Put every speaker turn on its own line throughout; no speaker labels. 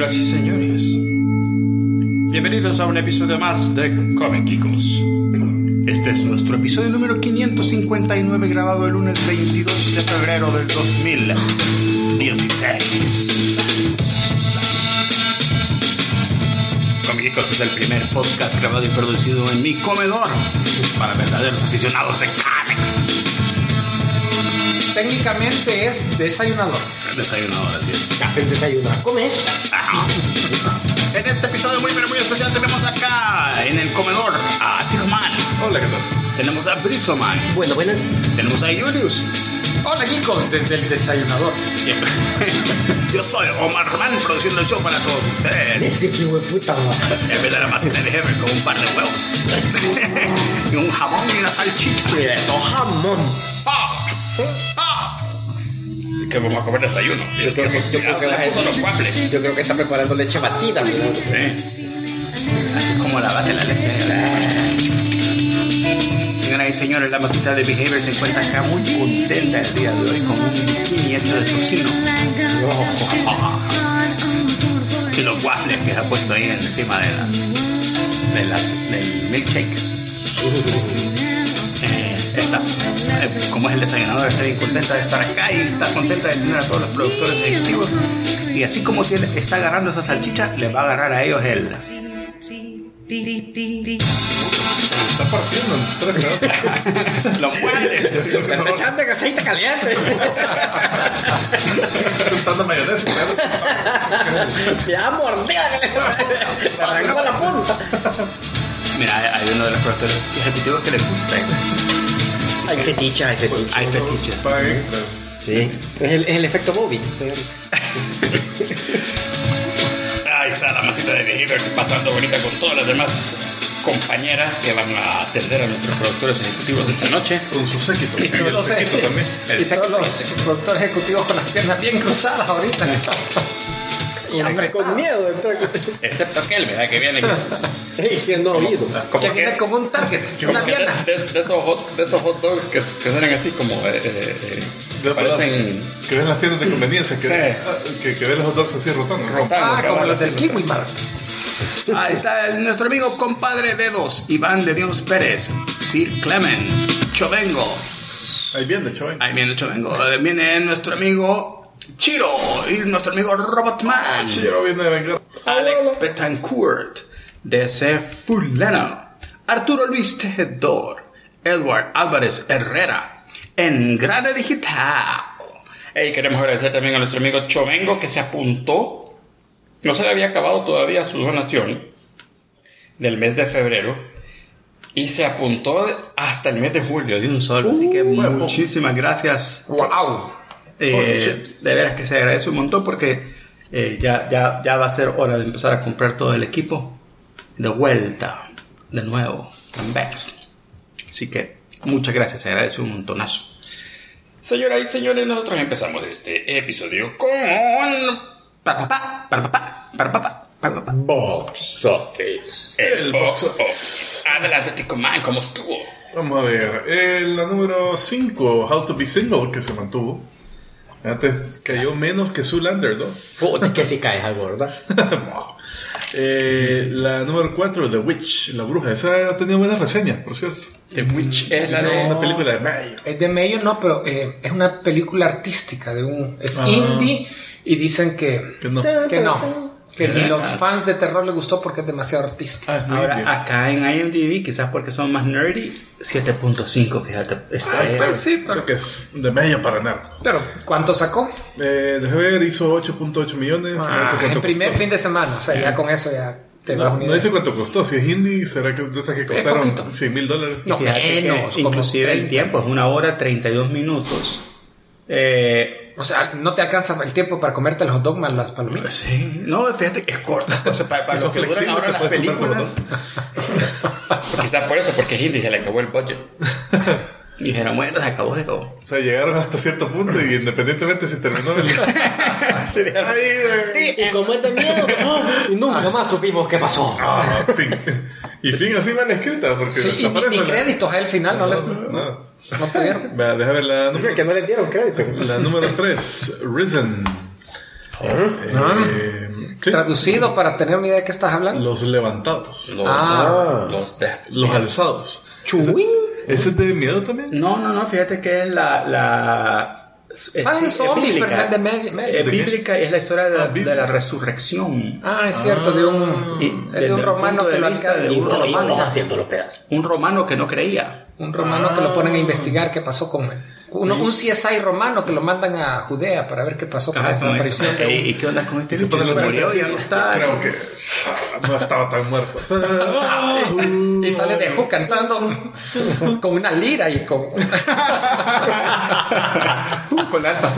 Señoras y señores, bienvenidos a un episodio más de Comiquicos. Este es nuestro episodio número 559, grabado el lunes 22 de febrero del 2016. Comiquicos es el primer podcast grabado y producido en mi comedor para verdaderos aficionados de cómics.
Técnicamente es desayunador.
Desayunador, así es.
Café desayunar. ¿Comes?
Ajá. En este episodio muy especial tenemos acá en el comedor a Tijuman.
Hola, ¿qué tal?
Tenemos a Britoman.
Bueno, buenas.
Tenemos a Julius.
Hola, chicos, desde el desayunador.
Yo soy Omar Román, produciendo el show para todos ustedes.
Desde que puta madre.
En vez de la masita de jefe con un par de huevos. Y un jamón y una salchicha.
Mira eso, jamón.
¡Ah! ¡Ah! ¿Qué vamos a comer desayuno?
Yo creo que
los waffles.
Yo creo que está preparando leche batida, mira.
Sí. Así como la base de la leche. Señoras y señores, la masita de Behavior se encuentra acá muy contenta el día de hoy con un bikini hecho de tocino. Y los waffles que se ha puesto ahí encima del milkshake. Como es el desayunador, está bien contenta de estar acá y está contenta de tener a todos los productores ejecutivos. Y así como está agarrando esa salchicha, les va a agarrar a ellos el...
Está partiendo en tres pedazos.
Lo muerde.
Le está echando en aceite caliente.
Untando mayonesa.
Ya mordida. Le arrancó la punta.
Mira, hay uno de los productores ejecutivos que les gusta.
Hay fetiche.
Hay fetiches.
Paga extra.
Sí. Es el efecto Bobby.
Ahí está la masita de Behavior pasando bonita con todas las demás compañeras que van a atender a nuestros productores ejecutivos esta noche.
Con su séquito.
Y todos
el séquito también.
El
Y todos los
séquito.
productores ejecutivos con las piernas bien cruzadas ahorita. Y con miedo.
Excepto aquel, ¿verdad? Que viene
Que no ha oído.
como
Que viene como un target, una pierna.
de esos hot dogs que suenan así como parecen
Que ven las tiendas de conveniencia. Que ven los hot dogs así rotando.
Ah, como los del
Kiwi.
Kiwi Mart.
Ahí está nuestro amigo compadre Dedos, Iván de Dios Pérez, Sir Clemens, Chovengo.
Ahí viene, chaval.
Ahí viene Chovengo. Viene nuestro amigo Chiro y nuestro amigo Robotman.
Chiro viene de vengar.
Alex Betancourt, DC Fulano, Arturo Luis Tejedor, Edward Álvarez Herrera, Engrane Digital. Y queremos agradecer también a nuestro amigo Chovengo que se apuntó. No se le había acabado todavía su donación del mes de febrero y se apuntó hasta el mes de julio de un solo. Así que muchísimas gracias.
¡Wow!
De veras que se agradece un montón porque ya va a ser hora de empezar a comprar todo el equipo de vuelta, de nuevo, en Bex. Así que muchas gracias, se agradece un montonazo. Señoras y señores, nosotros empezamos este episodio con...
Box Office.
El box office. Adelante, Tico Man, ¿cómo estuvo?
Vamos a ver. La número 5, How to Be Single, que se mantuvo. Antes cayó menos que Zoolander 2.
Puta, que si caes algo, ¿verdad?
La número 4, The Witch, la bruja. Esa ha tenido buenas reseñas, por cierto.
The Witch es la
Es
de...
una película de Mayo.
Es de Mayo, no, pero es una película artística es indie y dicen que
Que no.
que ni los fans de terror les gustó porque es demasiado artística.
Ahora, acá en IMDb, quizás porque son más nerdy, 7.5, fíjate.
Pues sí,
Creo que es de Mayo para nerds.
pero ¿cuánto sacó?
Deje ver, hizo 8.8 millones. No dice cuánto
En primer
costó.
fin de semana, o sea, ya con eso ya te vas
No,
unido.
no dice cuánto costó. Si es indie, será que de esas que costaron
poquito.
$100,000.
No,
Fíjate que
menos, como
inclusive el
30.
tiempo es 1 hora 32 minutos.
O sea, no te alcanza el tiempo para comerte el hot dog más las palomitas.
Sí, no, fíjate que es corta. Entonces, para
Si
lo
sos
que duran
flexible,
ahora
te
las
puedes comer
películas. Quizás por eso, porque Hindi se le acabó el budget. Dijeron, bueno, se acabó.
O sea, llegaron hasta cierto punto y independientemente si terminó el...
Y como es de miedo, y nunca más supimos qué pasó.
fin. Y fin así mal escrita, porque
Sí, y
desaparece
ni
la-
créditos al final no les
Nada.
no pudieron.
Vea, deja ver la
Que no les dieron crédito.
número 3, Risen. Sí.
Traducido para tener una idea de qué estás hablando.
Los levantados.
Los
Los alzados.
Chuín.
¿Ese es de miedo también?
No, fíjate que es
Salen zombies,
bíblica.
pero no es de medio.
Bíblica, es la historia de
bíblica.
la resurrección.
Es cierto, de
Desde
un
el
romano
punto
que
de
lo
vista de
alcanza.
un romano
haciéndolo pedazos.
Un romano que no creía.
Un romano que lo ponen a investigar qué pasó con él. Un CSI romano que lo mandan a Judea para ver qué pasó con la desaparición de
¿Y qué onda con este
Se
bicho?
pone
Se
la
murió,
mente
ya
así.
no está.
Creo que no estaba tan muerto.
y sale de Who cantando con una lira y con con alta.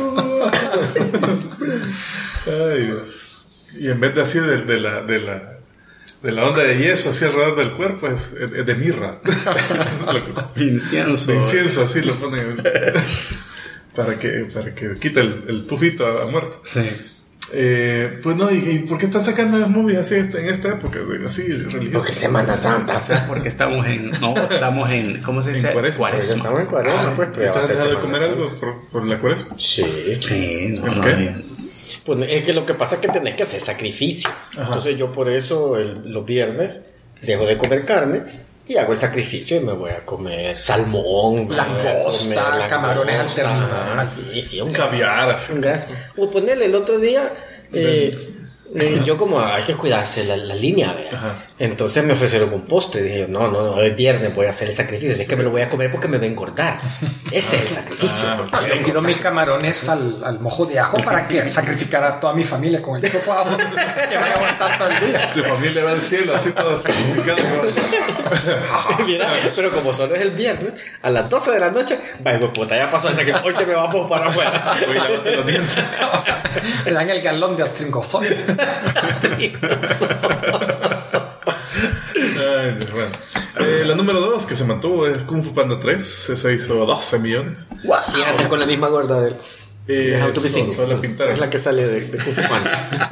Ay, Dios. Y en vez de así de la onda de yeso así alrededor del cuerpo, es de mirra.
Incienso.
De incienso, así lo ponen para que quite el pufito a muerto.
Sí.
Pues no, ¿y por qué están sacando las movies así en esta época? Así
Porque
religiosas.
Semana Santa.
O sea, porque estamos en ¿cómo se dice?
En Cuaresma.
Estamos en Cuaresma, pues. pero
¿Están
va a ser
dejando de
Semana
comer
Santa.
algo por la Cuaresma?
Sí.
Sí, no,
¿El
no,
qué?
bien.
Pues es que lo que pasa es que tenés que hacer sacrificio.
Ajá.
Entonces yo por eso los viernes dejo de comer carne y hago el sacrificio y me voy a comer salmón, me voy a
Langosta,
comer
camarones
langosta.
alternados.
Sí, un
Caviar, así.
un gas. O ponerle el otro día, yo como hay que cuidarse la línea, ¿verdad?
Ajá.
Entonces me ofrecieron un postre. Dije yo, no, el viernes voy a hacer el sacrificio. Así es que me lo voy a comer porque me va a engordar. Ese es el sacrificio. porque
Yo pido 1000 camarones al mojo de ajo para que sacrificara a toda mi familia con el poco ajo que vaya a aguantar todo el día.
Tu familia va al cielo, así todo sacrificado.
Mira, pero como solo es el viernes, a las 12 de la noche, vaya, puta, ya pasó el sacrificio. Hoy te me vamos para afuera.
Voy a lavarte los dientes.
Le dan el galón de astringosol.
Ay, Dios, bueno. La número 2 que se mantuvo es Kung Fu Panda 3. Esa hizo 12 millones.
Y antes con la misma gorda de How to Be Single.
Solo la pintaron.
Es la que sale de Kung Fu Panda.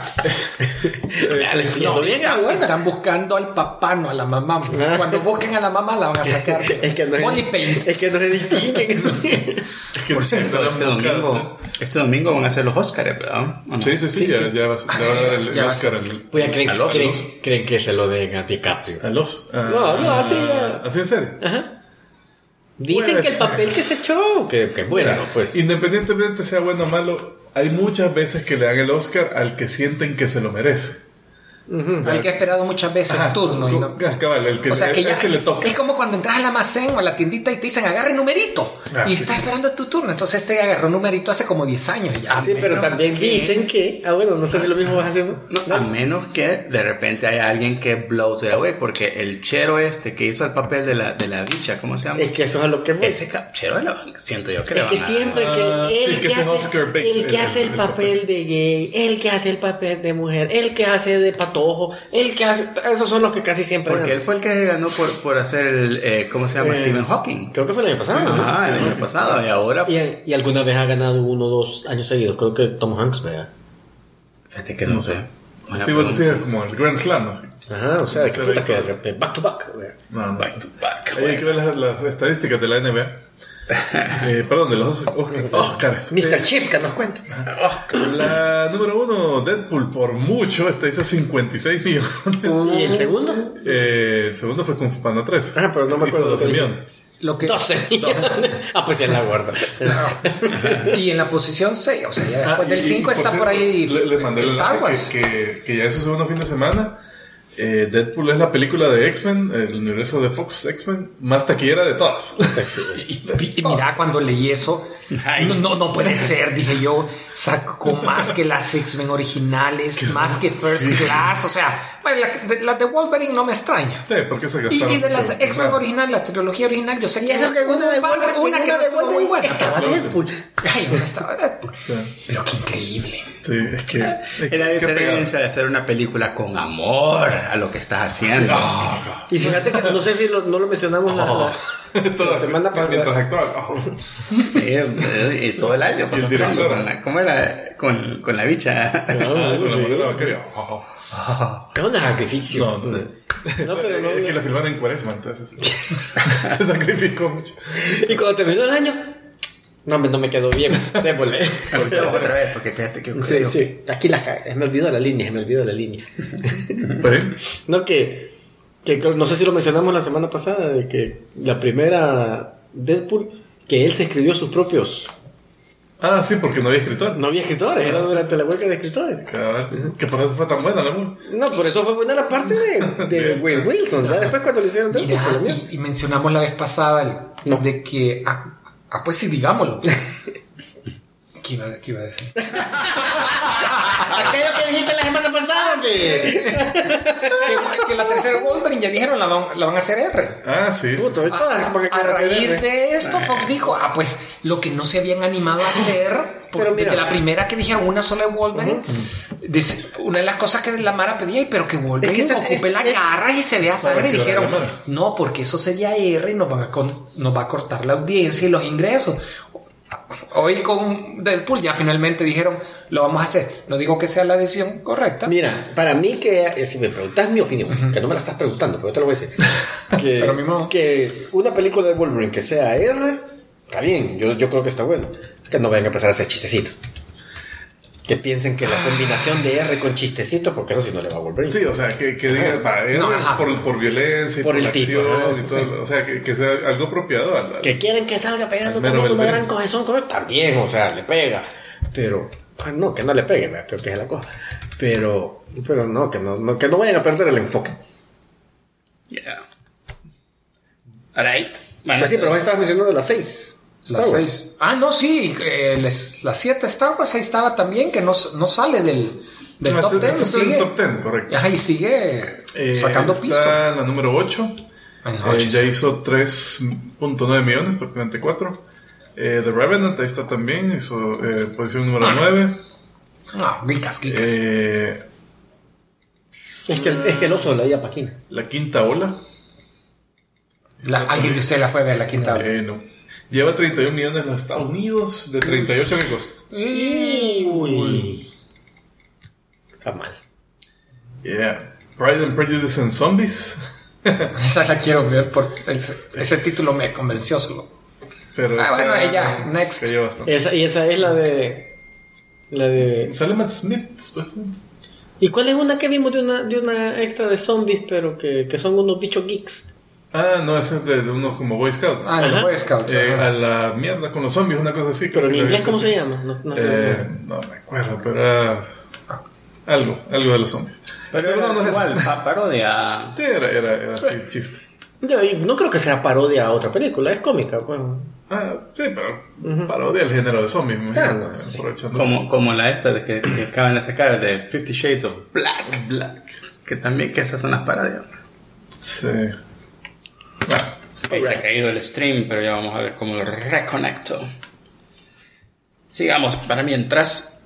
Le enseñando bien a la gorda.
Están buscando al papá, no a la mamá. Cuando busquen a la mamá la van a sacar.
Es que no
Body paint.
es que no se distinguen.
Por cierto, este domingo van a ser los Oscars, ¿verdad? ¿O no?
Sí, ya va a dar el
Ya va a
Oscar
Voy a creer,
Al oso.
creen que se lo den a DiCaprio.
al oso.
No, así ya.
¿Así en serio?
Ajá. Dicen
Pues,
que el papel que se echó, que bueno,
Mira,
pues.
independientemente sea bueno o malo, hay muchas veces que le dan el Oscar al que sienten que se lo merece.
Al que ha esperado muchas veces el turno. Y no.
Cabal, el que,
O sea que ya
este le toca.
es como cuando entras al almacén o a la tiendita y te dicen agarre numerito y
Sí.
estás esperando tu turno. Entonces este agarró numerito hace como 10 años ya.
Sí, pero también dicen que. Bueno, no sé si lo mismo vas a hacer.
No, a menos que de repente haya alguien que blows it away, porque el chero este que hizo el papel de la bicha, ¿cómo se llama?
Es que eso es a lo que voy.
Ese chero siento yo que le
Es que
van a-
siempre que
sí,
el
que
que
ese
hace
Oscar bait,
el que hace el papel de gay, el que hace el papel de mujer, el que hace de patojo, el que hace, esos son los que casi siempre
Porque él fue el que ganó por hacer el, ¿cómo se llama? Stephen Hawking.
creo que fue el año pasado. ¿no?
Ah, el año pasado, y ahora...
Y alguna vez ha ganado 1 o 2 años seguidos. Creo que Tom Hanks, ¿verdad?
Fíjate que no sé. Buena
Sí, vos
pregunta.
decías como el Grand Slam, así.
Ajá, o sea,
Sí,
que puta
sí.
que de repente, back to back. ¿verdad?
No,
Back to back.
Hay que ver las estadísticas de la NBA. Perdón, de los Oscars.
Mr. Chip, que nos cuente.
La número 1, Deadpool, por mucho, esta hizo 56 millones.
¿Y el segundo?
El segundo fue Kung Fu Panda 3.
Ah, pero no me
Hizo
acuerdo
12
lo que
millones.
Lo que,
12 millones. Ah, pues ya es la gorda.
y en la posición 6, o sea, ya después del 5 está por ahí
Le mandé el
Star
enlace
Wars.
que ya es su segundo fin de semana. Deadpool es la película de X-Men, el universo de Fox X-Men, más taquillera de todas.
Y mira, cuando leí eso, no puede ser, dije yo, sacó más que las X-Men originales, más que First Class, o sea, bueno, la de Wolverine no me extraña.
Sí, porque se
Y
gastaron
de las
mucho.
X-Men originales, la trilogía original, yo sé
Y
que
eso que una de Wolverine,
una que no estuvo muy buena.
estaba Deadpool.
Ay, no estaba Deadpool.
Sí.
Pero qué increíble.
Sí, es que...
Es la diferencia de hacer una película con amor a lo que estás haciendo.
Y fíjate que no sé si no lo mencionamos la semana pasada.
Mientras actual.
Sí, y todo el año
Y el
pasó
director.
con la, ¿cómo era? Con la bicha.
Con la moneda bancaria.
Es un sacrificio.
No, entonces,
No, pero no-
es que la filmaron en Cuaresma, entonces se sacrificó mucho.
Y cuando terminó el año, No me quedó bien. Démosle.
Otra vez, porque fíjate que...
Sí. Aquí me olvidó la línea. No, que no sé si lo mencionamos la semana pasada, de que la primera Deadpool, que él se escribió sus propios...
Ah, sí, porque no había escritores.
No había escritores, era durante la huelga de escritores.
Que por eso fue tan buena la huelga.
No, por eso fue buena la parte de Will Wilson. Ya después cuando le hicieron Deadpool.
Mira, y mencionamos la vez pasada de que... pues sí, digámoslo. ¿Qué iba a decir?
Aquello que dijiste la semana pasada,
que la tercera Wolverine, ya dijeron, la van a hacer R.
Ah, sí.
Puto,
A raíz de esto, Fox dijo, pues lo que no se habían animado a hacer, porque desde la primera que dijeron una sola de Wolverine, una de las cosas que la Mara pedía, pero que Wolverine ocupe la garra y se vea sangre, y dijeron, no, porque eso sería R y nos va a cortar la audiencia y los ingresos. Hoy con Deadpool ya finalmente dijeron, lo vamos a hacer. No digo que sea la decisión correcta.
Mira, para mí que, si me preguntas mi opinión, que no me la estás preguntando, pero yo te lo voy a decir, que una película de Wolverine que sea R, está bien, yo creo que está bueno. Que no vayan a empezar a hacer chistecitos. Que piensen que la combinación de R con chistecitos, porque no, si no le va a Wolverine.
Sí, o sea, que digan, R por violencia y por la acción y todo. O sea, que sea algo apropiado.
Que quieren que salga pegando también una gran cogezón con él, también, o sea, le pega. Pero, no, que no le pegue, pero que es la cosa. Pero no, que no vayan a perder el enfoque.
Yeah. Alright.
Bueno, sí, pero me estabas mencionando las 6.
Las 6. No, sí. Las 7 Star Wars, ahí estaba también, que no sale del top 10.
Sigue el top 10, correcto.
Y sigue sacando pisto.
Está la número 8. Ya hizo 3.9 millones, prácticamente 4. The Revenant, ahí está también. Hizo posición número 9.
Vicas.
Es que el oso la ella paquina.
La quinta ola.
¿Alguien de ustedes la fue a ver, la quinta ola?
No. Lleva 31 millones en los Estados Unidos, de 38 que costó.
Uy. Está mal.
Yeah. Pride and Prejudice and Zombies.
Esa la quiero ver porque ese título me convenció solo.
Pero
bueno, ella, next.
Esa es la de...
Sale Matt Smith, supuestamente.
¿Y cuál es una que vimos de una extra de zombies, pero que son unos bichos geeks?
No, ese es de unos como Boy Scouts.
Los Boy Scouts.
A la mierda con los zombies, una cosa así.
Pero en inglés, ¿cómo se llama? No
me acuerdo, pero era algo de los zombies.
Pero no es igual, parodia.
Sí, era así, chiste.
Yo no creo que sea parodia a otra película, es cómica. Bueno.
Sí, pero parodia el género de zombies.
Claro,
como la esta de que acaban de sacar de 50 Shades of Black. Que también, que esas son las parodias.
Sí.
Ahí se ha caído el stream, pero ya vamos a ver cómo lo reconecto. Sigamos para mientras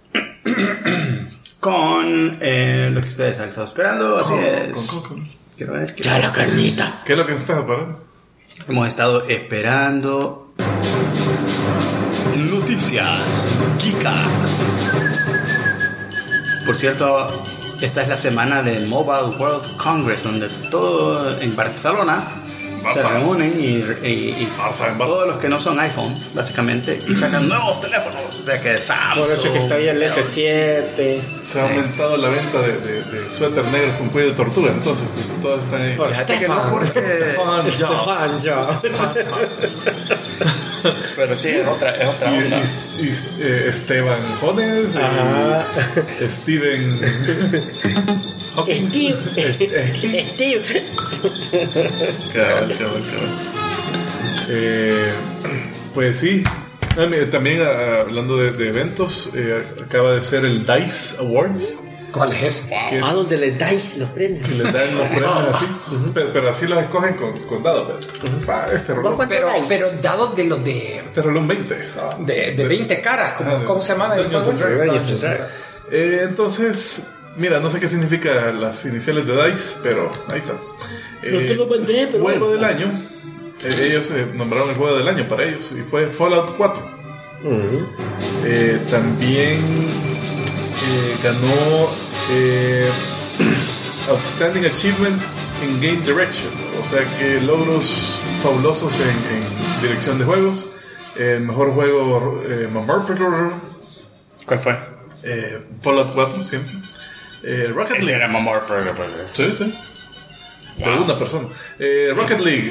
con lo que ustedes han estado esperando. Así es. Quiero ver.
Ya la carnita.
¿Qué es lo que estás esperando?
Hemos estado esperando noticias geekas. Por cierto, esta es la semana del Mobile World Congress, donde todo en Barcelona se reúnen y todos los que no son iPhone, básicamente, y sacan nuevos teléfonos. O sea que Samsung.
Por eso que está ahí el S7.
Se ha aumentado la venta de suéter negro con cuello de tortuga, entonces todos están ahí.
Fíjate que no, porque Stefan Jobs.
Pero sí, es otra onda.
Y Esteban Jones, Steven Hawkins.
Steve.
Cabal. Pues sí. También hablando de eventos, acaba de ser el DICE Awards.
¿Cuál es?
Wow.
Donde les dais los premios.
Que les dan los premios así. Pero así los escogen con dados. Este rolón.
Pero dados de los de...
Este rolón 20.
De 20 caras. ¿Cómo se llama?
Entonces, mira, no sé qué significa las iniciales de DICE, pero ahí está.
No te lo mandé, pero...
Juego del año. Ellos nombraron el juego del año para ellos y fue Fallout 4. También ganó Outstanding Achievement in Game Direction, o sea que logros fabulosos en dirección de juegos. El mejor juego,
¿Cuál fue?
Fallout 4, siempre. Rocket League.
Era
Sí. Wow. De una persona. Rocket League.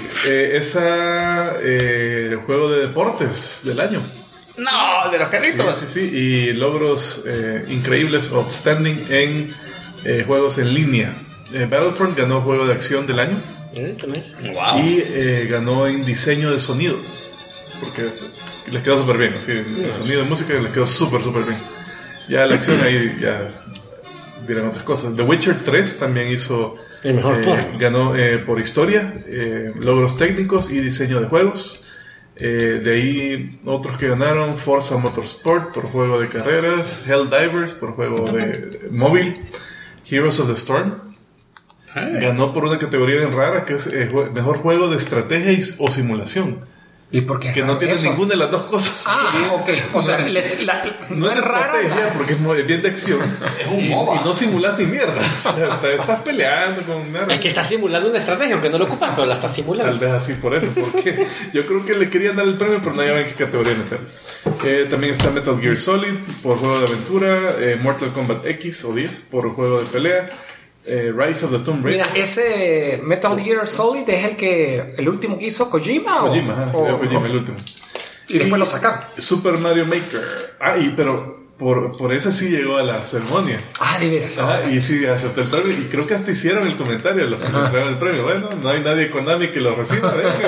Juego de deportes del año.
No, de los carritos.
Sí. Y logros increíbles, outstanding en juegos en línea. Battlefront ganó juego de acción del año.
Wow.
Y ganó en diseño de sonido. Porque les quedó súper bien. Así, el sonido de música les quedó súper bien. Ya la acción ahí ya dirán otras cosas. The Witcher 3 también hizo...
El mejor
ganó por historia, logros técnicos y diseño de juegos. De ahí otros que ganaron: Forza Motorsport por juego de carreras, Helldivers por juego de móvil, Heroes of the Storm ganó por una categoría bien rara que es mejor juego de estrategia o simulación.
¿Y por qué?
Que no tiene ninguna de las dos cosas.
Ok. O sea,
no es estrategia porque es bien de acción.
Es un MOBA.
Y no simulas ni mierda. O sea, estás peleando con nada.
Es que estás simulando una estrategia, aunque no lo ocupas, pero la estás simulando.
Tal vez así por eso. Porque yo creo que le querían dar el premio, pero no sabían en qué categoría meter. También está Metal Gear Solid por juego de aventura. Mortal Kombat X o 10 por juego de pelea. Rise of the Tomb Raider.
Mira, ese Metal Gear Solid es el último que hizo Kojima.
Kojima, el último.
Y después lo sacaron.
Super Mario Maker. Pero por ese sí llegó a la ceremonia.
De veras.
Y sí aceptó el premio. Y creo que hasta hicieron el comentario los que entregaron el premio. Bueno, no hay nadie de Konami que lo reciba.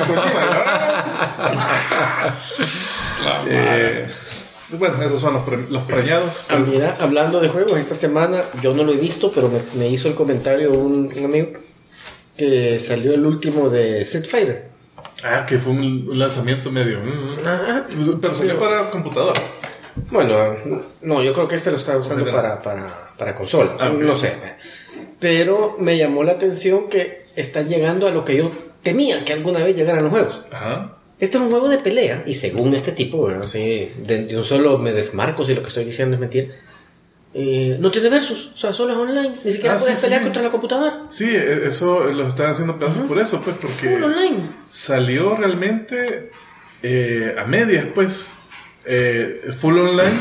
Bueno, esos son los premiados.
Mira, hablando de juegos, esta semana yo no lo he visto, pero me hizo el comentario un amigo que salió el último de Street Fighter.
Que fue un lanzamiento medio. Pero salió para computadora.
Bueno, no, yo creo que lo estaba usando para consola. No sé. Pero me llamó la atención que está llegando a lo que yo temía que alguna vez llegaran los juegos. Este es un juego de pelea, y según este tipo, bueno, sí, de un solo me desmarco si lo que estoy diciendo es mentira. No tiene versus, o sea, solo es online. Ni siquiera puedes pelear contra la computadora.
Sí, eso lo están haciendo pedazos por eso, pues, porque
full online.
Salió realmente a medias, pues, full online.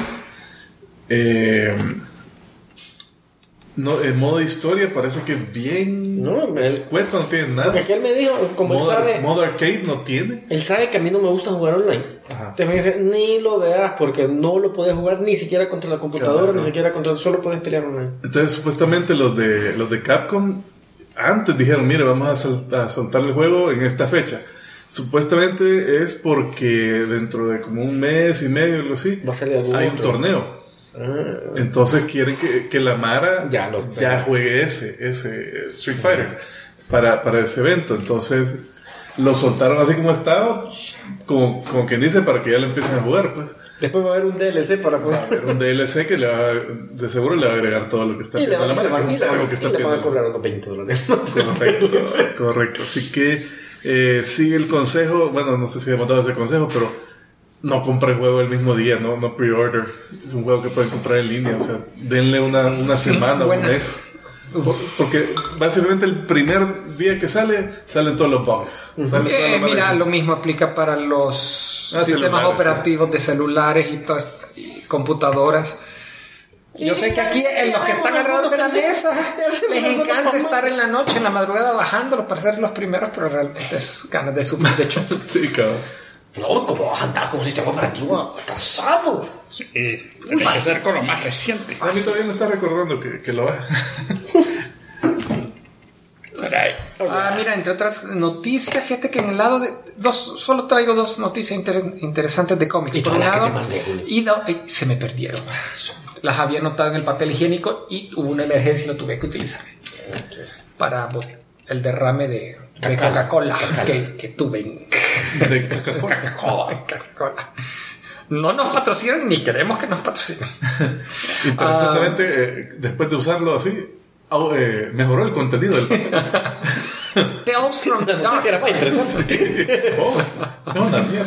No, el modo historia parece que bien escueto, no tiene nada.
Porque aquí él me dijo, como él sabe...
Modo arcade no tiene.
Él sabe que a mí no me gusta jugar online. Entonces me dice, ni lo veas porque no lo puedes jugar ni siquiera contra la computadora, ni siquiera solo puedes pelear online.
Entonces supuestamente los de Capcom antes dijeron, mire, vamos a soltar el juego en esta fecha. Supuestamente es porque dentro de como un mes y medio, algo así,
va a salir
hay un torneo. Entonces quieren que la Mara ya juegue ese Street Fighter para ese evento. Entonces lo soltaron así como estaba, como quien dice, para que ya lo empiecen a jugar, pues.
Después va a haber un DLC para poder...
Va a haber un DLC que de seguro le va a agregar todo lo que está pidiendo la Mara.
Y le van a cobrar unos $20.
Correcto. Así que sigue el consejo. Bueno, no sé si hemos dado ese consejo, pero no compren el juego el mismo día, no pre-order. Es un juego que pueden comprar en línea. O sea, denle una semana, un mes. Porque básicamente el primer día que salen todos los bugs.
Mira, lo mismo aplica para los sistemas operativos de celulares y computadoras. Yo sé que aquí los que están alrededor de la mesa les encanta estar en la noche, en la madrugada bajándolo para ser los primeros, pero realmente es ganas de sufrir de hecho.
Sí, cabrón.
No, ¿cómo vas a andar con un sistema operativo atrasado?
Sí, tiene que ser con lo más reciente.
A mí todavía me está recordando que lo haga.
Mira, entre otras noticias, fíjate que en el lado de solo traigo dos noticias interesantes de cómics. Por un lado, y se me perdieron. Las había anotado en el papel higiénico y hubo una emergencia y lo tuve que utilizar para el derrame de Coca-Cola que tuve.
De
Coca-Cola. No nos patrocinan ni queremos que nos patrocinen.
Interesantemente, después de usarlo así, mejoró el contenido del papel.
Tales from the Dark Side.
Una mierda.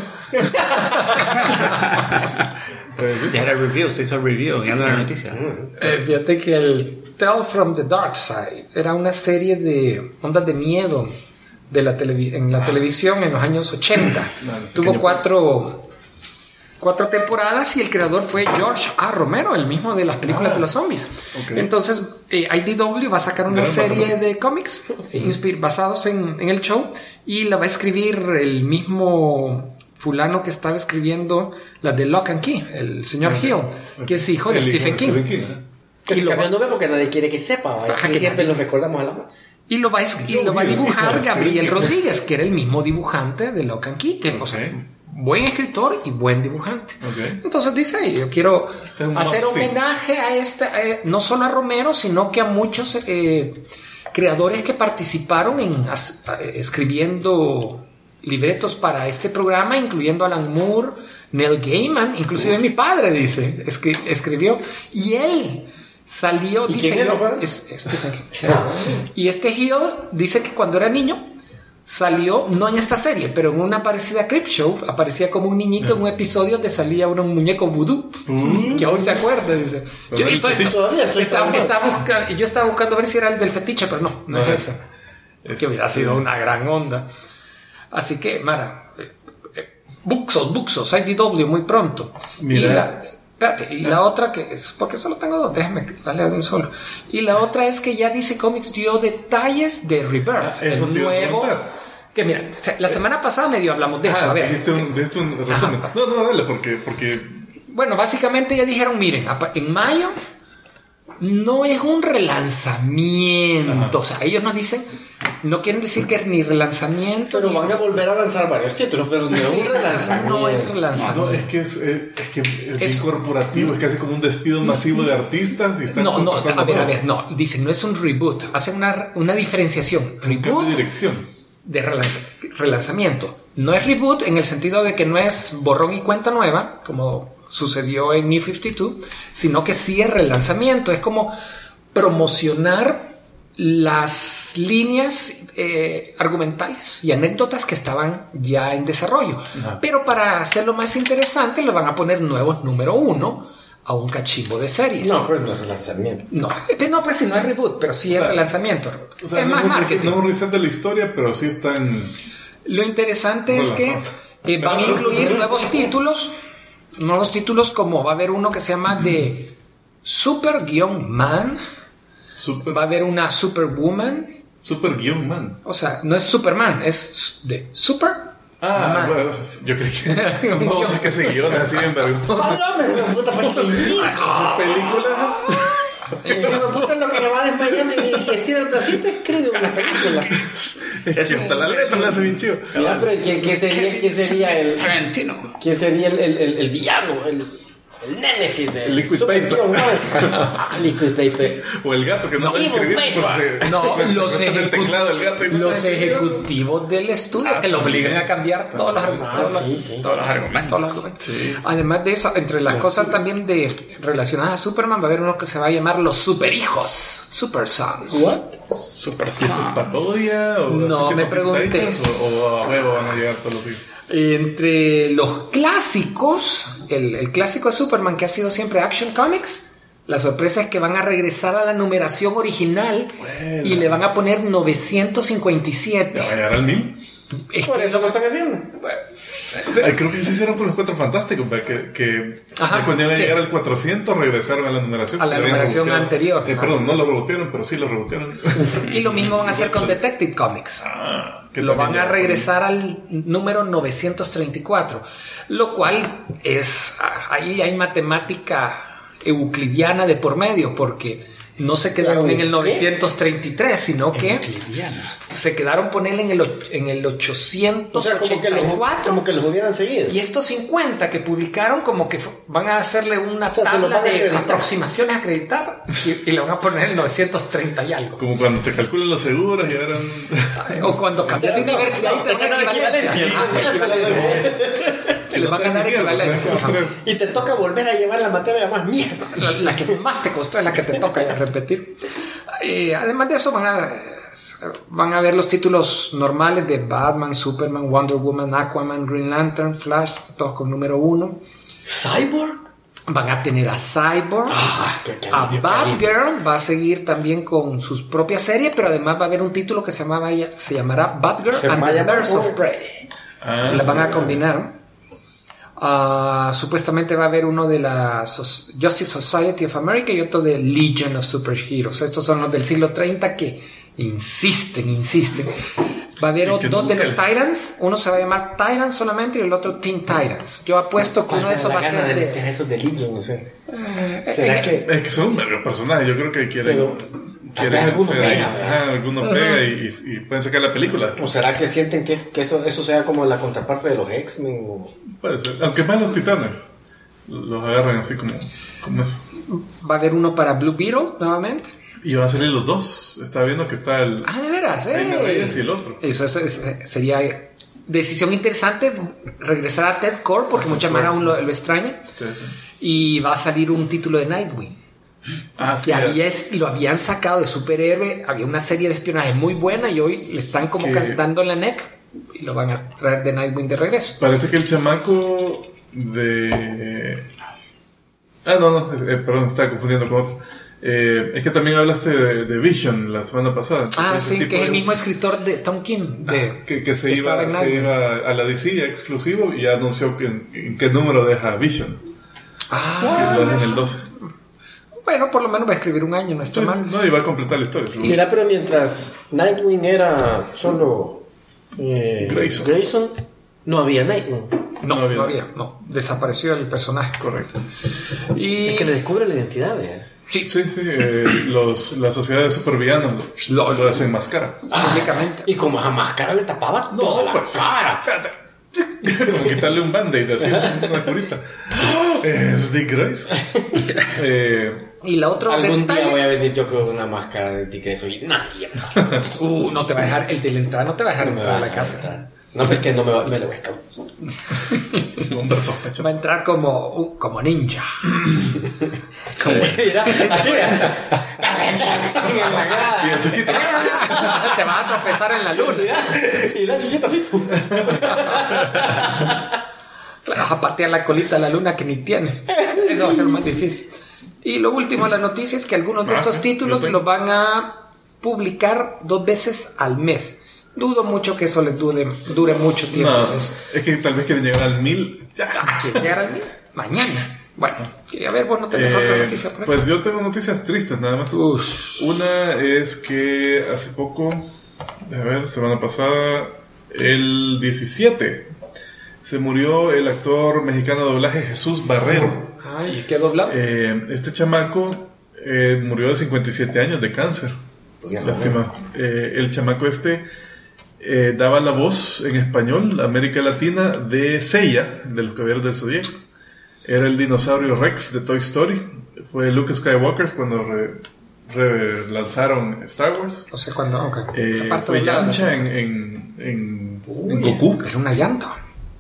Ya era review, se hizo review, ya no era noticia.
Fíjate que el Tales from the Dark Side era una serie de ondas de miedo de en la televisión en los años 80. Tuvo 4 temporadas y el creador fue George A. Romero, el mismo de las películas de los zombies. Okay. Entonces, IDW va a sacar una serie de cómics basados en el show y la va a escribir el mismo fulano que estaba escribiendo la de Lock and Key, el señor Hill, que es hijo de Stephen King.
Y lo cambiando porque nadie quiere que sepa, que siempre lo recordamos a la mano.
Y lo va a dibujar Gabriel Rodríguez, que era el mismo dibujante de Lock and Key, que buen escritor y buen dibujante. Okay. Entonces dice, yo quiero hacer homenaje a no solo a Romero, sino que a muchos creadores que participaron en escribiendo libretos para este programa, incluyendo Alan Moore, Neil Gaiman, inclusive mi padre dice, escribió, y él salió, dice y este Hill dice que cuando era niño salió, no en esta serie, pero en una parecida a Creepshow, aparecía como un niñito en un episodio donde salía un muñeco vudú, que aún se acuerda, dice. Yo estaba buscando ver si era el del fetiche, pero no es ese. Que hubiera sido una gran onda. Así que, Mara, Buxos, IDW muy pronto. Mira. Y la otra que es, porque solo tengo 2, déjame darle de un solo. Y la otra es que ya DC Comics dio detalles de Rebirth, el nuevo. Que mira, la semana pasada medio hablamos de eso. A ver.
Dijiste un resumen. No, dale, porque.
Bueno, básicamente ya dijeron, miren, en mayo no es un relanzamiento. O sea, ellos nos dicen, no quieren decir que es ni relanzamiento.
Pero van a volver a lanzar varios títulos, pero no es un relanzamiento.
No es relanzamiento.
No, es que es corporativo, es casi como un despido masivo de artistas. Y están
a ver, no. Dicen, no es un reboot. Hacen una diferenciación. Reboot
de dirección.
De relanzamiento. No es reboot en el sentido de que no es borrón y cuenta nueva, como sucedió en New 52, sino que sí es relanzamiento. Es como promocionar las líneas argumentales y anécdotas que estaban ya en desarrollo. Pero para hacerlo más interesante le van a poner nuevos número 1 a un cachimbo de series.
No, pues no es relanzamiento.
No, pues si no es reboot, pero sí es relanzamiento.
O sea, es más marketing. No es un reset de la historia, pero sí está en...
Lo interesante es que van a incluir nuevos títulos como va a haber uno que se llama de Super-Man. Va a haber una Superwoman.
Super-Man.
O sea, no es Superman, es de Super.
Bueno, yo creí que no sé qué se guión así en vergüenza. Películas.
Si me puta lo que va desmayando y estira el bracito, escribe una película.
Es que hasta la letra la hace bien chido.
Ya, pero ¿quién sería el
Tarantino?
¿Quién sería el villano? El némesis del
Liquid Paper.
Liquid Paper.
O el gato que no puede escribir porque
los ejecutivos del estudio que lo obligan a cambiar todos los argumentos. Sí. Además de eso, entre las cosas también relacionadas a Superman, va a haber uno que se va a llamar los Superhijos, Super Sons.
¿What?
Super Sons. ¿Parodia?
No me preguntes.
¿O a huevo van a llegar todos los hijos?
Entre los clásicos, el clásico de Superman que ha sido siempre Action Comics, la sorpresa es que van a regresar a la numeración original y le van a poner 957.
¿Va a llegar al 1000?
Por eso lo están haciendo.
Creo que se hicieron con los 4 Fantásticos, que cuando iban a llegar al 400 regresaron a la numeración.
A la numeración anterior.
Perdón, no lo rebotearon, pero sí lo rebotearon.
Y lo mismo van a hacer con Detective Comics. Lo van a regresar al número 934, lo cual ahí hay matemática euclidiana de por medio, porque no se quedaron en el 933, sino que se quedaron poner en el 884.
O sea, como que los hubieran seguido.
Y estos 50 que publicaron, como que van a hacerle una tabla de aproximaciones a acreditar y le van a poner el 930 y algo.
Como cuando te calculan los seguros y eran...
O cuando cambias de universidad y te dan equivalencia. Le van a dar equivalencia.
Y te toca volver a llevar la materia más mierda.
La que más te costó es la que te toca ya repetir. Además de eso van a ver los títulos normales de Batman, Superman, Wonder Woman, Aquaman, Green Lantern, Flash, todos con número 1.
¿Cyborg?
Van a tener a Cyborg, a Batgirl, va a seguir también con sus propias series, pero además va a haber un título que se llamará Batgirl and the Birds of Prey. Las van a combinar. Supuestamente va a haber uno de la Justice Society of America y otro de Legion of Superheroes. Estos son los del siglo 30 que insisten. Va a haber dos de los Titans. Uno se va a llamar Titans solamente y el otro Teen Titans. Yo apuesto que uno de esos va a ser
de esos de Legion, no sé.
¿Será que? Es que son varios personajes. Yo creo que quieren alguno pega y pueden sacar la película.
¿O será que sienten que eso sea como la contraparte de los X-Men?
Puede ser. Aunque más los Titanes los agarran así como eso.
Va a haber uno para Blue Beetle nuevamente.
Y van a salir los dos. Estaba viendo que está el...
de veras,
y el otro.
Eso sería decisión interesante regresar a Ted Core porque mucha mara aún lo extraña.
Sí.
Y va a salir un título de Nightwing.
Sí,
lo habían sacado de superhéroe. Había una serie de espionaje muy buena y hoy le están como cantando en la neck y lo van a traer de Nightwing de regreso.
Parece que el chamaco de... perdón, estaba confundiendo con otro. Es que también hablaste de Vision la semana pasada.
Sí, que es el mismo escritor de Tom King.
Que se iba a la DC exclusivo y ya anunció en qué número deja Vision. Que lo deja en el 12.
Bueno, por lo menos va a escribir un año, no está mal.
No, y va a completar la historia.
Mira, pero mientras Nightwing era solo Grayson, no había Nightwing.
No había. Desapareció el personaje.
Correcto.
Es que le descubre la identidad, ¿verdad?
Sí.
La sociedad de supervillanos lo desenmascara.
Públicamente.
Y como a máscara le tapaba toda la cara.
Como quitarle un band-aid así, una curita. Es Dick Grayson.
Y la otra
algún día voy a venir yo con una máscara de Dick Grayson y nadie.
No te va a dejar, el de la entrada no te va a dejar entrar a la casa.
No, porque no me lo voy a escapar.
Hombre sospechoso.
Va a entrar como ninja.
Mira, así
y el chuchito.
Te vas a tropezar en la luna.
Y la chuchita así.
Vas a patear la colita a la luna que ni tiene. Eso va a ser más difícil. Y lo último de la noticia es que algunos de estos títulos los van a publicar 2 veces al mes. Dudo mucho que eso les dure mucho tiempo.
No, es que tal vez quieren llegar al 1000.
¿Quieren llegar al 1000? Mañana. Bueno, a ver, vos no tenés otra noticia por ahí.
Pues yo tengo noticias tristes nada más. Una es que hace poco, semana pasada, el 17, se murió el actor mexicano de doblaje Jesús Barrero.
Ay, ¿qué doblaba?
Este chamaco murió de 57 años de cáncer. Lástima. El chamaco daba la voz en español, América Latina, de Seiya, de los Caballeros del Zodíaco. Era el dinosaurio Rex de Toy Story. Fue Luke Skywalker cuando relanzaron Star Wars.
O sea, cuando...
fue Yamcha en Goku.
Era una llanta.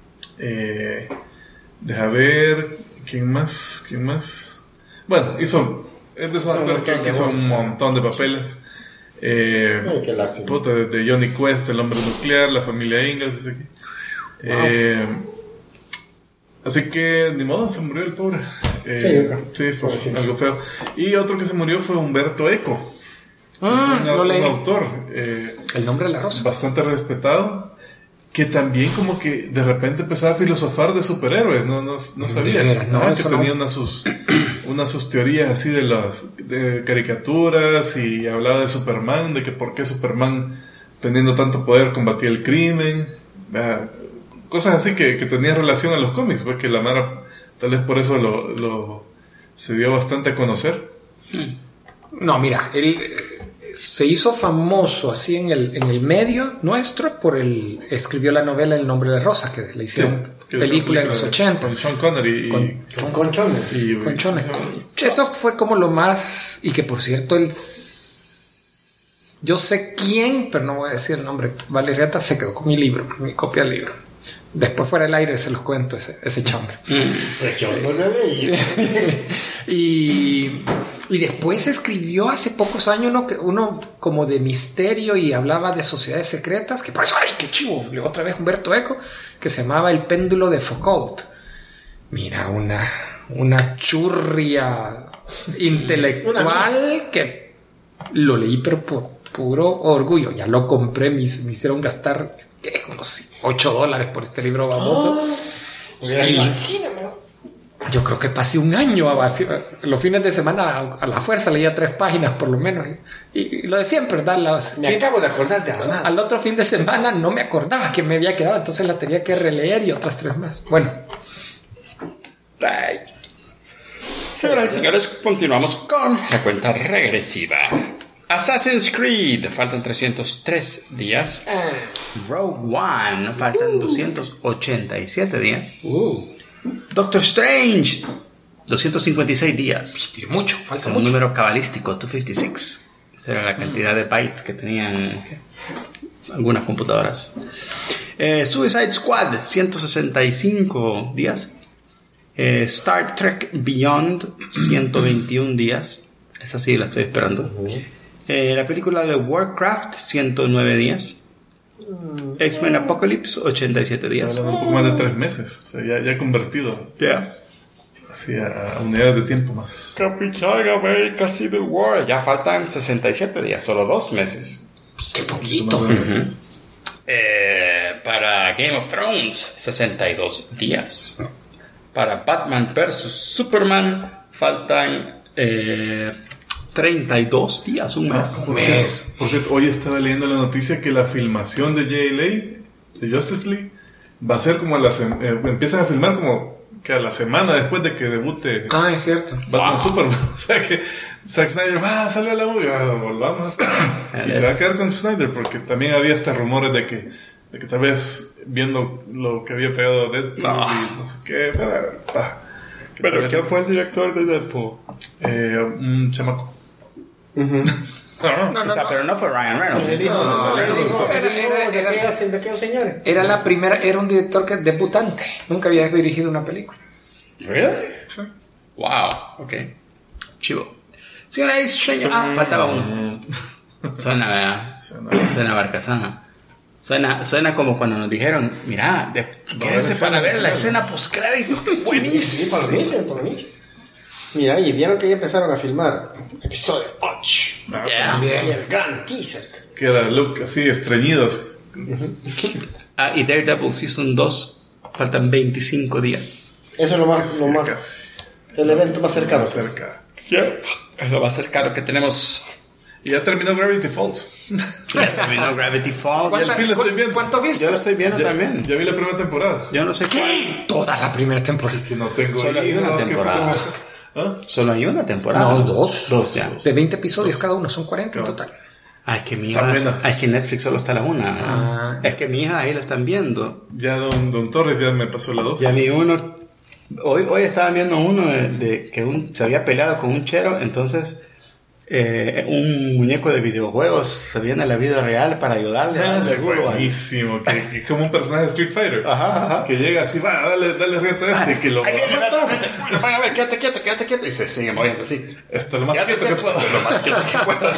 Deja ver... ¿Quién más? Bueno, es de esos actores que hizo un montón de papeles.
Qué lástima.
De Johnny Quest, El Hombre Nuclear, La Familia Ingalls, dice aquí. Así que ni modo, se murió el pobre. Sí, fue algo feo. Y otro que se murió fue Humberto Eco, un autor,
El Nombre de la Rosa,
bastante respetado, que también como que de repente empezaba a filosofar de superhéroes. No sabía que tenía unas teorías así de caricaturas, y hablaba de Superman, de que por qué Superman, teniendo tanto poder, combatía el crimen, cosas así que tenía relación a los cómics, pues, que la Mara tal vez por eso se dio bastante a conocer.
No, mira, él se hizo famoso así en el medio nuestro escribió la novela El Nombre de Rosa, que le hicieron película en los 80
con Sean Connery
con
Connery. Eso fue como lo más, y que por cierto yo sé quién, pero no voy a decir el nombre, Valeriata se quedó con mi copia del libro. Después fuera del aire se los cuento ese chambre.
Pues yo no lo leí.
Y después escribió hace pocos años uno como de misterio y hablaba de sociedades secretas, que por eso, ¡ay, qué chivo! Otra vez Humberto Eco, que se llamaba El Péndulo de Foucault. Mira, una churria intelectual que lo leí pero por puro orgullo. Ya lo compré, me hicieron gastar unos $8 por este libro baboso.
Imagíname.
Yo creo que pasé un año los fines de semana a la fuerza leía 3 páginas por lo menos y lo de siempre, ¿verdad?
Me acabo de acordar de Armada.
Al otro fin de semana no me acordaba que me había quedado, entonces la tenía que releer y otras 3 más. Bueno.
Bye. Señoras y señores, continuamos con la cuenta regresiva. Assassin's Creed, faltan 303 días. Rogue One, faltan 287 días. Doctor Strange, 256 días.
Tiene mucho, falta
un
mucho.
Número cabalístico, 256. Esa era la cantidad de bytes que tenían algunas computadoras. Suicide Squad, 165 días. Star Trek Beyond, 121 días. Esa sí la estoy esperando. La película de Warcraft, 109 días. X-Men Apocalypse, 87 días.
Hablando un poco más de 3 meses. O sea, ya convertido. Así a unidades de tiempo más.
Capitán América Civil War. Ya faltan 67 días, solo 2 meses.
Qué poquito.
Para Game of Thrones, 62 días. Para Batman vs Superman, faltan 32 días, un mes.
Por cierto, hoy estaba leyendo la noticia que la filmación de JLA, de Justice League, va a ser como empiezan a filmar como que a la semana después de que debute.
Es cierto.
Batman Superman. O sea que Zack Snyder salió a la movie, volvamos. Y se va a quedar con Snyder porque también había hasta rumores de que tal vez viendo lo que había pegado Deadpool y no sé qué.
Pero ¿quién fue el director de Deadpool?
Un chamaco.
Pero no fue Ryan Reynolds.
Era la primera, era un director debutante. Nunca había dirigido una película.
¿Really? Sí. Wow, ok. Chivo. Faltaba uno. Suena Barcazana. Suena como cuando nos dijeron, mira, quédense para ver la escena postcrédito. Buenísimo.
Mira, y vieron que ya empezaron a filmar episodio Punch.
También.
Y el gran teaser.
Que era look así, estreñidos.
Y Daredevil Season 2, faltan 25 días.
Eso es lo más el evento más cercano.
Es
lo más cercano que tenemos.
Y ya terminó Gravity Falls.
Y
al fin lo estoy viendo.
¿Cuánto viste?
Yo lo estoy viendo también.
Ya vi la primera temporada.
Yo no sé cuál.
Toda la primera temporada.
Que no tengo
Solo hay una temporada. Solo hay una temporada.
No, 2.
2 ya.
De 20 episodios cada uno, son 40 en total.
Es que Netflix solo está la una. Es que mi hija ahí la están viendo.
Ya Don Torres ya me pasó la 2.
Ya mi uno. Hoy estaba viendo uno de que se había peleado con un chero, entonces un muñeco de videojuegos se viene a la vida real para ayudarle.
Buenísimo, que como un personaje de Street Fighter. Que llega así, dale rieta a y que lo va
a ver, quédate quieto. Y se sigue moviendo así.
Esto es lo más quieto que puedo.
Lo más quieto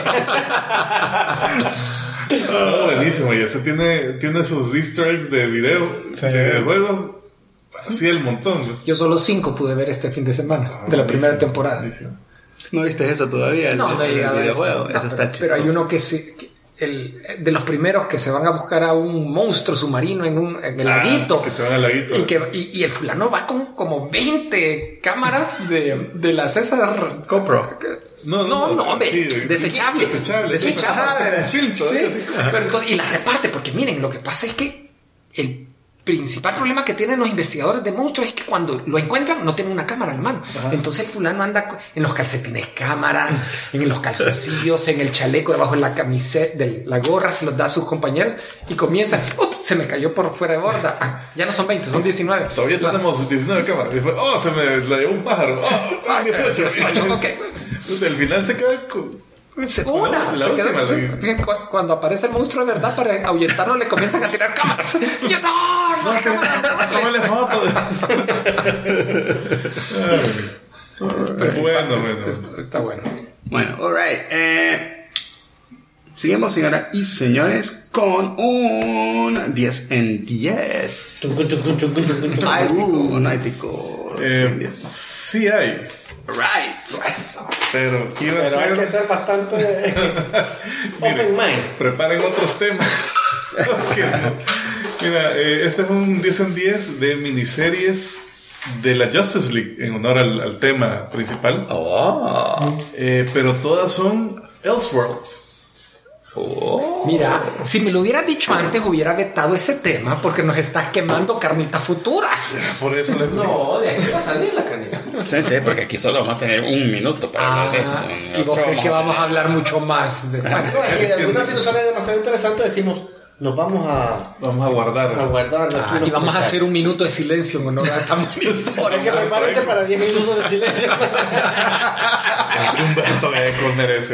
que puedo.
Buenísimo, y ese tiene sus easter eggs de videojuegos. Así el montón.
Yo solo 5 pude ver este fin de semana de la primera temporada.
Buenísimo.
¿No viste eso todavía?
No he llegado
el videojuego.
Eso
está
pero hay uno que de los primeros que se van a buscar a un monstruo submarino en el laguito.
Que se van al laguito.
Y el fulano va con como 20mente cámaras de la César
GoPro.
No, desechables.
Desechables.
Sí, pero entonces, y la reparte, porque miren, lo que pasa es que el principal problema que tienen los investigadores de monstruos es que cuando lo encuentran no tienen una cámara en mano. Entonces el fulano anda en los calcetines cámaras, en los calzoncillos, en el chaleco debajo de la camiseta, de la gorra, se los da a sus compañeros y comienzan, se me cayó por fuera de borda. Ya no son 20, son 19.
Todavía tenemos 19 cámaras. Se me la llevó un pájaro. 18.
Okay.
Al final se queda con...
Cuando aparece el monstruo de verdad para ahuyentarlo le comienzan a tirar cámaras.
Tómale foto.
Pero está bueno.
Bueno, alright. Seguimos, señoras y señores, con un 10 en 10. Un ético.
Sí hay.
Right.
Pero
hay que estar bastante open mind.
Preparen otros temas. Mira, este es un 10 en 10 de miniseries de la Justice League en honor al tema principal. Pero todas son Elseworlds.
Mira, si me lo hubieras dicho antes, hubiera vetado ese tema porque nos estás quemando carnitas futuras.
Por eso les
No, de aquí va a salir la carnita.
Sí, porque aquí solo vamos a tener un minuto para hablar de eso.
¿Y vos crees que vamos a hablar mucho más?
No, es que de alguna situación es demasiado interesante, decimos, nos vamos a
guardar.
Y vamos a hacer un minuto de silencio en honor a esta
Por que prepárense para 10 minutos de silencio.
Humberto Eco merece.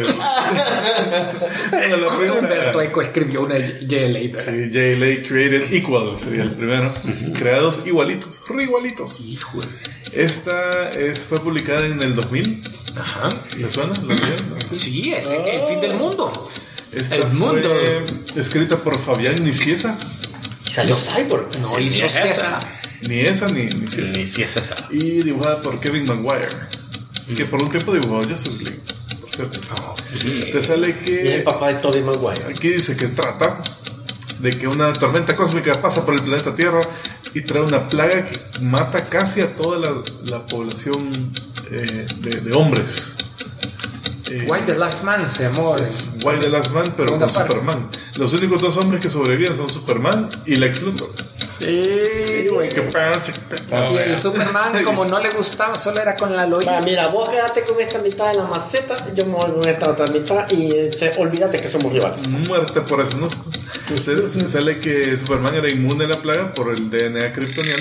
Humberto Eco escribió una JLA.
Sí, JLA Created Equal sería el primero. Creados igualitos, igualitos.
Híjole.
Esta fue publicada en el 2000.
Ajá.
¿Le suena? ¿La vieron?
Sí, es el fin del mundo.
Esta
El mundo.
fue escrita por Fabián Nicieza.
Y salió Cyborg.
No hizo fiesta.
Ni esa ni Nicieza.
Ni si es esa.
Y dibujada por Kevin Maguire, que por un tiempo dibujó Justice League, por cierto. Te sale
Y el
que
papá de Tobey Maguire.
aquí dice que trata de que una tormenta cósmica pasa por el planeta Tierra y trae una plaga que mata casi a toda la población de hombres.
Why the Last Man se llamó.
Es Why the Last Man, pero
Segunda
con
parte.
Superman. Los únicos dos hombres que sobreviven son Superman y Lex Luthor.
Sí, güey. Y el Superman, como no le gustaba, solo era con la Lois.
Va, mira, vos quedate con esta mitad de la maceta, yo me voy con esta otra mitad y olvídate que somos rivales.
Muerte por eso, ¿no? Se sale que Superman era inmune a la plaga por el DNA kryptoniano.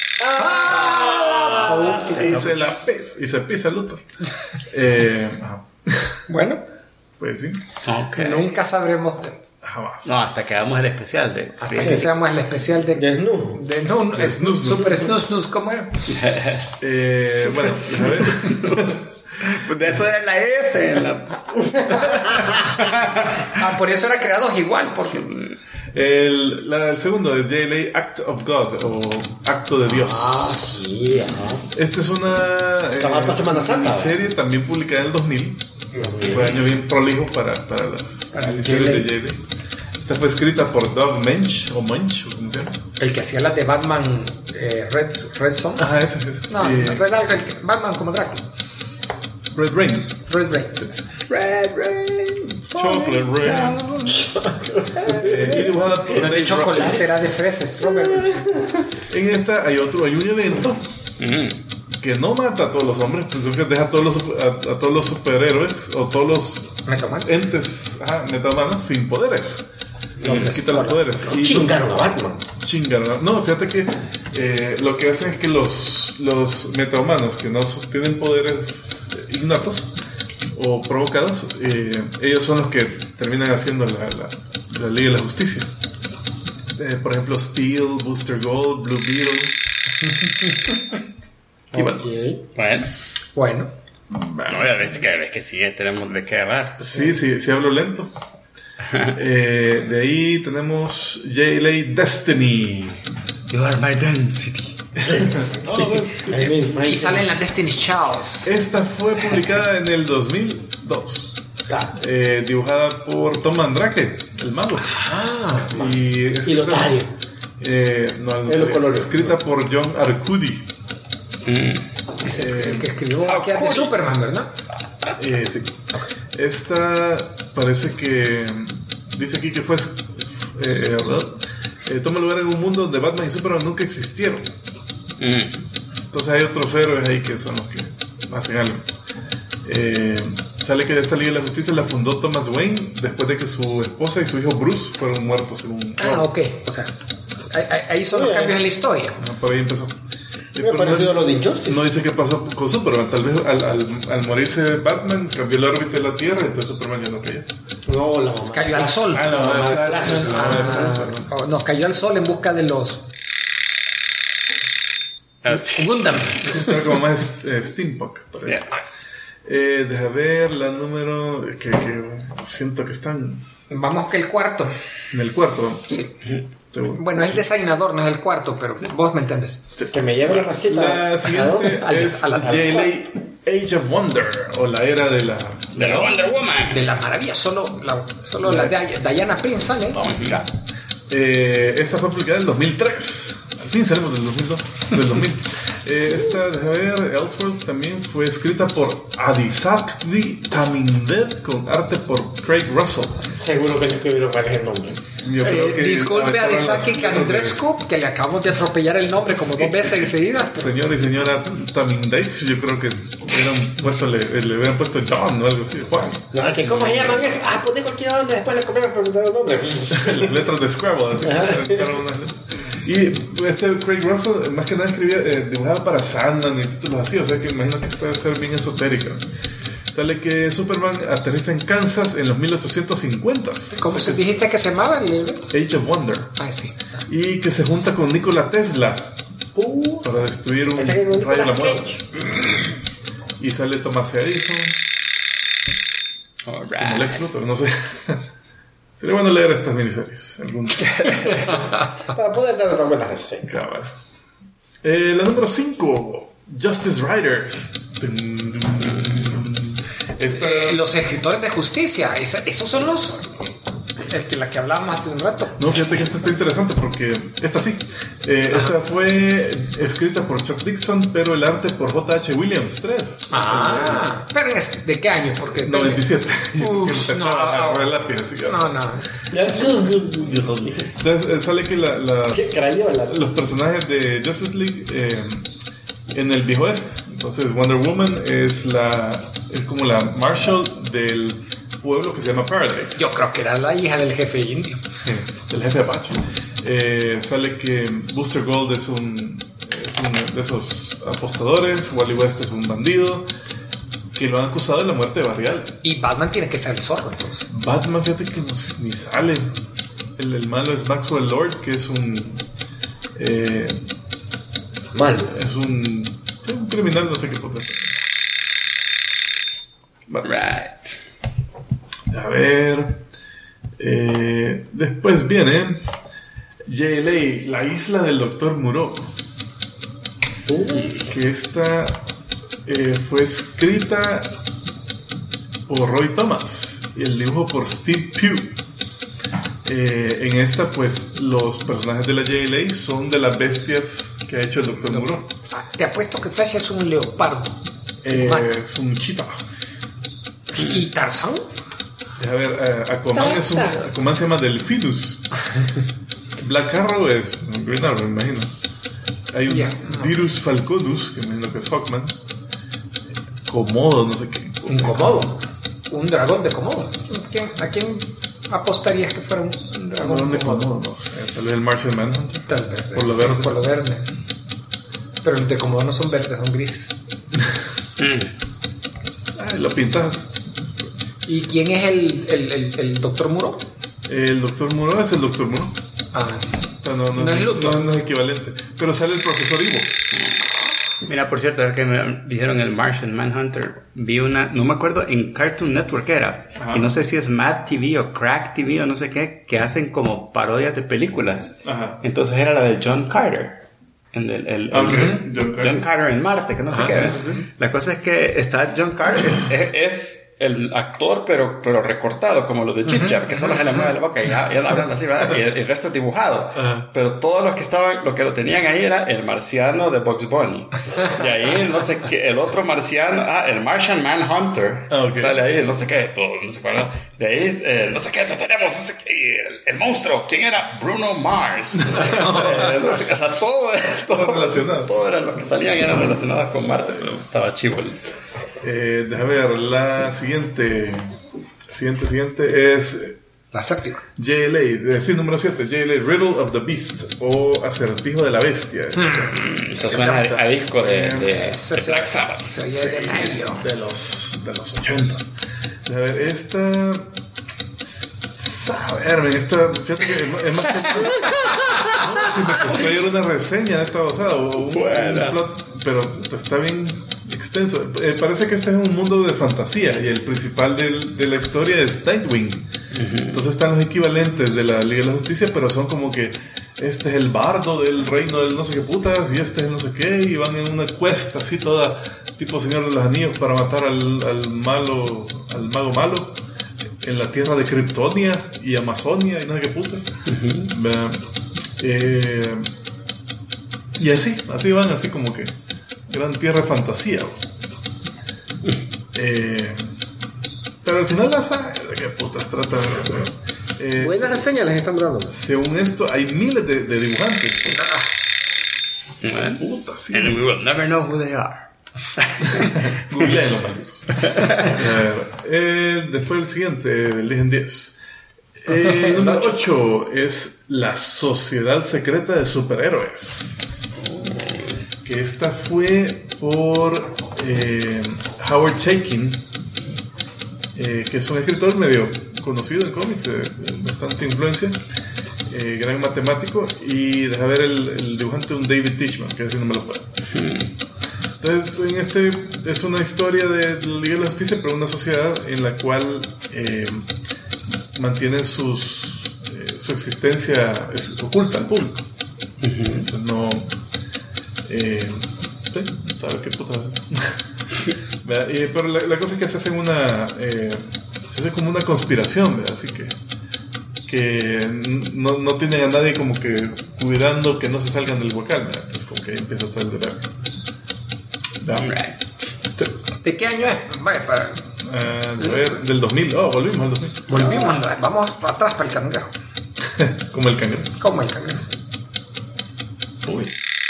Y se pisa el Luthor.
Bueno,
Pues sí,
nunca sabremos
jamás.
No, hasta que hagamos el especial de...
hasta que seamos el especial de
Desnudo.
Super Snus, ¿cómo era?
Bueno, ¿sabes?
Pues de eso era la S.
Por eso era creados igual, porque
El segundo es JLA Act of God o Acto de Dios.
Sí,
Esta es una
Estaba para Semana Santa,
serie también publicada en el 2000. Fue año bien prolijo para las series de JLA. Esta fue escrita por Doug Mensch, o como se llama.
el que hacía las de Batman Red Son.
Ajá, ese.
No, Batman como Drácula.
Red Rain.
Red Rain.
Chocolate Rain. Y dibujada por
No de
Dave
chocolate, era de fresa, strawberry.
En esta hay un evento que no mata a todos los hombres, pues que deja a todos los superhéroes o todos los
Metaman.
entes metahumanos sin poderes. Les quitan los poderes. Y
Chingaron a Batman.
No, fíjate que lo que hacen es que los metahumanos que no tienen poderes innatos o provocados, ellos son los que terminan haciendo la ley de la justicia. Por ejemplo, Steel, Booster Gold, Blue Beetle. Y
Bueno.
No, ya ves que sí, tenemos de qué hablar.
Sí, hablo lento. De ahí tenemos JLA Destiny.
You are my density.
Y salen las Destiny Childs.
Esta fue publicada en el 2002. Dibujada por Tom Mandrake, el mago. Y
Lotario.
Escrita por John Arcudi.
Ese es el que escribió aquí de Superman, ¿verdad?
Sí. Esta parece que dice aquí que fue toma lugar en un mundo donde Batman y Superman nunca existieron. Entonces hay otros héroes ahí que son los que hacen algo. Sale que de esta Liga de la Justicia la fundó Thomas Wayne después de que su esposa y su hijo Bruce fueron muertos según
ok. O sea, ahí son los cambios en la historia.
por ahí empezó.
Me ha parecido lo de Injustice.
No dice qué pasó con Superman. Tal vez al morirse Batman cambió la órbita de la Tierra y entonces Superman ya no cayó.
No, la mamá.
Cayó al sol. No, cayó al sol en busca de los Gundam.
Está como más steampunk, parece. Deja ver la número que siento que están
Vamos que el cuarto.
en el cuarto.
Sí. Bueno, es el designador, no es el cuarto, pero vos me entendés.
Que me lleve la maceta.
La siguiente es JLA Age of Wonder, o la era de la
Wonder Woman.
De la maravilla, solo la de Diana Prince sale.
Esa fue publicada en el 2003. Al fin salimos del 2000. Esta, déjame ver, Elseworlds también fue escrita por Adisakti Taminded con arte por Craig Russell.
Seguro que le escribieron mal el nombre.
Disculpe a Adisaki Andrescu, que le acabamos de atropellar el nombre como 2 veces enseguida.
Señor y señora Taminded, yo creo que le hubieran puesto John o algo así, Juan.
No, que ¿cómo se llaman eso? Pues de cualquier onda, después le comienzan a preguntar el nombre.
Letras de Scrabble, así. Y Craig Russell más que nada dibujaba para Sandman y títulos así, o sea que imagino que esta debe ser bien esotérica. Sale que Superman aterriza en Kansas en los 1850s.
¿Cómo se dijiste que se llamaba el libro?
Age of Wonder.
Sí.
Y que se junta con Nikola Tesla para destruir un rayo de la muerte. Y sale Thomas Edison. Como Lex Luthor, no sé. Sería bueno leer estas miniseries algún día.
Para poder dar una buena reseña.
Claro. La número 5, Justice Riders.
Los escritores de justicia, esos son la que hablábamos hace un rato.
No, fíjate que esta está interesante porque esta sí. Esta fue escrita por Chuck Dixon, pero el arte por J.H. Williams 3.
Pero ¿de qué año? Porque
97. Empezaba a lápiz, así que... Entonces sale que los personajes de Justice League en el viejo oeste. Entonces Wonder Woman es como la Marshall del pueblo que se llama Paradise.
Yo creo que era la hija del jefe indio.
Sí, del jefe Apache. Sale que Booster Gold es uno de esos apostadores. Wally West es un bandido que lo han acusado de la muerte de Barry Allen.
Y Batman tiene que ser el zorro, entonces.
Batman, fíjate que ni sale. El malo es Maxwell Lord, que es un
malo.
Es un criminal, no sé qué puta.
Right.
A ver. Después viene JLA, la isla del Dr. Moreau. Que esta fue escrita por Roy Thomas y el dibujo por Steve Pugh. En esta, pues, los personajes de la JLA son de las bestias que ha hecho el Dr. Moreau.
Te apuesto que Flash es un leopardo.
Es un cheetah.
¿Y Tarzan?
A ver, Aquaman se llama Delphinus. Black Arrow es Green Arrow, me imagino. Hay un Dirus Falconus, que me imagino que es Hawkman. Komodo, no sé qué.
¿Un Komodo? ¿Un dragón de Komodo? ¿A quién apostarías que fuera un dragón
de Komodo? No sé, tal vez el Martian Manhunter.
Tal vez.
Por lo verde.
Por lo verde. Pero los de Komodo no son verdes, son grises.
Lo pintas.
¿Y quién es el Dr. Moreau?
El Dr. Moreau es el Dr. Moreau.
No es Luthor.
No es equivalente. Pero sale el profesor Ivo.
Mira, por cierto, ahora que me dijeron el Martian Manhunter, vi una, no me acuerdo, en Cartoon Network era, y no sé si es Mad TV o Crack TV o no sé qué, que hacen como parodias de películas. Entonces era la de John Carter. John Carter en Marte, que no sé qué. Sí. La cosa es que está John Carter, es el actor, pero recortado, como los de Chip Chap, que solo se le mueve la boca y ya hablan así, ¿verdad? Y el resto es dibujado. Pero todos los que estaban, lo que lo tenían ahí era el marciano de Bugs Bunny. Y ahí, no sé qué, el otro marciano, el Martian Manhunter, sale ahí, no sé qué, todo, no sé cuál. De ahí, no sé qué, tenemos, no sé qué, el monstruo, ¿quién era? Bruno Mars. No sé qué, o sea, todo
relacionado.
Todo era lo que salían eran relacionados con Marte, pero estaba chivo.
Déjame ver, la siguiente es
la séptima.
JLA, número 7, JLA, Riddle of the Beast o Acertijo de la Bestia.
Eso suena a disco de Black Sabbath.
De los 80. A ver, esta, fíjate que es más si me costó ir una reseña de esta basada o un plot, pero está bien extenso. Parece que este es un mundo de fantasía y el principal de la historia es Nightwing. Entonces están los equivalentes de la Liga de la Justicia, pero son como que este es el bardo del reino del no sé qué putas y este es el no sé qué, y van en una cuesta así toda tipo Señor de los Anillos para matar al mago malo. en la tierra de Kryptonia y Amazonia y nada que puta. Y así van, así como que gran tierra de fantasía. Pero al final ¿de qué putas trata?
Buenas reseñas les están dando.
Según esto, hay miles de dibujantes.
Puta, sí. And we will never know who they are.
Googleen los malditos. Después el siguiente, eligen 10. Número 8 es La Sociedad Secreta de Superhéroes. Que esta fue por Howard Chaykin, que es un escritor medio conocido en cómics, bastante influencia, gran matemático, y deja ver el dibujante un David Tishman, que así no me lo puedo. Entonces, en este es una historia de la Liga de la Justicia, pero una sociedad en la cual mantienen su existencia oculta al público. Entonces no... a ver qué putas hacen. Pero la cosa es que se hace se hace como una conspiración, ¿verdad? Así que no tienen a nadie como que cuidando que no se salgan del huacal, ¿verdad? Entonces como que ahí empieza todo el drama.
¿De qué año es? Vaya,
del 2000. Volvimos al 2000.
Vamos atrás para el cangrejo.
Como el cangrejo. Uy.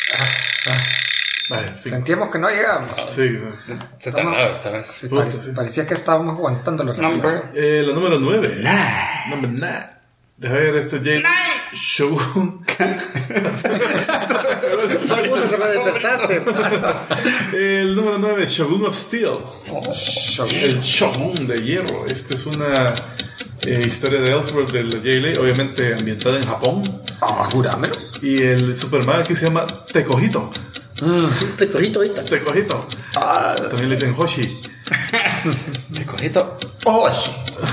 Sentíamos que no llegábamos.
Sí.
Se tardaba esta vez.
Parecía que estábamos aguantando los números.
La número 9. Number 9. Deja ver Shogun. El número 9, Shogun of Steel. El Shogun de hierro. Esta es una historia de Elseworld de la JLA, obviamente ambientada en Japón.
Jurámelo.
Y el Superman aquí se llama Tekojito. Tekojito. También le dicen Hoshi.
Tekojito. Hoshi.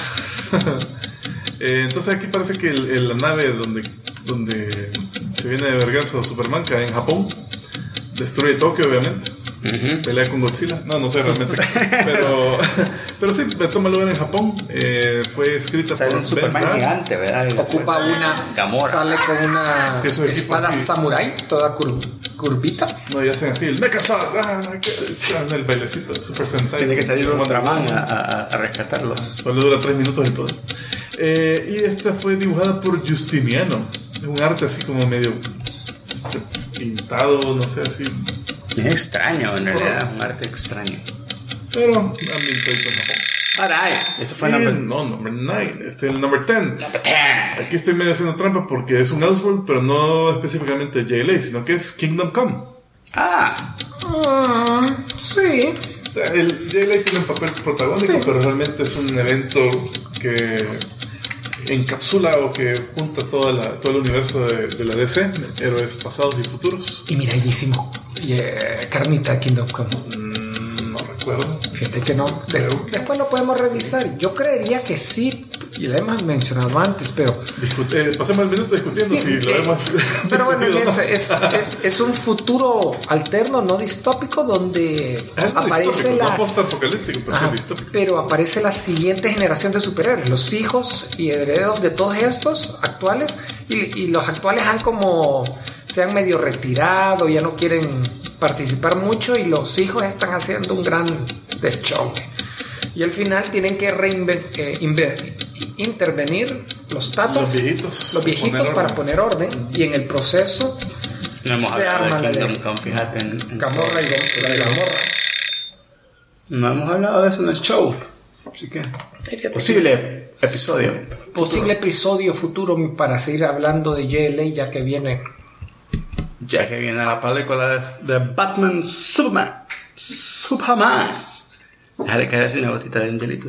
Entonces aquí parece que la nave donde se viene de vergazo Superman cae en Japón, destruye Tokio obviamente, pelea con Godzilla, no sé realmente, pero sí, toma lugar en Japón. Fue escrita por
un Superman gigante, ¿verdad?
Ocupa una Gamora, sale con una espada samurai toda curvita.
No, y hacen así el Megazord, en el bailecito Super Sentai.
Tiene que salir un Ultraman a rescatarlo.
Solo dura 3 minutos el poder. Y esta fue dibujada por Justiniano. Es un arte así como medio pintado, no sé, así.
Es extraño, en realidad, es un arte extraño.
Pero ambientado en Japón.
Alright, eso fue
number 9. Este es el number 10. Aquí estoy medio haciendo trampa porque es un Elseworld, pero no específicamente JLA, sino que es Kingdom Come.
Sí.
El JLA tiene un papel protagónico, pero realmente es un evento que encapsula o que junta todo el universo de la DC, héroes pasados y futuros.
Y mira, ahí hicimos carnita de Kingdom Come.
No recuerdo.
Fíjate que no. Después lo podemos revisar. Yo creería que sí, y lo hemos mencionado antes, pero...
pasemos el minuto discutiendo si lo hemos...
Pero bueno, es un futuro alterno, no distópico, donde aparece
no post-apocalíptico, pero es distópico.
Pero aparece la siguiente generación de superhéroes, los hijos y herederos de todos estos actuales, y los actuales se han medio retirado, ya no quieren participar mucho, y los hijos están haciendo un gran deschongue. Y al final tienen que intervenir los tatos, los viejitos para poner orden, y en el proceso se arma la de Gamorra y la Gamorra.
No hemos hablado de eso en el show, así que posible episodio futuro para seguir hablando de JLA, ya que viene la película de Batman Superman. Deja de caer así una gotita de un hielito.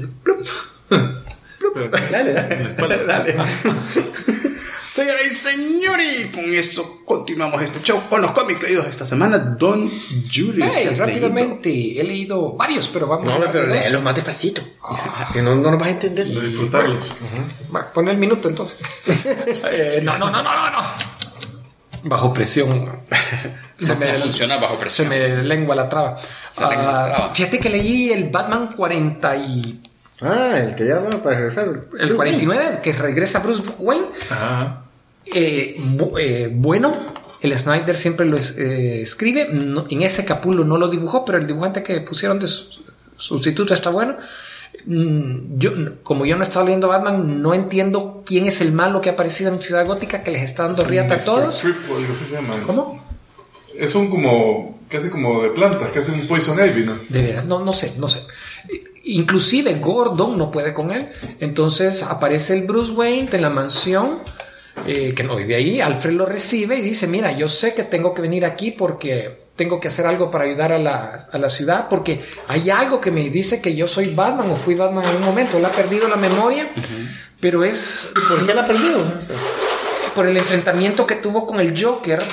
Dale. Señoras y señores, con eso continuamos este show con los cómics leídos esta semana. Don Julius.
Rápidamente, he leído varios, pero vamos a
pero léelos más despacito. Que no nos vas a entender.
Disfrutarlos.
Bueno, pon el minuto entonces. No. Bajo presión.
Funciona bajo presión.
Se me lengua la traba. Fíjate que leí el Batman 40 y
El que ya va para regresar.
El 49, que regresa Bruce Wayne.
Ajá.
Bueno, el Snyder siempre lo escribe. No, en ese capítulo no lo dibujó, pero el dibujante que pusieron de sustituto está bueno. Como yo no he estado leyendo Batman, no entiendo quién es el malo que ha aparecido en Ciudad Gótica que les está dando riata a todos.
Algo se llama.
¿Cómo?
Es casi como de plantas, casi un Poison Ivy, ¿no?
De veras, no sé. Inclusive Gordon no puede con él. Entonces aparece el Bruce Wayne de la mansión, que no vive ahí. Alfred lo recibe y dice, mira, yo sé que tengo que venir aquí porque tengo que hacer algo para ayudar a la ciudad, porque hay algo que me dice que yo soy Batman o fui Batman en un momento. Él ha perdido la memoria, pero es...
¿Por qué la ha perdido?
Por el enfrentamiento que tuvo con el Joker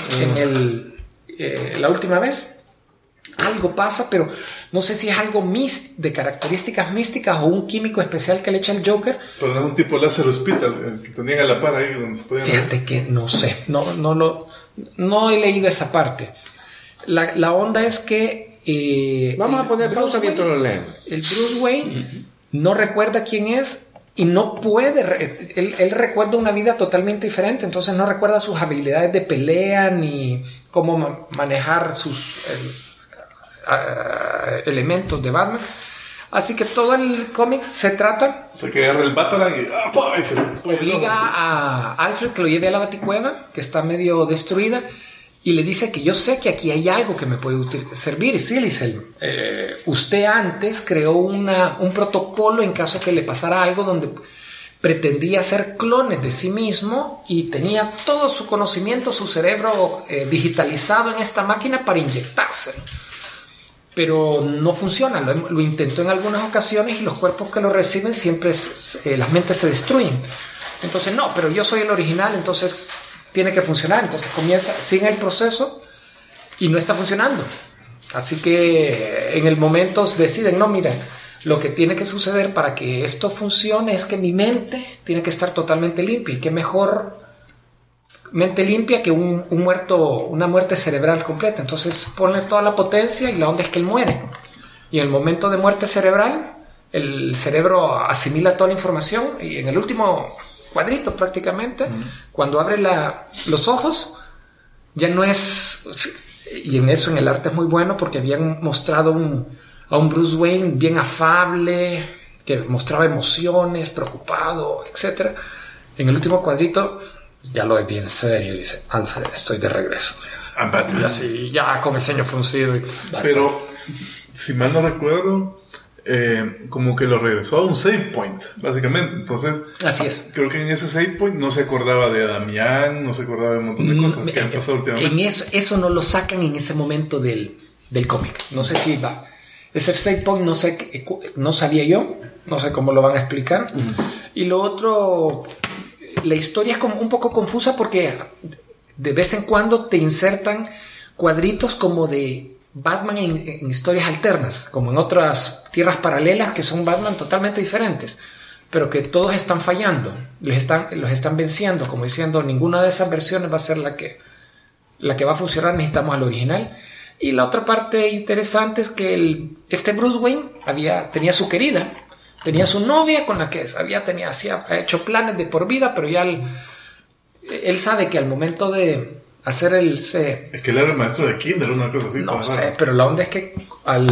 la última vez. Algo pasa, pero no sé si es algo de características místicas o un químico especial que le echa el Joker.
Pero no es un tipo Lazarus Hospital, el que tenían a la par ahí donde se podían...
Fíjate que no sé, no he leído esa parte. La onda es que...
Vamos a poner pausa mientras lo leemos.
El Bruce Wayne no recuerda quién es y no puede... Él recuerda una vida totalmente diferente, entonces no recuerda sus habilidades de pelea ni cómo manejar sus elementos de Batman. Así que todo el cómic se trata...
O sea, que agarra el Batarang y se
obliga a Alfred que lo lleve a la Baticueva, que está medio destruida, y le dice que yo sé que aquí hay algo que me puede servir. Y sí, le dice, usted antes creó un protocolo en caso que le pasara algo donde pretendía hacer clones de sí mismo y tenía todo su conocimiento, su cerebro digitalizado en esta máquina para inyectárselo. Pero no funciona, lo intentó en algunas ocasiones y los cuerpos que lo reciben siempre las mentes se destruyen. Entonces no, pero yo soy el original, entonces tiene que funcionar. Entonces sigue el proceso y no está funcionando. Así que en el momento deciden, no, mira, lo que tiene que suceder para que esto funcione es que mi mente tiene que estar totalmente limpia. Y qué mejor mente limpia que una muerte cerebral completa. Entonces pone toda la potencia y la onda es que él muere. Y en el momento de muerte cerebral, el cerebro asimila toda la información y en el último cuadrito prácticamente, cuando abre los ojos, ya no es... Y en eso en el arte es muy bueno porque habían mostrado a un Bruce Wayne bien afable, que mostraba emociones, preocupado, etc. En el último cuadrito ya lo ve bien serio y dice, Alfred, estoy de regreso. Y así, ya con el ceño fruncido.
Pero, si mal no recuerdo, como que lo regresó a un save point, básicamente. Entonces,
así es.
Creo que en ese save point no se acordaba de Damián, no se acordaba de un montón de cosas que han pasado últimamente.
En eso no lo sacan en ese momento del cómic. No sé si va. Ese save point no sabía yo, no sé cómo lo van a explicar. Y lo otro, la historia es como un poco confusa porque de vez en cuando te insertan cuadritos como de Batman en historias alternas, como en otras tierras paralelas que son Batman totalmente diferentes, pero que todos están fallando, los están venciendo, como diciendo, ninguna de esas versiones va a ser la que va a funcionar, necesitamos al original. Y la otra parte interesante es que este Bruce Wayne tenía su querida, tenía su novia con la que había hecho planes de por vida, pero ya él sabe que al momento de hacer es
que él era el maestro de Kinder, una cosa así.
No sé, pero la onda es que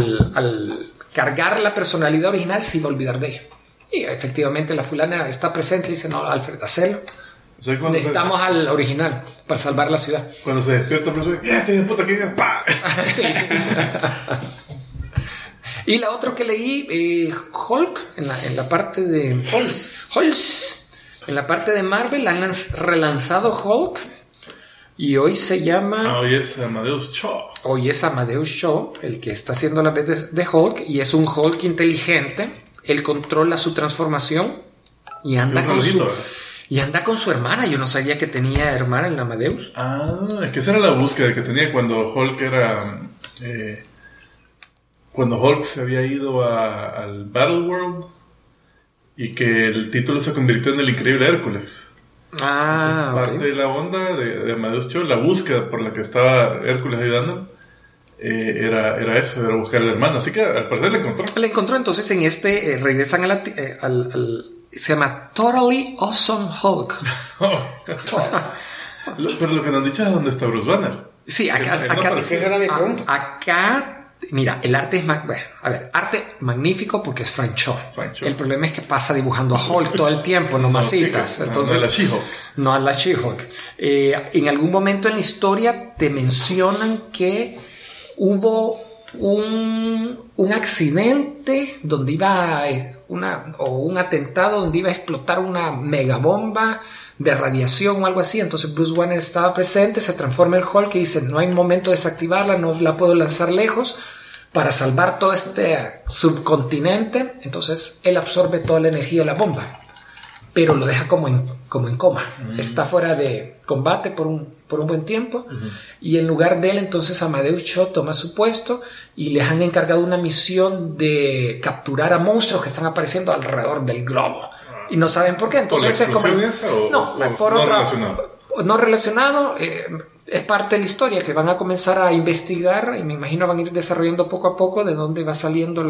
al cargar la personalidad original se iba a olvidar de ella. Y efectivamente la fulana está presente y dice, no, Alfred, hacelo. O sea, necesitamos al original para salvar la ciudad.
Cuando se despierta, este puta que ¡pah!
Sí. Y la otra que leí, Hulk, en la parte de Hulk, en la parte de Marvel han relanzado Hulk y hoy se llama...
hoy es Amadeus Cho.
Hoy es Amadeus Cho, el que está haciendo la vez de Hulk, y es un Hulk inteligente. Él controla su transformación y anda con su hermana. Yo no sabía que tenía hermana en la Amadeus.
Es que esa era la búsqueda que tenía cuando Hulk era... cuando Hulk se había ido al Battleworld y que el título se convirtió en El Increíble Hércules. Parte de la onda de Amadeus Cho, la búsqueda por la que estaba Hércules ayudando, era eso, era buscar a la hermana. Así que al parecer la encontró.
La encontró, entonces en regresan al se llama Totally Awesome Hulk.
Pero lo que nos han dicho es dónde está Bruce Banner.
Sí, acá mira, el arte es arte magnífico porque es Frank Cho. El problema es que pasa dibujando a Hulk todo el tiempo, no masitas. Entonces,
no a la She-Hulk.
No a la She-Hulk. En algún momento en la historia te mencionan que hubo un accidente donde iba un atentado donde iba a explotar una megabomba de radiación o algo así. Entonces Bruce Banner estaba presente, se transforma en Hulk y dice: no hay momento de desactivarla, no la puedo lanzar lejos para salvar todo este subcontinente. Entonces él absorbe toda la energía de la bomba, pero lo deja como en coma. Está fuera de combate por un buen tiempo. Y en lugar de él, entonces Amadeus Cho toma su puesto y les han encargado una misión de capturar a monstruos que están apareciendo alrededor del globo. Y no saben por qué. Entonces es como... No relacionado. Es parte de la historia que van a comenzar a investigar y me imagino van a ir desarrollando poco a poco de dónde va saliendo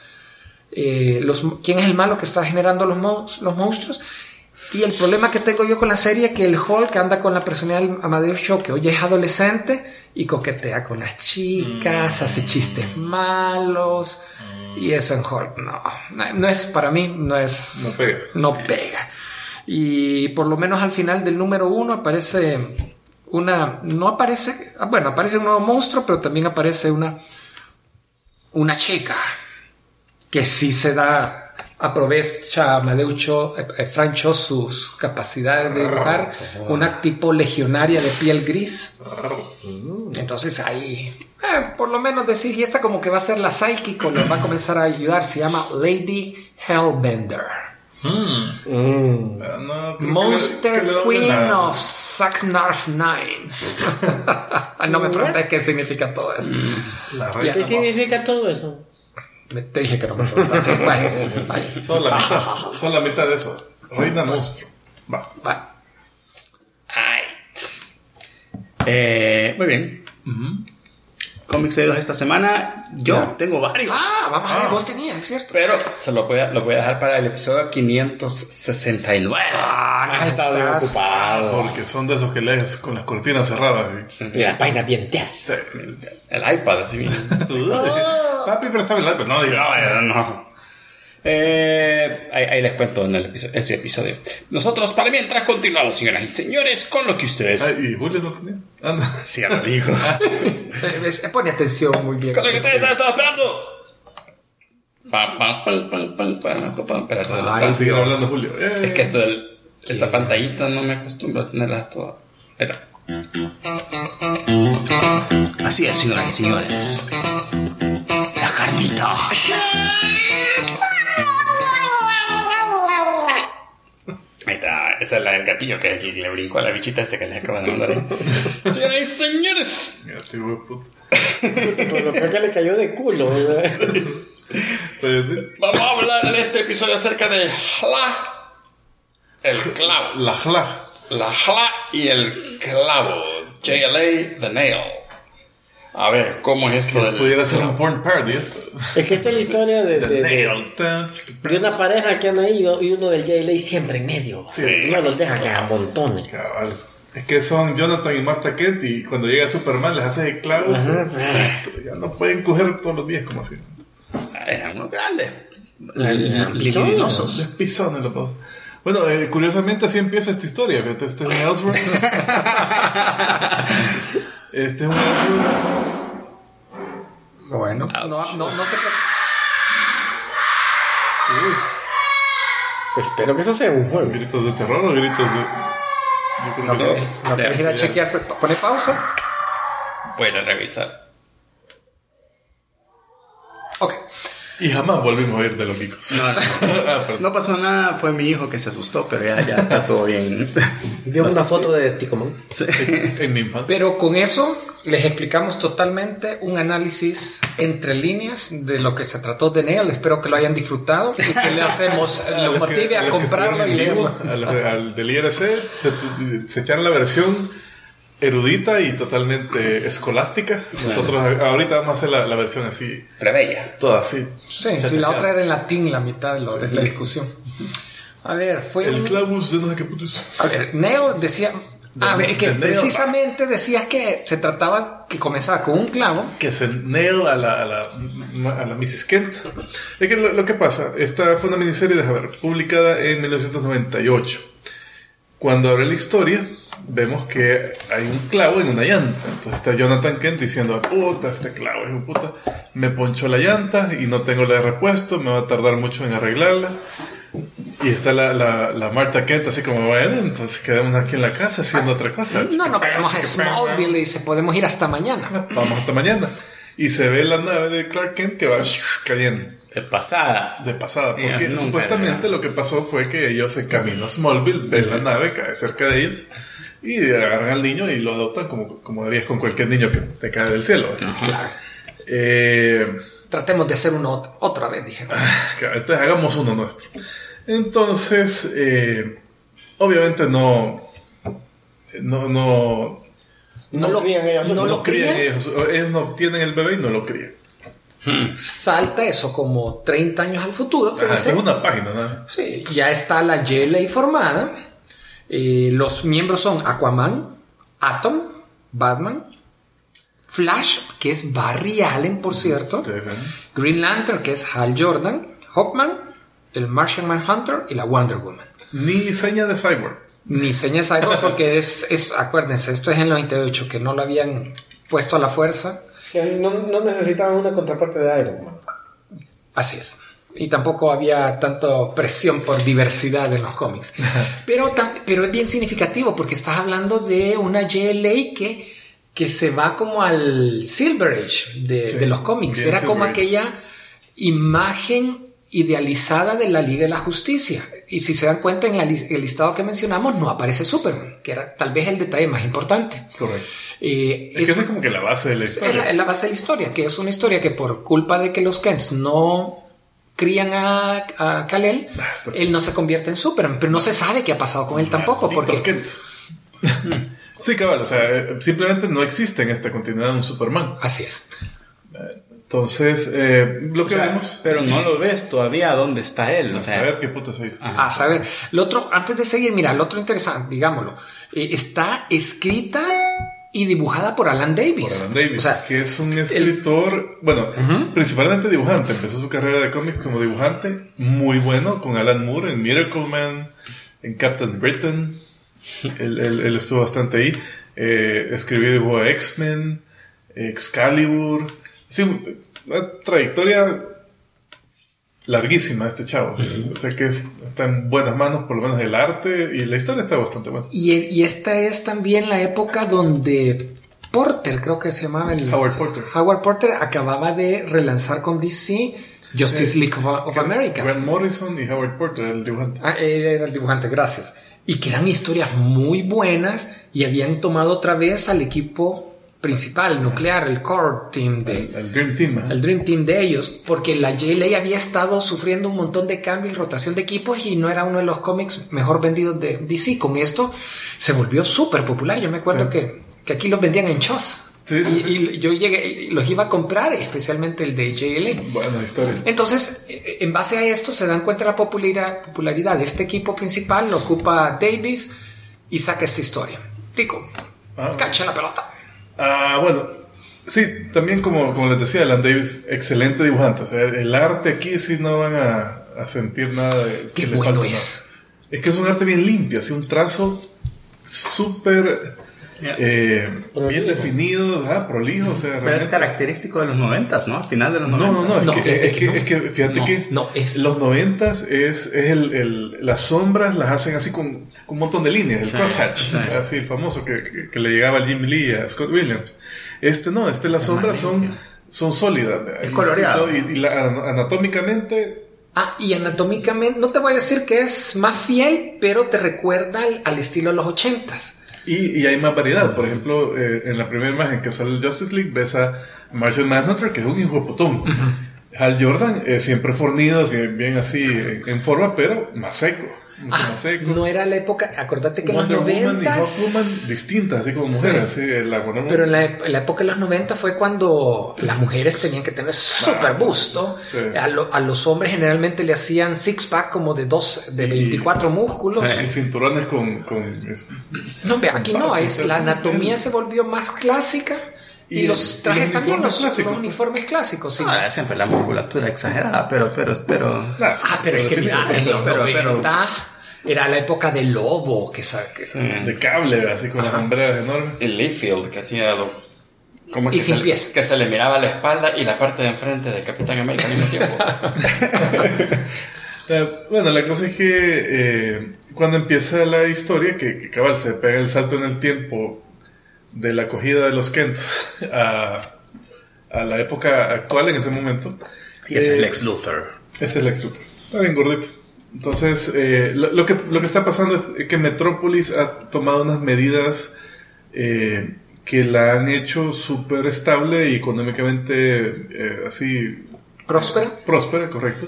quién es el malo que está generando los monstruos. Y el problema que tengo yo con la serie es que el Hulk anda con la personalidad del Amadeus Cho, que hoy es adolescente y coquetea con las chicas, hace chistes malos. Y eso en Hulk no es, para mí no pega. Y por lo menos al final del número 1 aparece aparece un nuevo monstruo, pero también aparece una chica que sí aprovecha Amadeus Cho, Frank Cho, sus capacidades de dibujar, una tipo legionaria de piel gris. Entonces ahí, por lo menos decir, y esta como que va a ser la psychic, o nos va a comenzar a ayudar, se llama Lady Hellbender. Monster Queen of Saknarf 9. No me preguntes qué significa todo eso.
¿Qué significa todo eso?
Te dije que no me preguntaras.
Son la mitad de eso. Reina monstruo. Va.
Muy bien. Cómics leídos esta semana. Yo tengo varios.
Vamos a ver, vos tenías, es cierto.
Pero se lo voy a dejar para el episodio 569.
Has estado bien ocupado.
Porque son de esos que lees con las cortinas cerradas.
Y la página bien
sí. El iPad, así bien.
Papi, préstame el iPad. No,
no. Ahí les cuento en ese episodio. Nosotros, para mientras, continuamos, señoras y señores, con lo que ustedes...
¿Y Julio no tenía? No.
Sí, ya lo dijo.
Pone atención muy bien.
Con lo que ustedes están esperando. Espérate,
sigue hablando Julio.
Es que esto esta pantallita no me acostumbro a tenerla toda. Ahí está. Así es, señoras y señores. La carnita. Ahí está, esa es la del gatillo que le brincó a la bichita que les acaban de mandar. Señoras y señores.
Mira, tío, puto.
Lo que le cayó de culo.
Puede ser.
Vamos a hablar en este episodio acerca de el clavo. La jla y el clavo. JLA The Nail. A ver, ¿cómo es esto del...
Pudiera ser un porn parody esto.
Es que esta es la historia de una pareja que han ahí y uno del JLA siempre en medio.
Sí.
No los deja que a montones.
Cabal. Es que son Jonathan y Martha Kent y cuando llega Superman les hace el clavo. Ya no pueden coger todos los días como así.
Eran unos grandes.
Libidinosos. Pisones los dos. Bueno, curiosamente así empieza esta historia. Este es un Elseworlds. Este es un Elseworlds.
Bueno, no sé.
Espero que eso sea un juego.
¿Gritos de terror o gritos de...?
No quieres ir a chequear. Pone pausa.
Voy a revisar.
Ok.
Y jamás volvimos a ir de los micos.
No pasó nada, fue mi hijo que se asustó, pero ya está todo bien.
Vio una foto de Ticomán.
Sí.
En mi infancia.
Pero con eso les explicamos totalmente un análisis entre líneas de lo que se trató de Nail. Espero que lo hayan disfrutado y que le hacemos lo motive a comprarlo y leerlo.
Al del IRC se echaron la versión erudita y totalmente escolástica. Nosotros ahorita vamos a hacer la versión así.
Plebeya.
Toda así.
Sí, la otra era en latín, la mitad de la discusión. A ver, fue...
El clavus de no sé qué putos.
A ver, Neo decía... precisamente decías que se trataba que comenzaba con un clavo.
Que se nail a la Mrs. Kent. Es que lo que pasa, esta fue una miniserie, publicada en 1998. Cuando abre la historia, vemos que hay un clavo en una llanta. Entonces está Jonathan Kent diciendo, puta, este clavo es un puta, me ponchó la llanta y no tengo la de repuesto, me va a tardar mucho en arreglarla. Y está la Martha Kent así como, bueno, entonces quedamos aquí en la casa haciendo otra cosa.
No, vayamos a Smallville y dice, podemos ir hasta mañana.
Vamos hasta mañana. Y se ve la nave de Clark Kent que va cayendo.
De pasada.
Porque supuestamente lo que pasó fue que ellos en camino a Smallville ven la nave, cae cerca de ellos y agarran al niño y lo adoptan como harías con cualquier niño que te cae del cielo.
Claro. Tratemos de hacer uno otra vez, dijeron.
Entonces hagamos uno nuestro. Entonces, obviamente no
lo crían ellos.
Ellos no obtienen el bebé y no lo crían.
Salta eso como 30 años al futuro.
Es una página, ¿no?
Sí, ya está la JLA formada. Los miembros son Aquaman, Atom, Batman, Flash, que es Barry Allen, por cierto.
Sí.
Green Lantern, que es Hal Jordan. Hawkman, el Martian Manhunter y la Wonder Woman.
Ni seña de Cyborg.
Porque acuérdense, esto es en el 98, que no lo habían puesto a la fuerza.
Que no necesitaban una contraparte de Iron Man.
Así es. Y tampoco había tanta presión por diversidad en los cómics. Pero es bien significativo porque estás hablando de una JLA que se va como al Silver Age de los cómics. Era como aquella imagen idealizada de la Liga de la Justicia. Y si se dan cuenta, en el listado que mencionamos no aparece Superman, que era tal vez el detalle más importante.
Correcto. Es que esa es como que la base de la historia.
Es la base de la historia, que es una historia que por culpa de que los Kents no crían a Kal-El, él no se convierte en Superman, pero no se sabe qué ha pasado con él tampoco. Porque
sí, cabal, o sea, simplemente no existe en esta continuidad un Superman.
Así es.
Entonces, lo que vemos...
Pero no lo ves todavía dónde está él.
A saber qué puta se hizo.
A saber. Lo otro, antes de seguir, mira, lo otro interesante, digámoslo, está escrita y dibujada por Alan Davis.
O sea, que es un escritor, principalmente dibujante. Empezó su carrera de cómics como dibujante, muy bueno, con Alan Moore en Miracle Man, en Captain Britain. Él estuvo bastante ahí. Escribió y dibujó a X-Men, Excalibur. Sí, una trayectoria larguísima este chavo. O sea que está en buenas manos, por lo menos el arte, y la historia está bastante buena.
Y esta es también la época donde Porter, creo que se llamaba Howard Porter acababa de relanzar con DC Justice League of America.
Grant Morrison y Howard Porter, el dibujante.
Era el dibujante, gracias. Y que eran historias muy buenas y habían tomado otra vez al equipo principal, nuclear, el core team
el Dream Team.
El Dream Team de ellos, porque la JLA había estado sufriendo un montón de cambios y rotación de equipos y no era uno de los cómics mejor vendidos de DC. Con esto se volvió súper popular. Yo me acuerdo que aquí los vendían en Chos. Y yo llegué y los iba a comprar, especialmente el de JLA.
Buena historia.
Entonces, en base a esto se dan cuenta de la popularidad de este equipo principal, lo ocupa Davis y saca esta historia. Tico, cacha la pelota.
Bueno, sí, también como les decía, Alan Davis, excelente dibujante. O sea, el arte aquí sí no van a sentir nada de...
Qué bueno es.
Nada. Es que es un arte bien limpio, así un trazo súper bien definido, prolijo. O sea,
pero es característico de los 90s, ¿no? Al final de los 90s.
Es que fíjate que los 90s es las sombras las hacen así con un montón de líneas, el crosshatch, así el famoso que le llegaba a Jim Lee, a Scott Williams. Las sombras son sólidas.
Es coloreado.
Y anatómicamente...
y anatómicamente, no te voy a decir que es más fiel, pero te recuerda al estilo de los 80s.
Y hay más variedad. Por ejemplo, en la primera imagen que sale el Justice League, ves a Martian Manhunter, que es un hijo de putón. Hal Jordan, siempre fornido, bien así en forma, pero más seco. mucho más seco.
No era la época, acordate que
Wonder
en los 90
Woman y Hawkwoman distintas, así como mujeres, sí.
Pero en la época de los 90 fue cuando las mujeres tenían que tener super busto. Sí. A los hombres generalmente le hacían six pack como de 24 músculos.
Y cinturones con
no, ve, aquí no, la anatomía se volvió más clásica. Y los trajes también, los uniformes clásicos, sí.
Siempre la musculatura exagerada, pero
pero es que mira, en los 90 era la época del Lobo,
de cable, así con las hombreras enormes.
El Layfield, que hacía
y sin pies.
Que se le miraba la espalda y la parte de enfrente de Capitán América al mismo tiempo.
Bueno, la cosa es que cuando empieza la historia, que cabal se pega el salto en el tiempo de la acogida de los Kents a la época actual en ese momento.
Y es el Lex Luthor.
Es el Lex Luthor. Está bien gordito. Entonces, lo que está pasando es que Metrópolis ha tomado unas medidas que la han hecho súper estable y económicamente así... Próspera, correcto.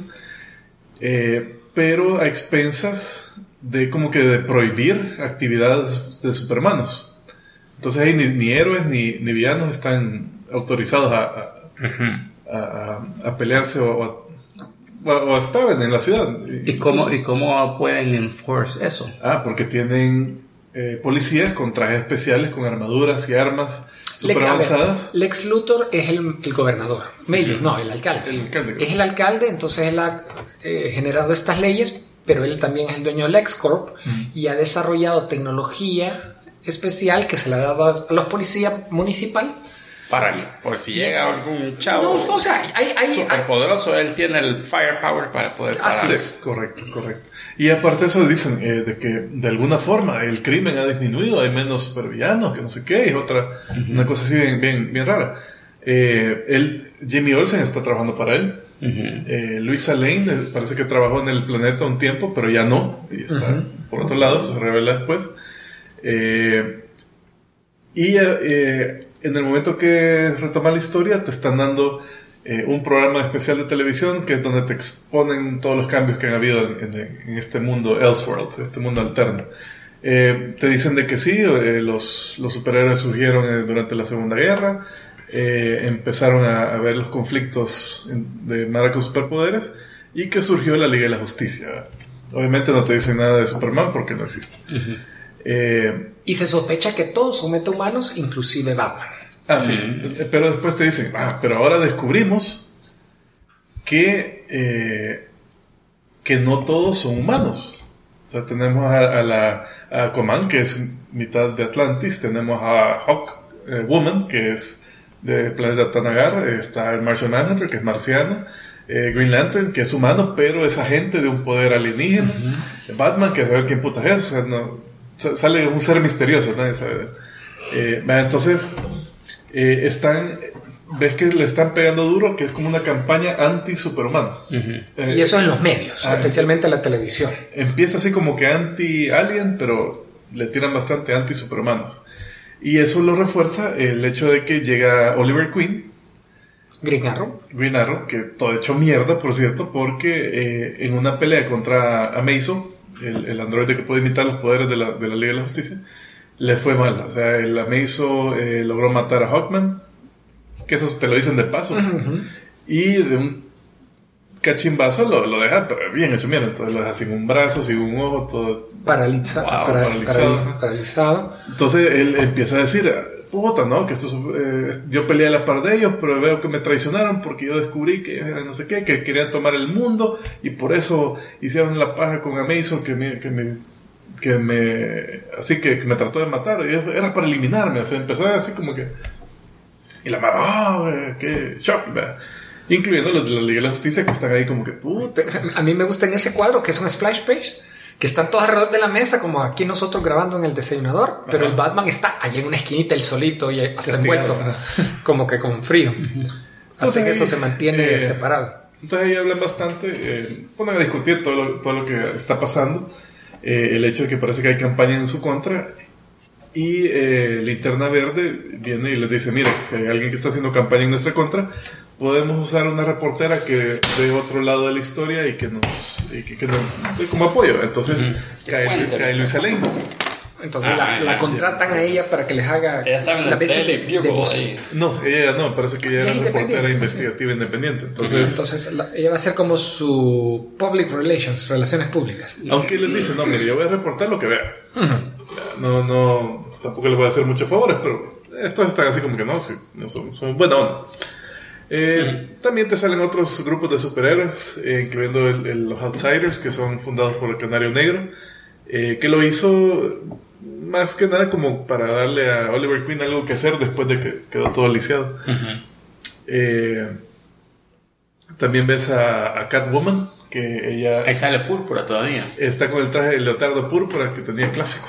Pero a expensas de como que de prohibir actividades de superhumanos. Entonces ahí ni héroes ni villanos están autorizados a pelearse o a estar en la ciudad.
¿Y cómo pueden enforce eso?
Porque tienen policías con trajes especiales, con armaduras y armas super avanzadas.
Lex Luthor es el gobernador. No, el alcalde. Es el alcalde, entonces él ha generado estas leyes, pero él también es el dueño de LexCorp y ha desarrollado tecnología especial que se le ha dado a los policías municipal
por si llega algún chavo
o sea, hay
superpoderoso, él tiene el firepower para poder parar.
Sí, correcto. Y aparte de eso dicen de que de alguna forma el crimen ha disminuido, hay menos supervillanos, que no sé qué, es una cosa así bien rara. Jimmy Olsen está trabajando para él. Luisa Lane parece que trabajó en el planeta un tiempo, pero ya no, y está por otro lado, se revela después. En el momento que retoma la historia te están dando un programa especial de televisión que es donde te exponen todos los cambios que han habido en este mundo Elseworld, este mundo alterno. Te dicen de que sí, los superhéroes surgieron durante la Segunda Guerra, empezaron a ver los conflictos de Mara con superpoderes y que surgió la Liga de la Justicia. Obviamente no te dicen nada de Superman porque no existe.
Y se sospecha que todos son metahumanos, inclusive Batman.
Sí. Pero después te dicen, pero ahora descubrimos que no todos son humanos. O sea, tenemos a Aquaman, que es mitad de Atlantis, tenemos a Hawkwoman, que es del planeta Tanagar, está el Martian Manhunter, que es marciano, Green Lantern, que es humano, pero es agente de un poder alienígena, Batman, que es saber quién puta es, o sea, no... Sale un ser misterioso, nadie sabe. Entonces, ves que le están pegando duro, que es como una campaña anti-superhumano.
Y eso en los medios, especialmente en la televisión.
Empieza así como que anti-alien, pero le tiran bastante anti-superhumanos. Y eso lo refuerza el hecho de que llega Oliver Queen.
Green Arrow,
que todo hecho mierda, por cierto, porque en una pelea contra Amazo, el androide que puede imitar los poderes de la Liga de la Justicia, le fue mal. O sea, el Amazo logró matar a Hawkman, que eso te lo dicen de paso, y de un cachimbazo lo deja bien hecho mierda. Entonces lo deja sin un brazo, sin un ojo, todo
paralizado.
Entonces él empieza a decir, puta, ¿no? Que yo peleé a la par de ellos, pero veo que me traicionaron porque yo descubrí que ellos eran no sé qué, que querían tomar el mundo y por eso hicieron la paja con Amazo que me trató de matar y era para eliminarme. O sea, empezó así como que... Y la mara, qué shock, ¿verdad? Incluyendo los de la Liga de la Justicia que están ahí como que puta.
A mí me gusta en ese cuadro que es un splash page, que están todos alrededor de la mesa, como aquí nosotros grabando en el desayunador, pero el Batman está allá en una esquinita, él solito, y hasta envuelto, como que con frío. Así que eso se mantiene separado.
Entonces ahí hablan bastante, ponen a discutir todo lo que está pasando, el hecho de que parece que hay campaña en su contra, y Linterna Verde viene y les dice, mira, si hay alguien que está haciendo campaña en nuestra contra, podemos usar una reportera que de otro lado de la historia y que nos como apoyo. Entonces cae Luisa Lane.
Entonces la contratan a ella para que les haga
la vez de voz.
No, ella no, parece que ella era reportera investigativa independiente. Entonces
ella va a ser como su public relations, relaciones públicas.
Aunque les dice, no, mire, yo voy a reportar lo que vea. No, tampoco les voy a hacer muchos favores, pero estos están así como que no son buena onda. También te salen otros grupos de superhéroes, incluyendo los Outsiders, que son fundados por el Canario Negro, que lo hizo más que nada como para darle a Oliver Queen algo que hacer después de que quedó todo lisiado. También ves a Catwoman, que ella...
Ahí sale púrpura todavía.
Está con el traje de leotardo púrpura que tenía clásico.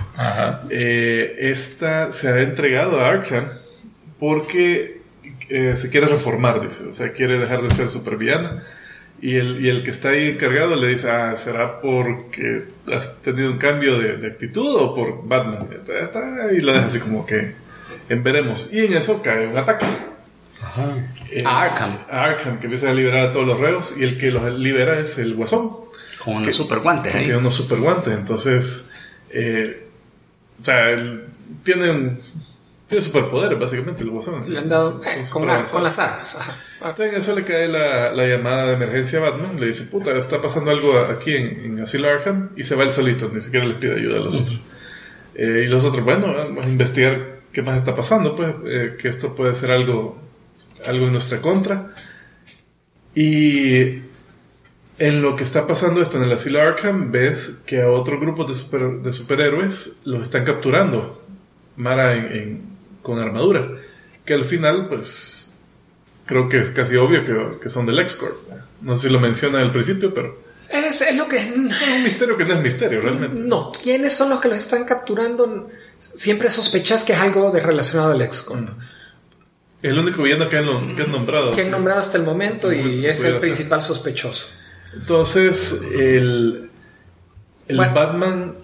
Esta se ha entregado a Arkham porque se quiere reformar, dice. O sea, quiere dejar de ser supervillana. Y el que está ahí encargado le dice, ¿será porque has tenido un cambio de actitud o por Batman? Y la deja así como que veremos. Y en eso cae un ataque.
A
Arkham, que empieza a liberar a todos los reos, y el que los libera es el Guasón.
Con unos super guantes.
Tiene unos super guantes. Entonces, o sea, él tiene superpoderes, básicamente, el Guasón.
Le han dado con las armas.
Entonces en eso le cae la llamada de emergencia a Batman. Le dice, puta, está pasando algo aquí en Asilo Arkham. Y se va él solito, ni siquiera les pide ayuda a los otros. Y los otros, bueno, vamos a investigar qué más está pasando, pues, que esto puede ser algo en nuestra contra. Y en lo que está pasando esto en el Asilo Arkham, ves que a otro grupo de superhéroes los están capturando. Mara con armadura. Que al final, pues... Creo que es casi obvio que son del X-Corp. No sé si lo mencionan al principio, pero...
Es lo que...
un misterio que no es misterio, realmente.
No, ¿quiénes son los que los están capturando? Siempre sospechas que es algo relacionado al X-Corp.
El único villano que han nombrado.
Que han nombrado hasta el momento y es el principal sospechoso.
Entonces, el Batman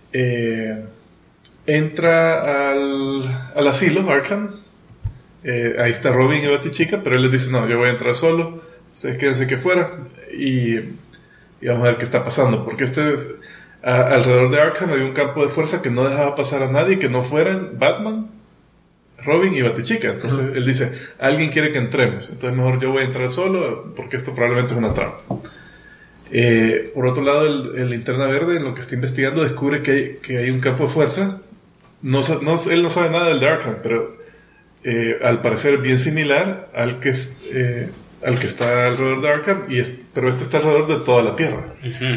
entra al asilo, Arkham. Ahí está Robin y Batichica, pero él les dice, no, yo voy a entrar solo, ustedes quédense que fuera y vamos a ver qué está pasando, porque alrededor de Arkham hay un campo de fuerza que no dejaba pasar a nadie que no fueran Batman, Robin y Batichica. Entonces él dice, alguien quiere que entremos, entonces mejor yo voy a entrar solo porque esto probablemente es una trampa. Por otro lado, el Linterna Verde, en lo que está investigando, descubre que hay un campo de fuerza. Él no sabe nada del de Arkham, pero al parecer bien similar al que está alrededor de Arkham, pero este está alrededor de toda la Tierra.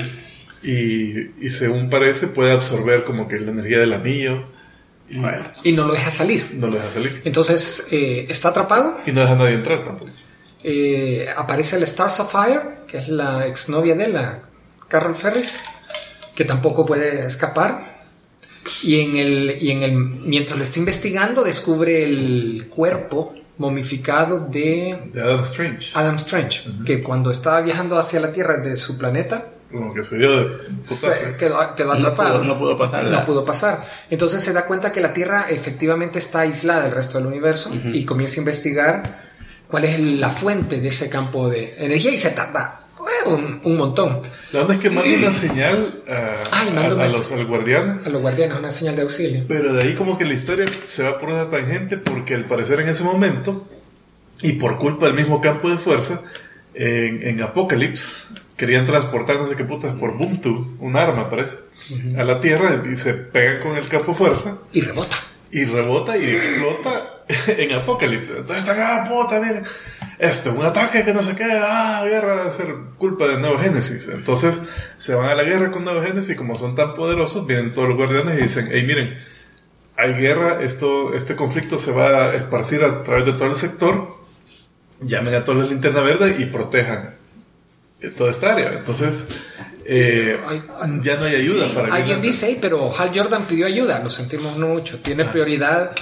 Y según parece puede absorber como que la energía del anillo
y no lo deja salir. Entonces está atrapado
y no deja a nadie entrar tampoco.
Aparece el Star Sapphire, que es la exnovia de la Carol Ferris, que tampoco puede escapar. Y mientras lo está investigando, descubre el cuerpo momificado de
Adam Strange.
Que cuando estaba viajando hacia la Tierra de su planeta,
como que se dio
quedó atrapado.
No pudo pasar.
Entonces se da cuenta que la Tierra efectivamente está aislada del resto del universo y comienza a investigar cuál es la fuente de ese campo de energía, y se tarda un montón.
La verdad es que manda una señal a los guardianes.
A los guardianes, una señal de auxilio.
Pero de ahí como que la historia se va por una tangente, porque al parecer en ese momento, y por culpa del mismo campo de fuerza, en Apocalypse querían transportar no sé qué putas por Boom-Tube, un arma parece, a la Tierra, y se pegan con el campo de fuerza.
Y rebota.
Y explota en Apocalypse. Entonces están, puta, mira, esto es un ataque que no sé qué, guerra, debe ser culpa de Nuevo Génesis. Entonces se van a la guerra con Nuevo Génesis, y como son tan poderosos, vienen todos los guardianes y dicen, hey, miren, hay guerra, este conflicto se va a esparcir a través de todo el sector, llamen a todos los Linterna Verde y protejan toda esta área. Entonces ya no hay ayuda para
alguien dice, pero Hal Jordan pidió ayuda, lo sentimos mucho, tiene prioridad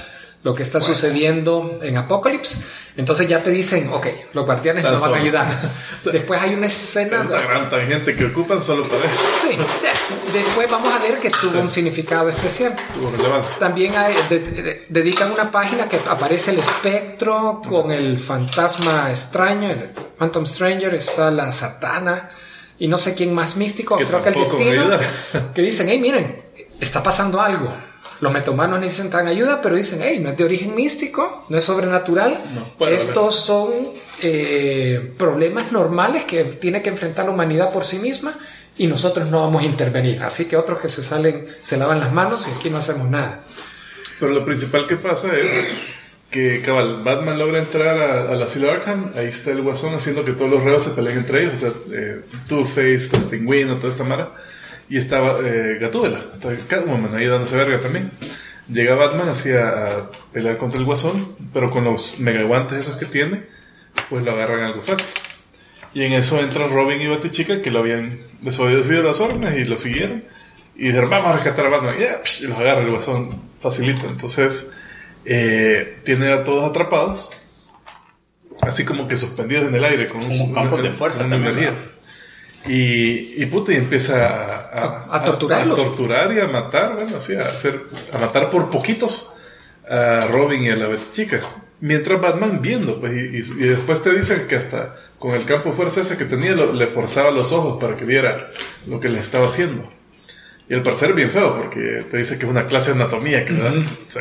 lo que está sucediendo en Apocalypse. Entonces ya te dicen, ok, los guardianes nos van a ayudar. O sea, después hay una escena...
Una gran tangente que ocupan solo para eso.
Sí, después vamos a ver que tuvo un significado especial.
Tuvo relevancia.
También dedican una página que aparece el espectro con el fantasma extraño, el Phantom Stranger, está la Satana y no sé quién más místico, creo que el Destino, que dicen, hey, miren, está pasando algo. Los metahumanos necesitan ayuda, pero dicen, hey, no es de origen místico, no es sobrenatural. No, estos son problemas normales que tiene que enfrentar la humanidad por sí misma y nosotros no vamos a intervenir. Así que otros que se lavan las manos y aquí no hacemos nada.
Pero lo principal que pasa es que, cabal, Batman logra entrar al asilo Arkham, ahí está el Guasón haciendo que todos los reos se peleen entre ellos, o sea, Two-Face con el Pingüino, toda esta mara. Y estaba Gatúbela, estaba Catwoman ahí dándose verga también. Llega Batman así a pelear contra el Guasón, pero con los mega guantes esos que tiene, pues lo agarran algo fácil. Y en eso entran Robin y Batichica, que lo habían desobedecido las órdenes y lo siguieron. Y dijeron, vamos a rescatar a Batman. Y los agarra el Guasón facilito. Entonces, tiene a todos atrapados, así como que suspendidos en el aire, con un
campo de fuerza también.
Y empieza
a torturarlos.
A torturar y a matar, bueno, así, a matar por poquitos a Robin y a la Batichica. Mientras Batman viendo, pues, y después te dicen que hasta con el campo de fuerza ese que tenía le forzaba los ojos para que viera lo que le estaba haciendo. Y al parecer bien feo, porque te dice que es una clase de anatomía que o sea,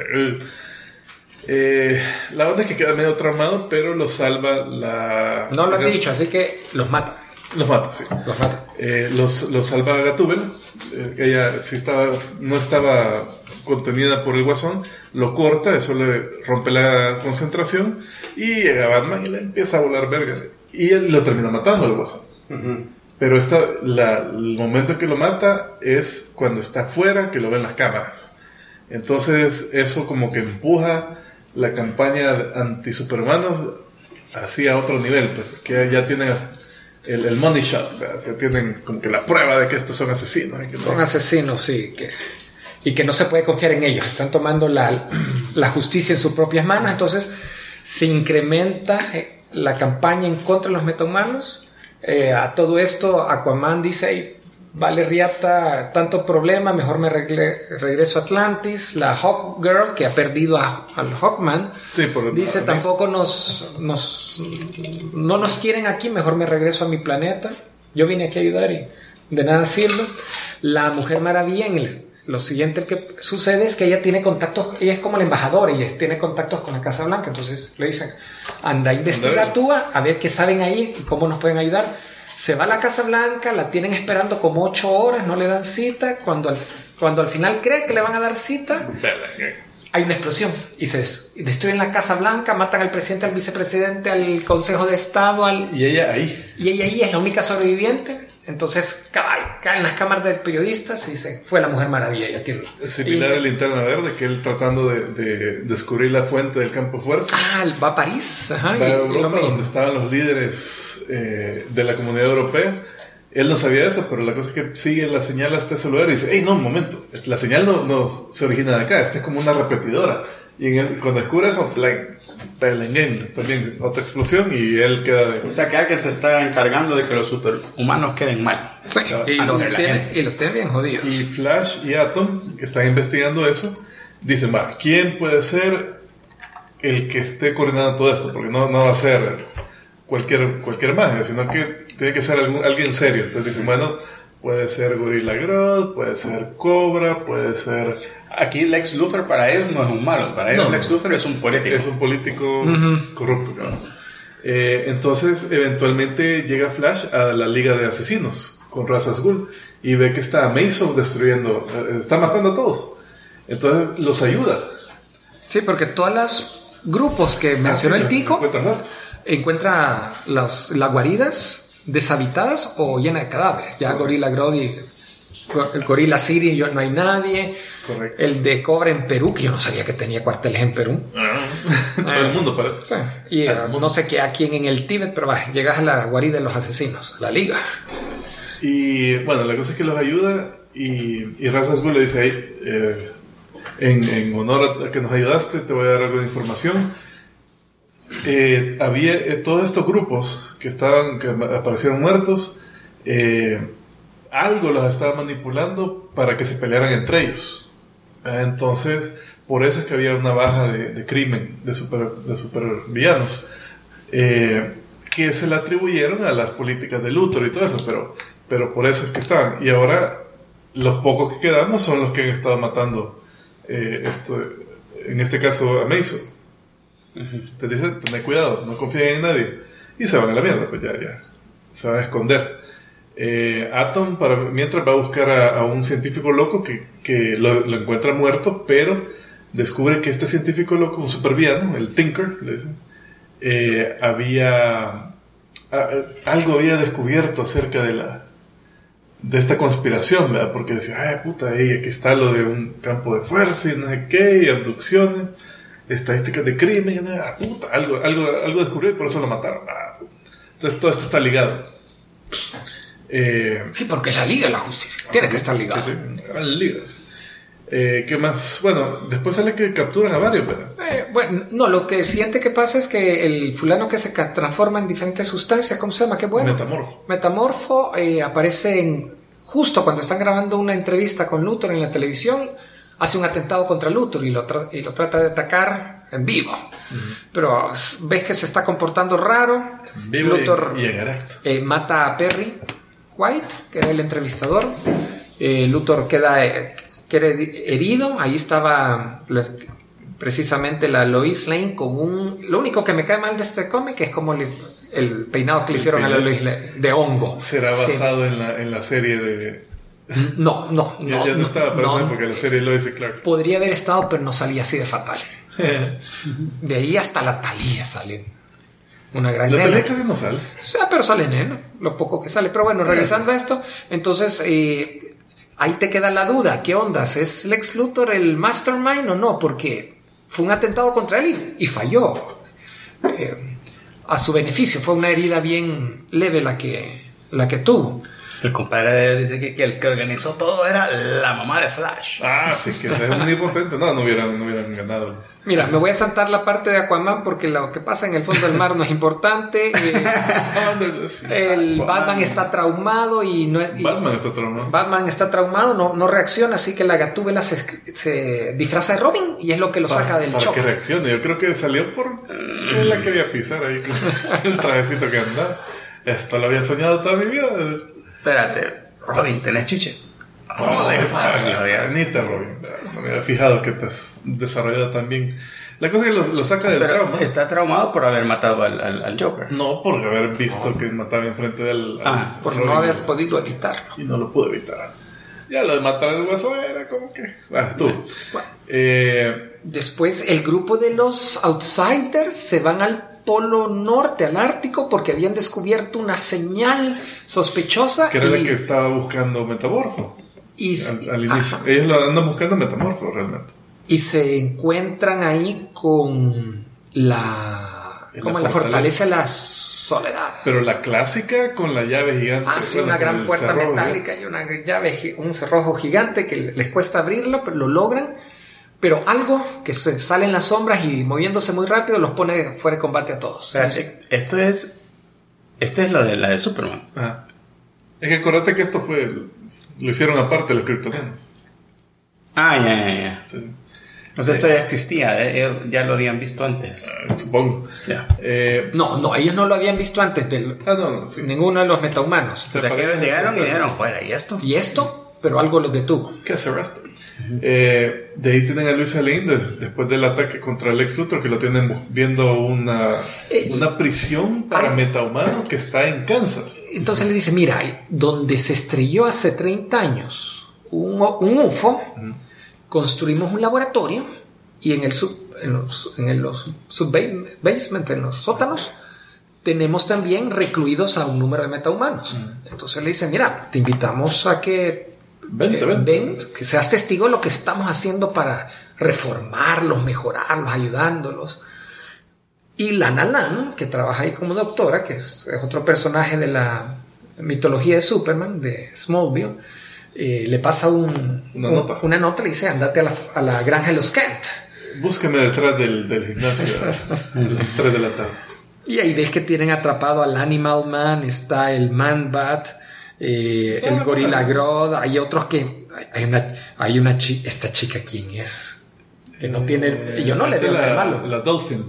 la onda es que queda medio traumado, pero lo salva la...
No lo han dicho, así que los mata.
Los mata, sí.
Los mata.
Los salva Gatúbela. Ella no estaba contenida por el Guasón. Lo corta, eso le rompe la concentración. Y llega Batman y le empieza a volar verga. Y él lo termina matando al Guasón. Uh-huh. Pero el momento en que lo mata es cuando está afuera, que lo ven las cámaras. Entonces eso como que empuja la campaña anti-superhumanos así a otro nivel, pues, que ya tienen el money shot, ya tienen como que la prueba de que estos son asesinos.
Son asesinos, sí, y que no se puede confiar en ellos, están tomando la justicia en sus propias manos, entonces se incrementa la campaña en contra de los metahumanos. A todo esto Aquaman dice, hey, vale riata tanto problema, mejor me regreso a Atlantis. La Hawk Girl, que ha perdido al Hawkman, sí, dice tampoco no nos quieren aquí, mejor me regreso a mi planeta, yo vine aquí a ayudar y de nada sirve. La Mujer Maravilla, lo siguiente que sucede es que ella tiene contactos, ella es como la embajadora y tiene contactos con la Casa Blanca, entonces le dicen, anda, investiga tú a ver qué saben ahí y cómo nos pueden ayudar. Se va a la Casa Blanca, la tienen esperando como 8 horas, no le dan cita. Cuando al final cree que le van a dar cita, hay una explosión y se destruyen la Casa Blanca, matan al presidente, al vicepresidente, al Consejo de Estado. Y ella ahí es la única sobreviviente. Entonces caen las cámaras de periodistas y dice, fue la Mujer Maravilla.
Similar a Linterna Verde, que él tratando de descubrir la fuente del campo de fuerza.
Va a París. Ajá,
va a Europa, donde estaban los líderes de la Comunidad Europea. Él no sabía eso, pero la cosa es que sigue la señal hasta ese lugar y dice, hey, no, un momento, la señal no se origina de acá, esta es como una repetidora. Y cuando descubre eso, también otra explosión y él queda de...
O sea que alguien se está encargando de que los superhumanos queden mal.
Sí, y los tiene bien jodidos.
Y Flash y Atom, que están investigando eso, dicen, ¿quién puede ser el que esté coordinando todo esto? Porque no va a ser cualquier magia, sino que tiene que ser alguien serio. Entonces dicen, bueno, puede ser Gorilla Grodd, puede ser Cobra, puede ser...
Aquí Lex Luthor para él no es un malo, para él Lex Luthor es un político.
Es un político corrupto. Entonces, eventualmente llega Flash a la Liga de Asesinos con Ra's al Ghul y ve que está Mason destruyendo, está matando a todos. Entonces los ayuda.
Sí, porque todos los grupos que mencionó el Tico encuentra las guaridas deshabitadas o llenas de cadáveres. Ya Gorilla Grodd y el Gorilla City no hay nadie.
Correcto.
El de Cobra en Perú, que yo no sabía que tenía cuarteles en Perú.
Todo el mundo parece.
Sí. Y no sé qué a quién en el Tíbet, pero llegas a la guarida de los asesinos, a la liga.
Y bueno, la cosa es que los ayuda y Ra's al Ghul le dice, en honor a que nos ayudaste, te voy a dar algo de información. Había todos estos grupos que aparecieron muertos, algo los estaba manipulando para que se pelearan entre ellos. Entonces, por eso es que había una baja de crimen, de supervillanos, que se le atribuyeron a las políticas de Luthor y todo eso, pero por eso es que estaban. Y ahora los pocos que quedamos son los que han estado matando, en este caso a Mason. Te dicen, ten cuidado, no confíen en nadie, y se van a la mierda, pues ya se van a esconder. Atom mientras va a buscar a un científico loco que lo encuentra muerto, pero descubre que este científico loco, un supervillano, el Tinker, le dicen, algo había descubierto acerca de esta conspiración, ¿verdad? Porque decía, puta, aquí está lo de un campo de fuerza y no sé qué, y abducciones, estadísticas de crimen, puta, algo descubrió y por eso lo mataron. Entonces todo esto está ligado.
Sí, porque es la Liga de la Justicia, tiene que estar ligado.
Sí, la Liga, sí. ¿Qué más? Bueno, después sale que capturan a varios, ¿verdad?
Bueno, no, lo que siguiente que pasa es que el fulano que se transforma en diferentes sustancias, ¿cómo se llama? Qué bueno. Metamorfo aparece justo cuando están grabando una entrevista con Luthor en la televisión, hace un atentado contra Luthor y lo trata de atacar en vivo. Pero ves que se está comportando raro.
Vivo
Luthor
y en erecto.
Mata a Perry White, que era el entrevistador. Luthor queda herido. Ahí estaba precisamente la Lois Lane con lo único que me cae mal de este cómic es como el peinado que le hicieron a la Lois Lane de hongo.
¿Será basado en la serie de...?
No.
Ya no estaba para esa época la serie de Lois y Clark.
Podría haber estado, pero no salía así de fatal. De ahí hasta la Thalía sale una gran nena.
La Thalía casi no sale.
O sea, pero sale nena, lo poco que sale. Pero bueno, regresando a esto, entonces ahí te queda la duda. ¿Qué ondas? ¿Es Lex Luthor el mastermind o no? Porque fue un atentado contra él y falló. A su beneficio, fue una herida bien leve la que tuvo.
El compadre dice que el que organizó todo era la mamá de Flash.
Sí, que es muy potente. No hubieran ganado.
Mira, me voy a saltar la parte de Aquaman porque lo que pasa en el fondo del mar no es importante. Batman está traumado y no es... Batman está traumado, no reacciona, así que la Gatúbela se disfraza de Robin y es lo que lo saca del shock.
Para que reaccione. Yo creo que salió por... Él la quería pisar ahí con el trajecito que andaba. Esto lo había soñado toda mi vida.
Espérate, Robin, ¿tenés chiche?
Ni te, Robin. No me había fijado que te has desarrollado tan bien. La cosa es que lo saca del trauma.
¿Está traumado por haber matado al Joker?
No, por haber visto que mataba enfrente de él.
Por Robin, no haber podido evitarlo.
Y no lo pudo evitar. Ya lo de matar al Guasón era como que... estuvo.
Bueno. Después el grupo de los Outsiders se van al Polo Norte, al Ártico, porque habían descubierto una señal sospechosa.
Que era la que estaba buscando Metamorfo. Al inicio. Ellos lo andan buscando Metamorfo realmente.
Y se encuentran ahí con la fortaleza de la soledad.
Pero la clásica con la llave gigante.
Sí, una gran puerta metálica y una llave, un cerrojo gigante que les cuesta abrirlo, pero lo logran. Pero algo que se sale en las sombras y moviéndose muy rápido los pone fuera de combate a todos.
Esta es la de Superman.
Es que acuérdate que esto lo hicieron aparte los kryptonianos.
Ya. Sí. O sea, esto ya existía, ya lo habían visto antes.
Supongo.
Ya.
No, ellos no lo habían visto antes
sí.
Ninguno de los metahumanos.
O sea, que ellos llegaron y dijeron, fuera, ¿y esto?
¿Y esto? Pero algo los detuvo.
¿Qué hace esto? De ahí tienen a Luis Lane después del ataque contra Lex Luthor, que lo tienen viendo una prisión para metahumanos que está en Kansas.
Entonces le dice, mira, donde se estrelló hace 30 años un UFO, construimos un laboratorio y en los subbasement, en los sótanos, tenemos también recluidos a un número de metahumanos. Entonces le dice, mira, te invitamos a que ven, que seas testigo de lo que estamos haciendo para reformarlos, mejorarlos, ayudándolos. Y Lana Lang, que trabaja ahí como doctora, que es otro personaje de la mitología de Superman, de Smallville, le pasa una nota, le dice, andate a la granja de los Kent.
Búscame detrás del gimnasio a las 3 de la tarde.
Y ahí ves que tienen atrapado al Animal Man, está el Man Bat, el Gorilla Grodd, hay otros que... Hay una chica, esta chica, ¿quién es? Que no tiene... Yo no le veo nada de malo.
La Dolphin.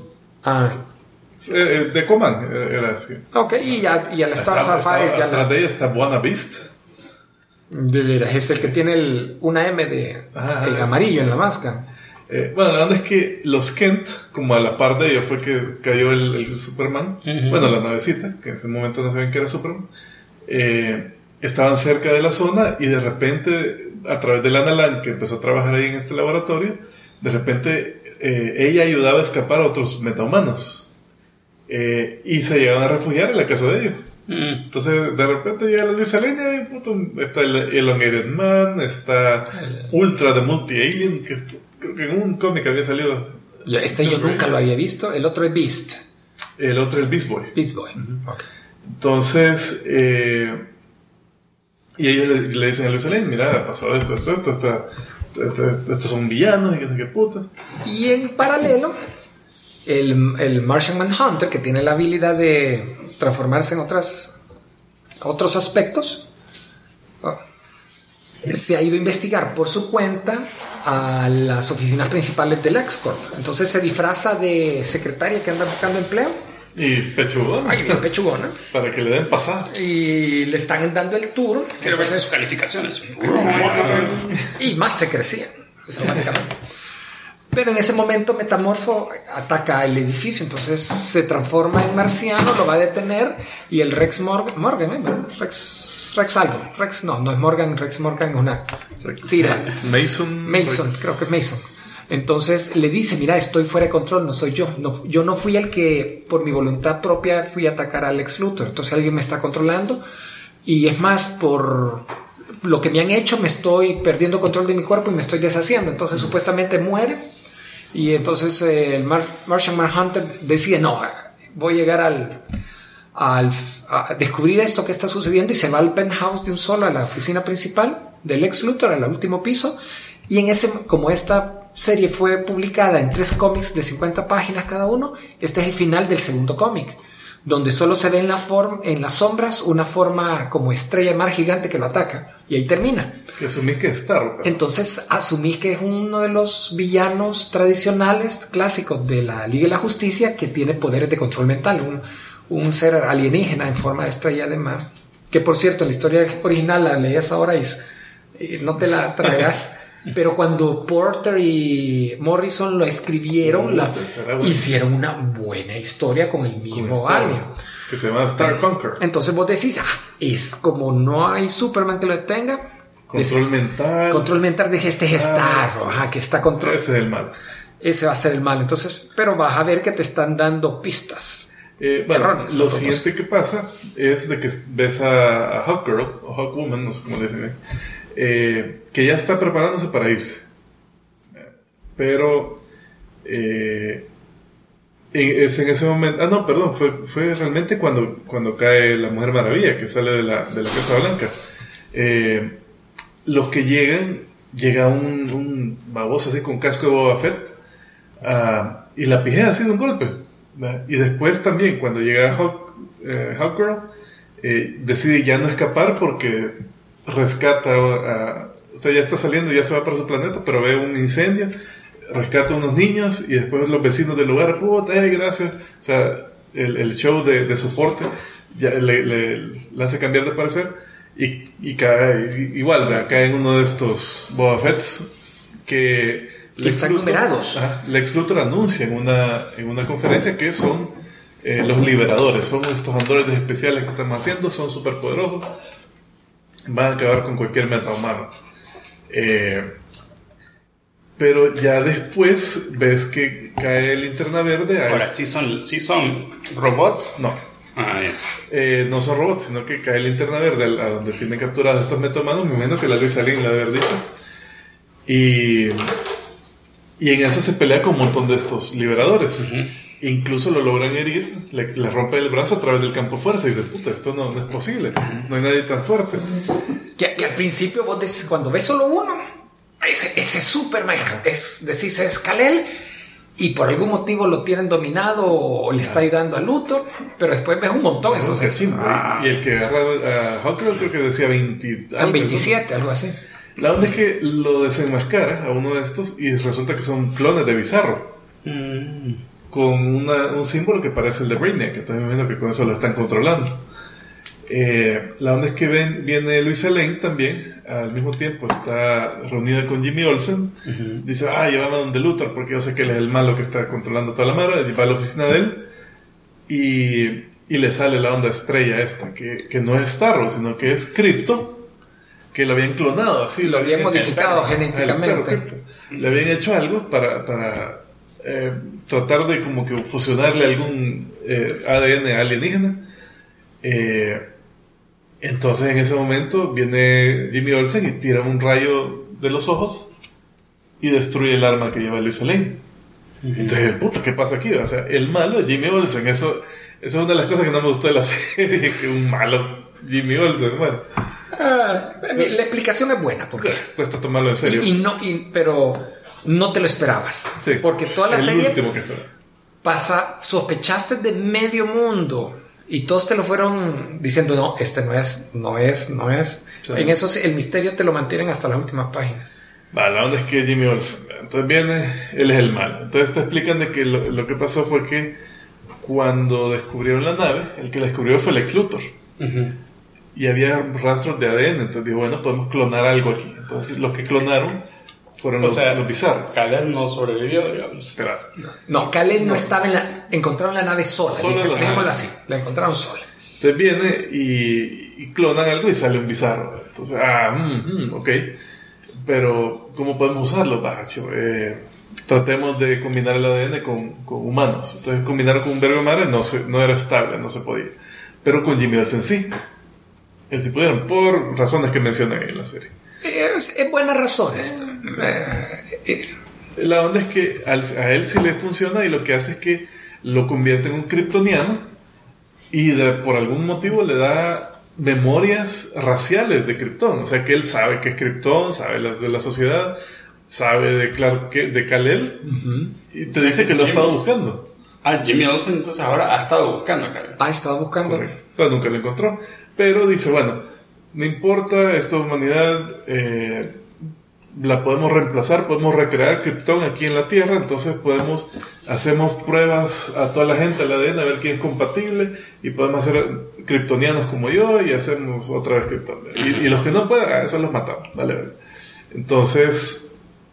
De
Coman era así.
Ok, y a la Star Sapphire...
Atrás de ella está Buena Beast.
De veras, es el que tiene una M de amarillo en la máscara.
Bueno, la verdad es que los Kent, como a la par de ellos fue que cayó el Superman, bueno, la navecita, que en ese momento no sabían que era Superman, estaban cerca de la zona y de repente, a través de Lana Lang, que empezó a trabajar ahí en este laboratorio, de repente ella ayudaba a escapar a otros metahumanos y se llegaban a refugiar en la casa de ellos. Entonces de repente llega la Luisa Lane y está el Elongated Man, está Ultra the Multi-Alien, que creo que en un cómic había salido.
Yo nunca lo había visto. El otro es Beast.
El otro es Beast Boy.
Beast Boy. Okay.
Entonces y ellos le dicen a Luisa Lane, mira, pasó esto, estos son villanos y qué puta.
Y en paralelo el Martian Manhunter, que tiene la habilidad de transformarse en otros aspectos, se ha ido a investigar por su cuenta a las oficinas principales del LexCorp. Entonces se disfraza de secretaria que anda buscando empleo.
Y pechugona.
Ay, bien pechugona.
Para que le den pasada.
Y le están dando el tour.
Quiero ver sus calificaciones.
Y más se crecía automáticamente. Pero en ese momento Metamorfo ataca el edificio, entonces se transforma en marciano, lo va a detener y el Rex Morgan, no es Morgan, Rex Morgan es una...
Mason,
creo que es Mason. Entonces le dice, mira, estoy fuera de control, no soy yo. Yo no fui el que por mi voluntad propia fui a atacar a Lex Luthor, entonces alguien me está controlando y es más, por lo que me han hecho me estoy perdiendo control de mi cuerpo y me estoy deshaciendo, entonces supuestamente muere. Y entonces el Martian Manhunter decide, no, voy a llegar a descubrir esto que está sucediendo, y se va al penthouse de un solo, a la oficina principal del Lex Luthor, al último piso. Y como esta serie fue publicada en 3 cómics de 50 páginas cada uno, este es el final del segundo cómic, donde solo se ve en las sombras una forma como estrella de mar gigante que lo ataca, y ahí termina.
Que asumís que es Starro.
Entonces asumís que es uno de los villanos tradicionales, clásicos de la Liga de la Justicia, que tiene poderes de control mental, un ser alienígena en forma de estrella de mar, que por cierto en la historia original la leías ahora y no te la tragas. Pero cuando Porter y Morrison lo escribieron, hicieron una buena historia con el mismo alien.
Que se llama Star Conqueror.
Entonces vos decís, es como no hay Superman que lo detenga.
Control mental.
Dije, este es Starro, que está control.
Ese es el mal.
Ese va a ser el mal. Entonces, pero vas a ver que te están dando pistas.
Bueno, lo siguiente que pasa es de que ves a Hawkgirl, o Hawkwoman, no sé cómo le dicen, que ya está preparándose para irse, pero es en ese momento, fue realmente cuando cae la Mujer Maravilla, que sale de la Casa Blanca. Los que llega un baboso así con casco de Boba Fett, y la pijea así de un golpe, y después también cuando llega Hawkgirl, decide ya no escapar porque rescata, o sea, ya está saliendo, ya se va para su planeta, pero ve un incendio, rescata a unos niños y después los vecinos del lugar, gracias, o sea, el show de soporte ya le hace cambiar de parecer y cae, cae en uno de estos Boba Fetts que
están numerados.
Lex Luthor anuncia en una conferencia que son los liberadores, son estos androides especiales que están haciendo, son súper poderosos, van a acabar con cualquier metahumano. Pero ya después ves que cae Linterna Verde.
Ahora, ¿sí son robots?
No. No son robots, sino que cae Linterna Verde a donde tienen capturados estos metahumanos. Me imagino que la Luisa Lane la debe haber dicho. Y en eso se pelea con un montón de estos liberadores. Incluso lo logran herir, le rompe el brazo a través del campo fuerza y dice, puta, esto no es posible, no hay nadie tan fuerte.
Que al principio vos decís, cuando ves solo uno, ese Superman, decís es Kal-El, y por algún motivo lo tienen dominado o le está ayudando a Luthor, pero después ves un montón, entonces...
Sí, y el que agarra a Hawkgirl creo que decía 20...
27, algo así.
La onda es que lo desenmascara a uno de estos y resulta que son clones de Bizarro. Con un símbolo que parece el de Brainiac, que también me imagino que con eso lo están controlando. La onda es que viene Luisa Lane también, al mismo tiempo está reunida con Jimmy Olsen. Dice, llévame a donde Luthor, porque yo sé que él es el malo que está controlando toda la madre. Y va a la oficina de él y le sale la onda estrella esta, que no es Starro, sino que es Krypto, que lo habían clonado así.
Lo habían modificado genéticamente.
Le habían hecho algo para tratar de como que fusionarle algún ADN alienígena. Entonces en ese momento viene Jimmy Olsen y tira un rayo de los ojos y destruye el arma que lleva Luisa Lane. Entonces, puta, ¿qué pasa aquí? O sea, el malo es Jimmy Olsen. Eso es una de las cosas que no me gustó de la serie, que un malo Jimmy Olsen, bueno.
La explicación es buena, porque
cuesta tomarlo en serio.
Pero no te lo esperabas.
Sí,
porque toda la serie
último que
sospechaste de medio mundo. Y todos te lo fueron diciendo, no, este no es. Sí. En eso el misterio te lo mantienen hasta las últimas páginas.
La onda es que Jimmy Olsen, entonces viene, él es el malo. Entonces te explican de que lo que pasó fue que cuando descubrieron la nave, el que la descubrió fue Lex Luthor. Y había rastros de ADN, entonces dijo, bueno, podemos clonar algo aquí. Entonces los que clonaron fueron los Bizarros.
Kal-El no sobrevivió, digamos.
Espera.
No, Kal-El no estaba encontraron la nave sola. Dejémosla así, la encontraron sola.
Entonces viene y clonan algo y sale un Bizarro. Entonces, ok. Pero, ¿cómo podemos usarlo? Tratemos de combinar el ADN con humanos. Entonces, combinar con un verbo madre no era estable, no se podía. Pero con Jimmy Olsen sí. Él sí pudieron, por razones que mencionan en la serie.
Es buena razón esto.
La onda es que a él sí le funciona y lo que hace es que lo convierte en un kryptoniano y por algún motivo le da memorias raciales de Krypton. O sea que él sabe que es Krypton, sabe las de la sociedad, sabe de Kal-El y te dice que lo ha estado buscando.
Jimmy Olsen entonces ahora ha estado buscando a Kal-El.
Ha estado buscando.
Correcto. Pero nunca lo encontró. Pero dice, bueno, no importa, esta humanidad la podemos reemplazar, podemos recrear Krypton aquí en la Tierra, entonces hacemos pruebas a toda la gente, al ADN, a ver quién es compatible, y podemos hacer kryptonianos como yo, y hacemos otra vez Krypton. Y los que no puedan, a esos los matamos, ¿vale? Entonces,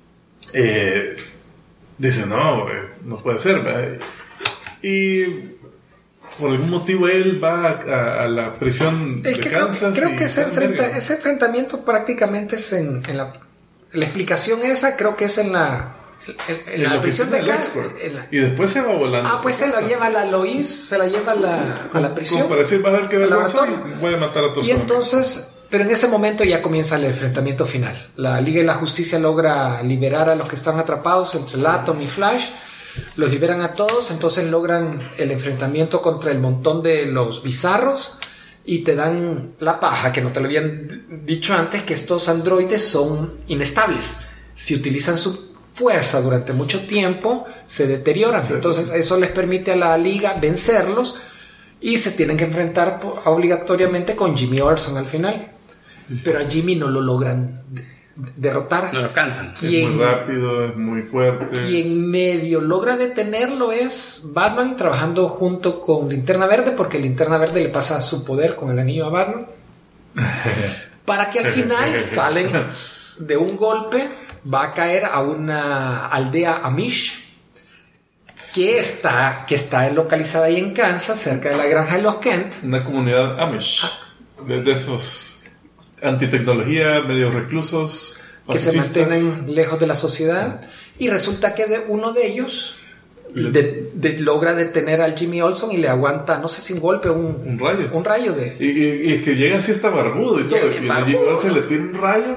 dice, no puede ser, ¿verdad? Y por algún motivo él va a la prisión de Kansas.
Creo que ese enfrentamiento prácticamente es en la explicación esa, creo que es en la prisión de Kansas.
Y después se va volando.
Pues se lo lleva a la Lois, se la lleva a la prisión.
Como para decir, va a ver qué vergüenza voy a matar a todos.
Y entonces, pero en ese momento ya comienza el enfrentamiento final. La Liga de la Justicia logra liberar a los que están atrapados entre el Atom y Flash. Los liberan a todos, entonces logran el enfrentamiento contra el montón de los bizarros y te dan la paja, que no te lo habían dicho antes, que estos androides son inestables. Si utilizan su fuerza durante mucho tiempo, se deterioran. Entonces eso les permite a la Liga vencerlos y se tienen que enfrentar obligatoriamente con Jimmy Olsen al final. Pero a Jimmy no lo logran derrotar.
No lo alcanzan.
Es muy rápido, es muy fuerte.
Quien medio logra detenerlo es Batman, trabajando junto con Linterna Verde, porque Linterna Verde le pasa su poder con el anillo a Batman para que al final salen de un golpe. Va a caer a una aldea Amish que está localizada ahí en Kansas, cerca de la granja de los Kent.
Una comunidad Amish de esos antitecnología, medio reclusos,
que se mantienen lejos de la sociedad, y resulta que uno de ellos logra detener al Jimmy Olsen y le aguanta, no sé si un golpe o un rayo de...
Y es que llega así hasta barbudo y todo, y a Jimmy Olsen le tira un rayo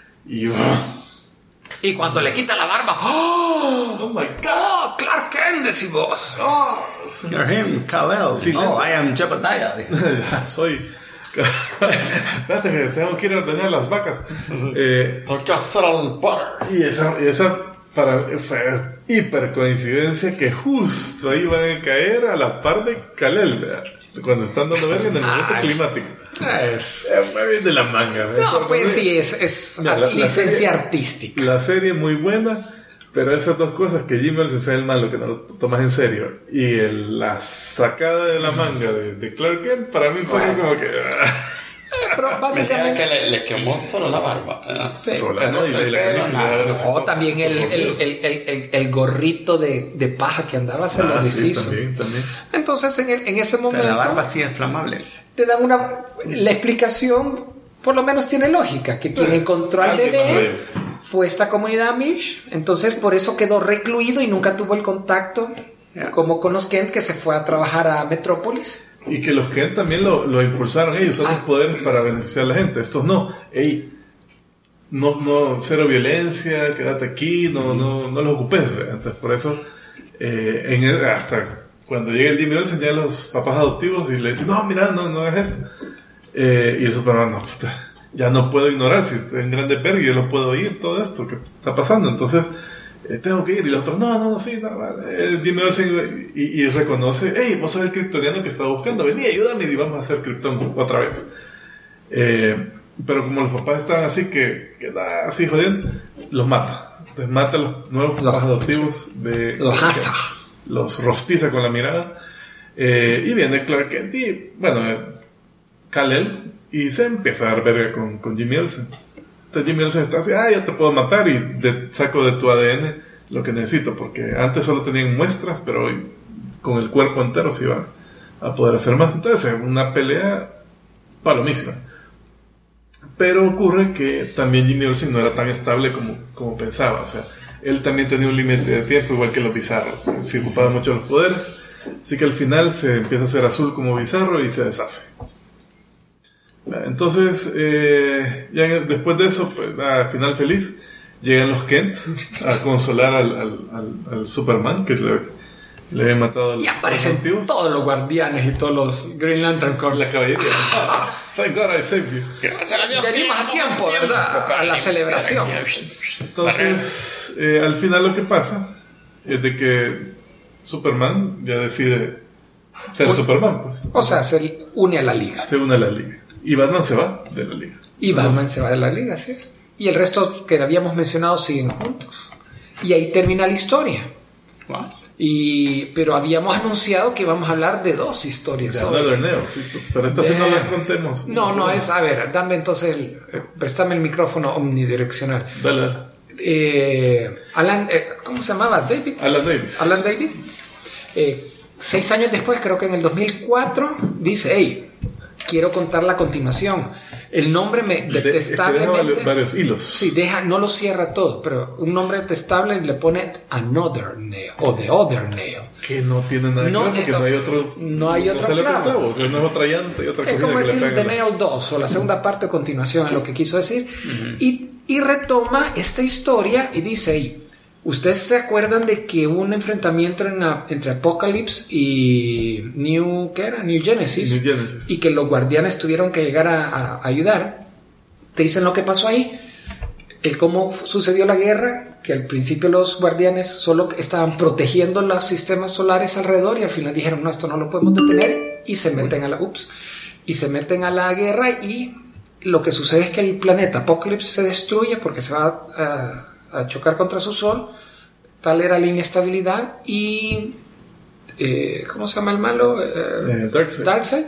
y cuando le quita la barba, ¡oh my God! Clark Kent, decimos.
You're him, Kal-El.
Sí,
I am Jebediah.
Soy Espérate que tengo que ir a ordenar las vacas.
Tengo que hacer el butter.
Y esa fue hiper coincidencia que justo ahí van a caer a la par de Kal-El, ¿verdad? Cuando están dando verga en el momento climático.
Es
Muy bien de la manga, ¿verdad?
No, pues sí, es licencia artística.
La serie muy buena, pero esas dos cosas, que Jimmy Olsen sea el malo, que no lo tomas en serio, y la sacada de la manga de Clark Kent, para mí fue como que...
Pero básicamente
que le quemó solo la barba.
Sí.
Sola, ¿no? Y
también el gorrito de paja que andaba se lo deshizo.
Sí, también.
Entonces en ese momento,
O sea, la barba sí es flamable.
te dan la explicación, por lo menos tiene lógica, que quien encontró al bebé fue esta comunidad Amish. Entonces por eso quedó recluido y nunca tuvo el contacto como con los Kent, que se fue a trabajar a Metrópolis.
Y que los Kent también lo impulsaron ellos, usaron sus poderes para beneficiar a la gente. Estos no. No, cero violencia, quédate aquí, no los ocupes, ¿verdad? Entonces por eso hasta cuando llega el Jimmy Olsen, ya los papás adoptivos y le dicen, no, mira, no hagas esto. Y el Superman, no, puta, ya no puedo ignorar, si estoy en grande verga, yo lo puedo oír, todo esto que está pasando. Entonces tengo que ir. Y los otros, no, Jimmy Olsen y reconoce, hey, vos sos el kryptoniano que estaba buscando, vení, ayúdame y vamos a hacer Krypton otra vez. Pero como los papás estaban así así jodiendo, los mata. Entonces mata a los nuevos papás adoptivos
los asa,
los rostiza con la mirada. Y viene Clark Kent y Kal-El, y se empieza a dar verga con Jimmy Olsen. Entonces Jimmy Olsen está así, yo te puedo matar y saco de tu ADN lo que necesito, porque antes solo tenían muestras, pero hoy con el cuerpo entero se iba a poder hacer más. Entonces es una pelea palomísima. Pero ocurre que también Jimmy Olsen no era tan estable como pensaba. O sea, él también tenía un límite de tiempo, igual que los Bizarro. Se ocupaba mucho de los poderes. Así que al final se empieza a hacer azul como Bizarro y se deshace. Entonces, ya después de eso, pues, final feliz, llegan los Kent a consolar al Superman, que le habían matado a los
y aparecen
antiguos.
Todos los guardianes y todos los Green Lantern Corps.
La caballería. Thank God I saved you.
Venimos a tiempo, ¿verdad? A la celebración.
Entonces, al final lo que pasa es de que Superman ya decide ser Superman, pues.
O sea, se une a la liga.
Se une a la liga. Y Batman se va de la liga.
Y Batman se va de la liga, sí. Y el resto que habíamos mencionado siguen juntos. Y ahí termina la historia.
Wow.
Pero habíamos anunciado que íbamos a hablar de 2 historias.
De Another Neo, sí. Pero esta sí no la contemos.
No, es, a ver, dame entonces préstame el micrófono omnidireccional.
Dale.
Alan, ¿cómo se llamaba? David. Alan Davis. 6 años después, creo que en el 2004, dice, quiero contar la continuación. El nombre detestablemente...
Deja varios hilos.
Sí, no lo cierra todo, pero un nombre detestable le pone Another Neo o The Other Neo.
Que no tiene nada que ver, porque no hay otro...
No hay otro clavo.
O sea, no es otra llanta y otra
es como decir The Neo 2 o la segunda parte o continuación, es lo que quiso decir. Y retoma esta historia y dice... ¿Ustedes se acuerdan de que hubo un enfrentamiento entre Apocalypse y New Genesis? Y que los guardianes tuvieron que llegar a ayudar? ¿Te dicen lo que pasó ahí? Cómo sucedió la guerra, que al principio los guardianes solo estaban protegiendo los sistemas solares alrededor y al final dijeron, no, esto no lo podemos detener, y se meten a la guerra, y lo que sucede es que el planeta Apocalypse se destruye porque se va a chocar contra su sol. Tal era la inestabilidad. Y ¿cómo se llama el malo? Darkseid.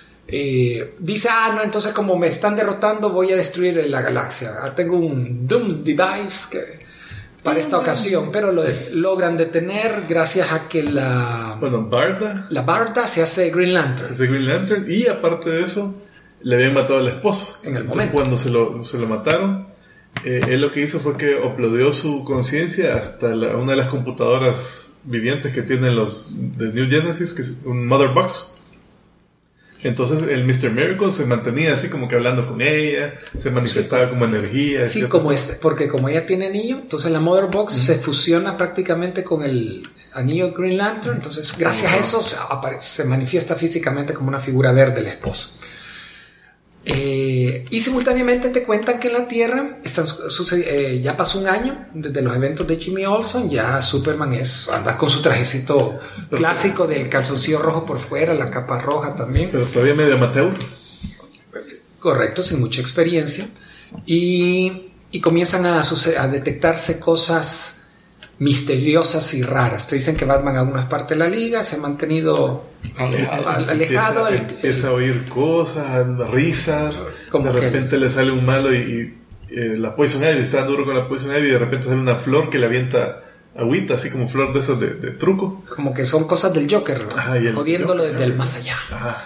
Dice, no, entonces como me están derrotando voy a destruir la galaxia. Tengo un Doom Device para esta ocasión, pero lo logran detener gracias a que la Barda se hace Green Lantern. Y aparte de eso, le habían matado al esposo. En el momento. Cuando se lo mataron, él lo que hizo fue que uploadó su conciencia hasta una de las computadoras vivientes que tienen los de New Genesis, que es un Mother Box. Entonces el Mr. Miracle se mantenía así como que hablando con ella, se manifestaba como energía. Sí, porque como ella tiene anillo, entonces la Mother Box se fusiona prácticamente con el anillo Green Lantern. Entonces gracias a eso se manifiesta físicamente como una figura verde el esposo. Y simultáneamente te cuentan que en la Tierra ya pasó un año desde los eventos de Jimmy Olsen. Ya Superman anda con su trajecito clásico del calzoncillo rojo por fuera, la capa roja también.
Pero todavía medio amateur.
Correcto, sin mucha experiencia. Y comienzan a detectarse cosas misteriosas y raras. Te dicen que Batman aún no es parte de la liga, se ha mantenido alejado.
Empieza a oír cosas, risas, de repente le sale un malo y la Poison Ivy está duro con la Poison Ivy y de repente sale una flor que le avienta agüita, así como flor de esas de truco.
Como que son cosas del Joker, jodiéndolo desde el más allá.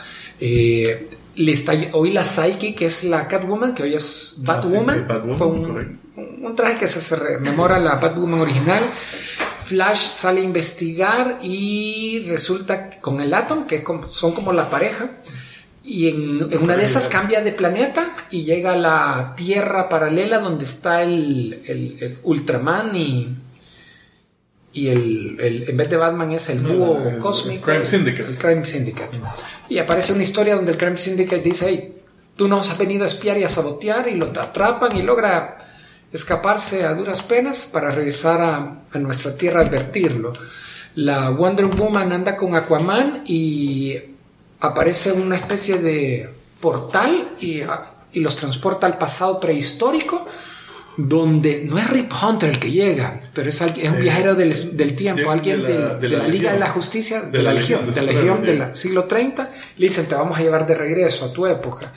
Hoy la Psyche, que es la Catwoman, que hoy es Batwoman, con un traje que se rememora la Batwoman original. Flash sale a investigar y resulta con el Atom, que son como la pareja, y en una de esas cambia de planeta y llega a la Tierra paralela donde está el Ultraman y en vez de Batman es el búho cósmico,
el
Crime Syndicate. Y aparece una historia donde el Crime Syndicate dice: hey, tú nos has venido a espiar y a sabotear, y lo atrapan y logra escaparse a duras penas para regresar a nuestra Tierra a advertirlo. La Wonder Woman anda con Aquaman y aparece una especie de portal y los transporta al pasado prehistórico, donde no es Rip Hunter el que llega, pero es un viajero del tiempo, alguien de la Liga de la Justicia, de la Legión del siglo 30. Le dicen: te vamos a llevar de regreso a tu época.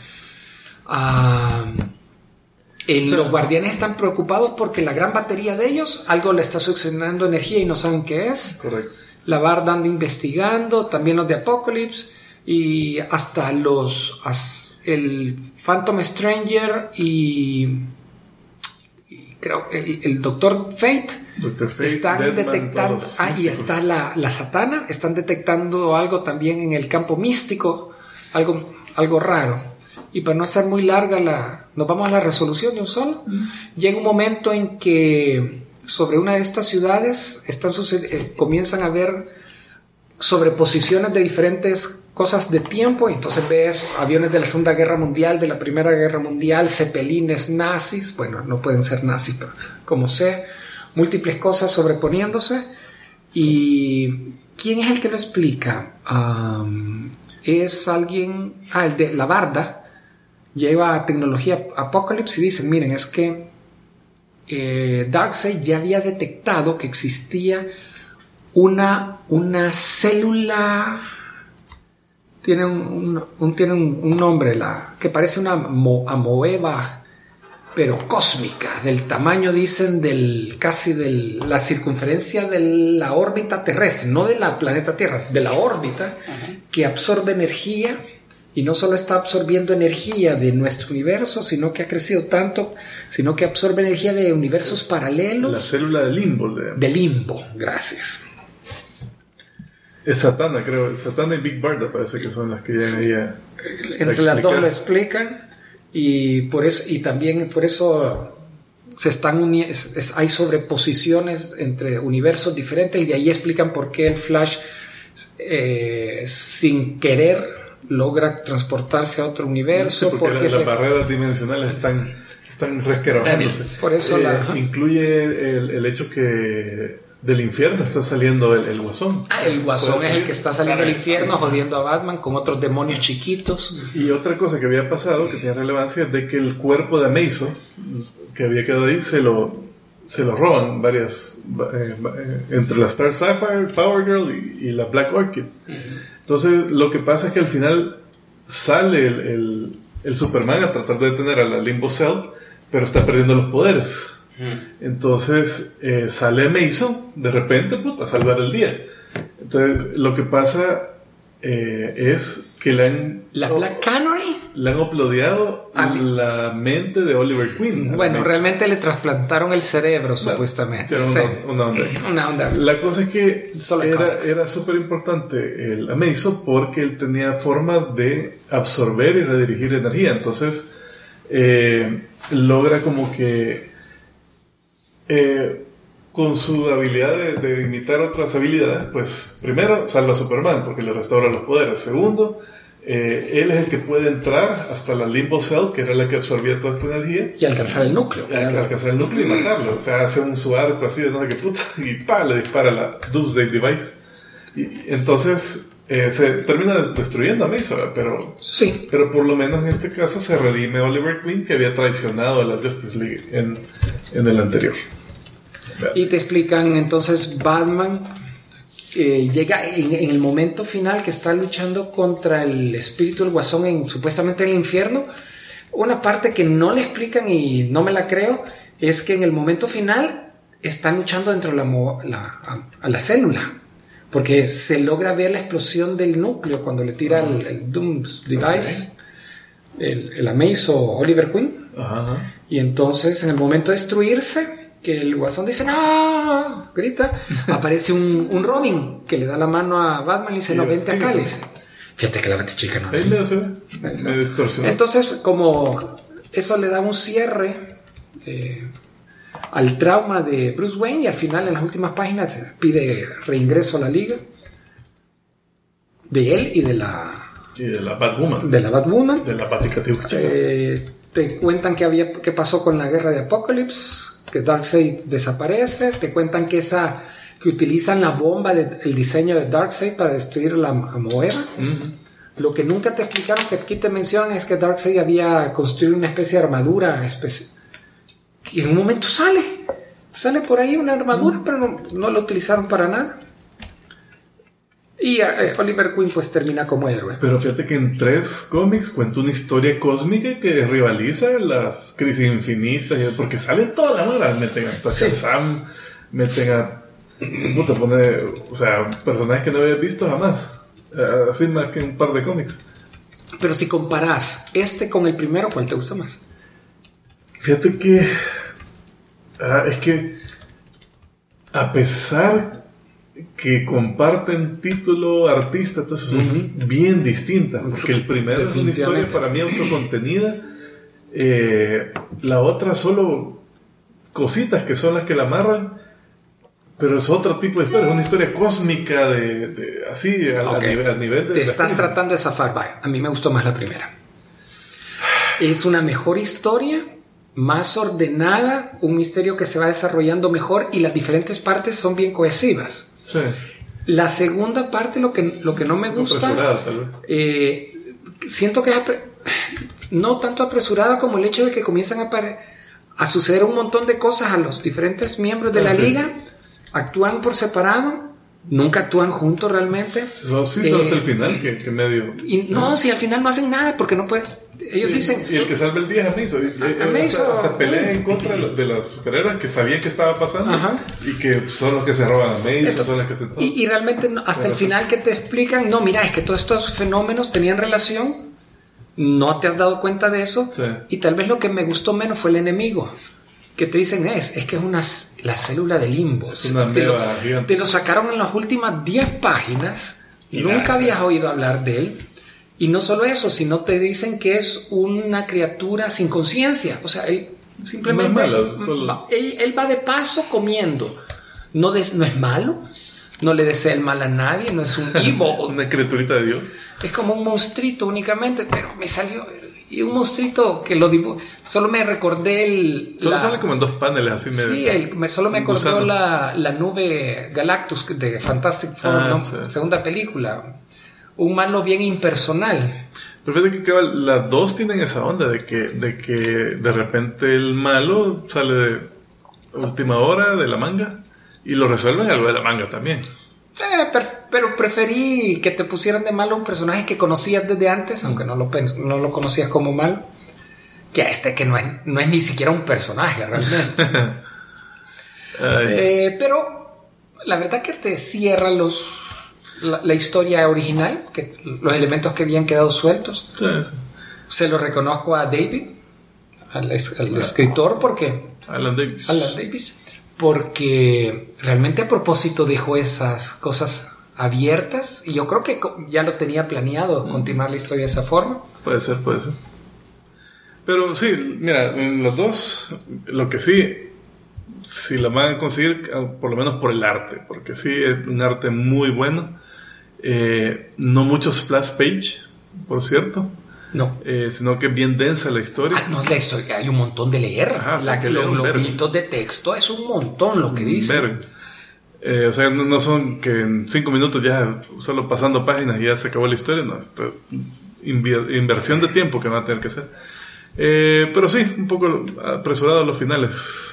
Los guardianes están preocupados porque la gran batería de ellos, algo le está succionando energía y no saben qué es.
Correcto.
La Bard anda investigando, también los de Apocalypse, y hasta el Phantom Stranger y creo el Doctor Fate están
Deadman,
detectando, y está la Satana, están detectando algo también en el campo místico, algo raro. Y para no hacer muy larga nos vamos a la resolución de un solo. Llega un momento en que sobre una de estas ciudades comienzan a ver sobreposiciones de diferentes cosas de tiempo, y entonces ves aviones de la Segunda Guerra Mundial, de la Primera Guerra Mundial, cepelines nazis, bueno, no pueden ser nazis, pero como sea, múltiples cosas sobreponiéndose. ¿Y quién es el que lo explica? Es alguien, el de la Barda, lleva tecnología Apocalypse y dicen: miren, es que Darkseid ya había detectado que existía una célula, tiene un nombre, que parece una amoeba, pero cósmica, del tamaño, dicen, casi de la circunferencia de la órbita terrestre, no de la planeta Tierra, de la órbita, que absorbe energía. Y no solo está absorbiendo energía de nuestro universo, sino que ha crecido tanto, sino que absorbe energía de universos paralelos.
La célula de Limbo.
De Limbo, gracias.
Es Satana, creo. Satana y Big Barda parece que son las que llegan ahí a
entre las dos lo explican. Y por eso, y también por eso se están hay sobreposiciones entre universos diferentes, y de ahí explican por qué el Flash sin querer logra transportarse a otro universo.
Sí, porque las barreras dimensionales están resquebrajándose.
Por eso
incluye el hecho que del infierno está saliendo el Guasón.
El Guasón es el que está saliendo del infierno jodiendo a Batman con otros demonios chiquitos.
Y otra cosa que había pasado, que tiene relevancia, es de que el cuerpo de Amazo, que había quedado ahí, se lo roban varias, entre la Star Sapphire, Power Girl y la Black Orchid. Entonces lo que pasa es que al final sale el Superman a tratar de detener a la Limbo Cell, pero está perdiendo los poderes. Entonces sale Mason de repente a salvar el día. Entonces lo que pasa es que
la Black Canary
le han uploadeado la mente de Oliver Queen.
Bueno, realmente le trasplantaron el cerebro, supuestamente.
Una onda. La cosa es que era súper importante el Amazo porque él tenía formas de absorber y redirigir energía. Entonces logra como que con su habilidad de imitar otras habilidades, pues primero salva a Superman porque le restaura los poderes. Segundo, él es el que puede entrar hasta la Limbo Cell, que era la que absorbía toda esta energía,
y alcanzar el núcleo.
Alcanzar el núcleo y matarlo. O sea, hace su arco así de no sé qué puta y le dispara la Doomsday Device. Y entonces se termina destruyendo a Mace, pero
sí.
Pero por lo menos en este caso se redime Oliver Queen, que había traicionado a la Justice League en el anterior.
Y te explican entonces Batman llega en el momento final que está luchando contra el espíritu del Guasón supuestamente en el infierno. Una parte que no le explican y no me la creo es que en el momento final están luchando dentro de la célula, porque se logra ver la explosión del núcleo cuando le tira el Doom's Device, el Amaze o Oliver Queen.
Ajá.
Y entonces en el momento de destruirse, que el Guasón dice ¡no! Grita, aparece un Robin que le da la mano a Batman y dice no, vente acá, le dice. Fíjate que la Batichica no.
Me distorsionó.
Entonces, como eso le da un cierre al trauma de Bruce Wayne, y al final en las últimas páginas pide reingreso a la liga de él y de la
Batwoman.
De la Batwoman.
De la Baticativa.
Te cuentan qué pasó con la guerra de Apocalypse, que Darkseid desaparece. Te cuentan que utilizan la bomba el diseño de Darkseid para destruir a Moira.
Uh-huh.
Lo que nunca te explicaron, que aquí te mencionan, es que Darkseid había construido una especie de armadura que en un momento sale por ahí una armadura, pero no la utilizaron para nada. Y Oliver Queen pues termina como héroe.
Pero fíjate que en 3 cómics cuenta una historia cósmica que rivaliza las crisis infinitas, porque sale toda la mara. Meten a Shazam, meten a personajes que no había visto jamás, así más que un par de cómics.
Pero si comparás con el primero, ¿cuál te gusta más?
Fíjate que es que a pesar que comparten título, artista, entonces son bien distintas, porque el primero es una historia para mí autocontenida, la otra solo cositas que son las que la amarran, pero es otro tipo de historia, es una historia cósmica así a nivel de...
Te estás tratando de zafar, a mí me gustó más la primera. Es una mejor historia, más ordenada, un misterio que se va desarrollando mejor y las diferentes partes son bien cohesivas.
Sí.
La segunda parte, lo que no me gusta,
tal vez.
siento que es no tanto apresurada como el hecho de que comienzan a suceder un montón de cosas a los diferentes miembros de la liga, actúan por separado, nunca actúan juntos realmente.
Solo hasta el final, que medio...
Si al final no hacen nada porque no pueden. Ellos dicen...
Y el que salva el día es Amazo. Hasta pelea en contra de las superhéroes que sabían que estaba pasando. Ajá. Y que son los que se roban a Amazo, son los que se toman.
Y realmente hasta el final que te explican, es que todos estos fenómenos tenían relación, no te has dado cuenta de eso,
sí.
Y tal vez lo que me gustó menos fue el enemigo, que te dicen es que es la célula de Limbo.
Es una
te lo sacaron en las últimas 10 páginas, nunca habías oído hablar de él. Y no solo eso, sino te dicen que es una criatura sin conciencia. O sea, él simplemente... él va de paso comiendo. No es malo, no le desea el mal a nadie, no es un evil.
Una criaturita de Dios.
Es como un monstruito únicamente, pero me salió... Y un monstruito que lo dibujo... Solo me recordé
sale como en 2 paneles así medio...
Sí, solo me acordó la nube Galactus de Fantastic Four,
sí.
Segunda película. Un malo bien impersonal.
Pero fíjate que las 2 tienen esa onda de que de repente el malo sale de última hora de la manga y lo resuelven algo de la manga también.
Pero preferí que te pusieran de malo un personaje que conocías desde antes, aunque no lo conocías como malo, que a que no es ni siquiera un personaje realmente. Pero la verdad que te cierra la historia original, que los elementos que habían quedado sueltos.
Sí.
Se lo reconozco a David, al escritor, porque
Alan
Davis, porque realmente a propósito dejó esas cosas abiertas y yo creo que ya lo tenía planeado continuar la historia de esa forma.
Puede ser. Pero sí, mira, en los 2, lo que si lo van a conseguir, por lo menos por el arte, porque sí es un arte muy bueno. No mucho splash page, por cierto.
No.
Sino que es bien densa la historia.
No es la historia, hay un montón de leer.
Ajá,
Los globitos de texto es un montón lo que dice.
O sea, no son que en 5 minutos ya solo pasando páginas y ya se acabó la historia. No, inversión de tiempo que van a tener que hacer. Pero sí, un poco apresurado los finales.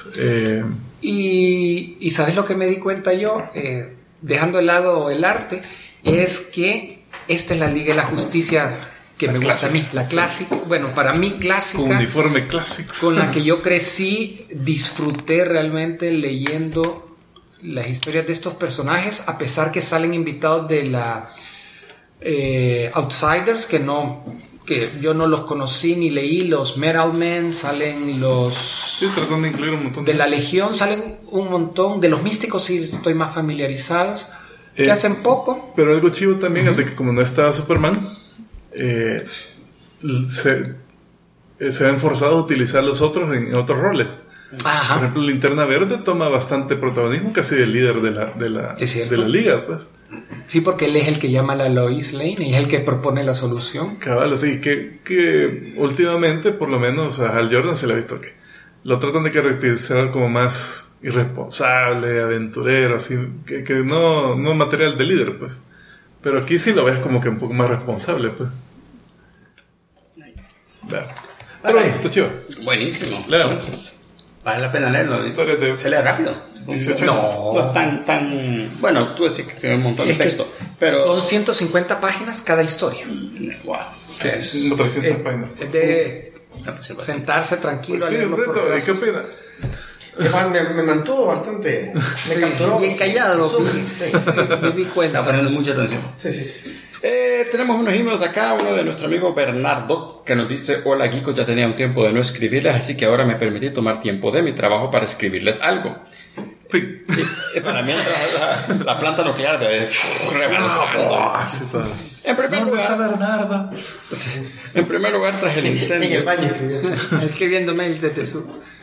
Y ¿sabes lo que me di cuenta yo? Dejando de lado el arte, es que esta es la Liga de la Justicia que me gusta a mí, la clásica, bueno, para mí clásica,
con uniforme clásico,
con la que yo crecí, disfruté realmente leyendo las historias de estos personajes, a pesar que salen invitados de la Outsiders, que yo no los conocí ni leí, los Metal Men, salen los...
Sí, tratando de incluir un montón
de la Legión, salen un montón, de los místicos sí estoy más familiarizados, que hacen poco.
Pero algo chivo también es de que como no estaba Superman, se ven forzados a utilizar los otros en otros roles.
Ajá.
Por ejemplo, Linterna Verde toma bastante protagonismo, casi del líder de la liga, pues.
Sí, porque él es el que llama a la Lois Lane y es el que propone la solución.
Cabal, sí, que últimamente, por lo menos a Hal Jordan se le ha visto que lo tratan de caracterizar como más irresponsable, aventurero, así, que no material de líder, pues. Pero aquí sí lo ves como que un poco más responsable, pues. Nice. Pero está chido.
Buenísimo.
Léalo.
Entonces, vale la pena leerlo.
Se
lee rápido.
18
no es tan... Bueno, tú decís que se ve un montón de texto, pero...
Son 150 páginas cada historia.
Wow.
Es 300 páginas.
Es de sentarse tranquilo.
Pues sí, Beto, ¿qué opina?
Me mantuvo bastante. Me capturó.
Bien callado. Me di cuenta.
Está poniendo mucha atención.
Sí.
Tenemos unos emails acá, uno de nuestro amigo Bernardo, que nos dice: hola Geekos, ya tenía un tiempo de no escribirles, así que ahora me permití tomar tiempo de mi trabajo para escribirles algo.
Sí.
Para mientras la planta nuclear rebalsando. En primer
¿Dónde
lugar,
está Bernardo?
En primer lugar, tras el incendio.
En el baño
escribiendo mails de Tesú.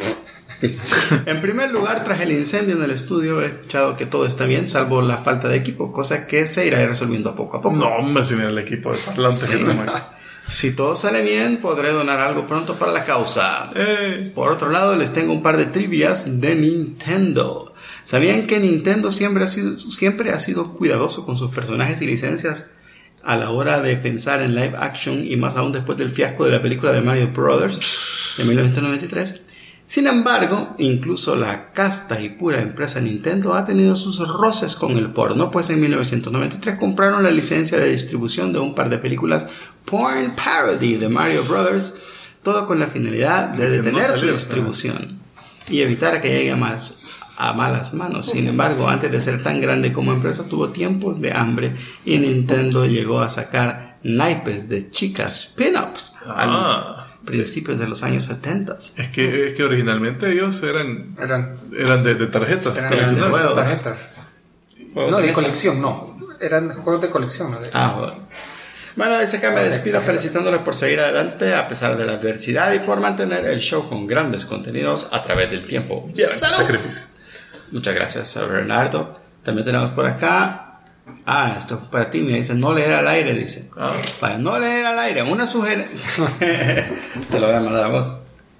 En primer lugar, tras el incendio en el estudio, he escuchado que todo está bien, salvo la falta de equipo, cosa que se irá resolviendo poco a poco.
No, hombre, si mira el equipo de parlantes que tenemos aquí.
Si todo sale bien, podré donar algo pronto para la causa. Por otro lado, les tengo un par de trivias de Nintendo. ¿Sabían que Nintendo siempre ha sido cuidadoso con sus personajes y licencias a la hora de pensar en live action, y más aún después del fiasco de la película de Mario Brothers de 1993? Sin embargo, incluso la casta y pura empresa Nintendo ha tenido sus roces con el porno, pues en 1993 compraron la licencia de distribución de un par de películas porn parody de Mario Brothers, todo con la finalidad de detener su distribución y evitar que llegue a malas manos. Sin embargo, antes de ser tan grande como empresa, tuvo tiempos de hambre y Nintendo llegó a sacar naipes de chicas pin-ups principios de los años 70.
Es que originalmente ellos eran de tarjetas.
Eran de tarjetas. No, de colección, no. Eran juegos de colección. ¿No?
Bueno, dice que me despido felicitándoles por seguir adelante a pesar de la adversidad y por mantener el show con grandes contenidos a través del tiempo.
¡Salud! Sacrificio.
Muchas gracias, Bernardo. También tenemos por acá... esto es para ti, me dice, no leer al aire, dice. Para no leer al aire, una sugerencia. Te lo voy a mandar a vos,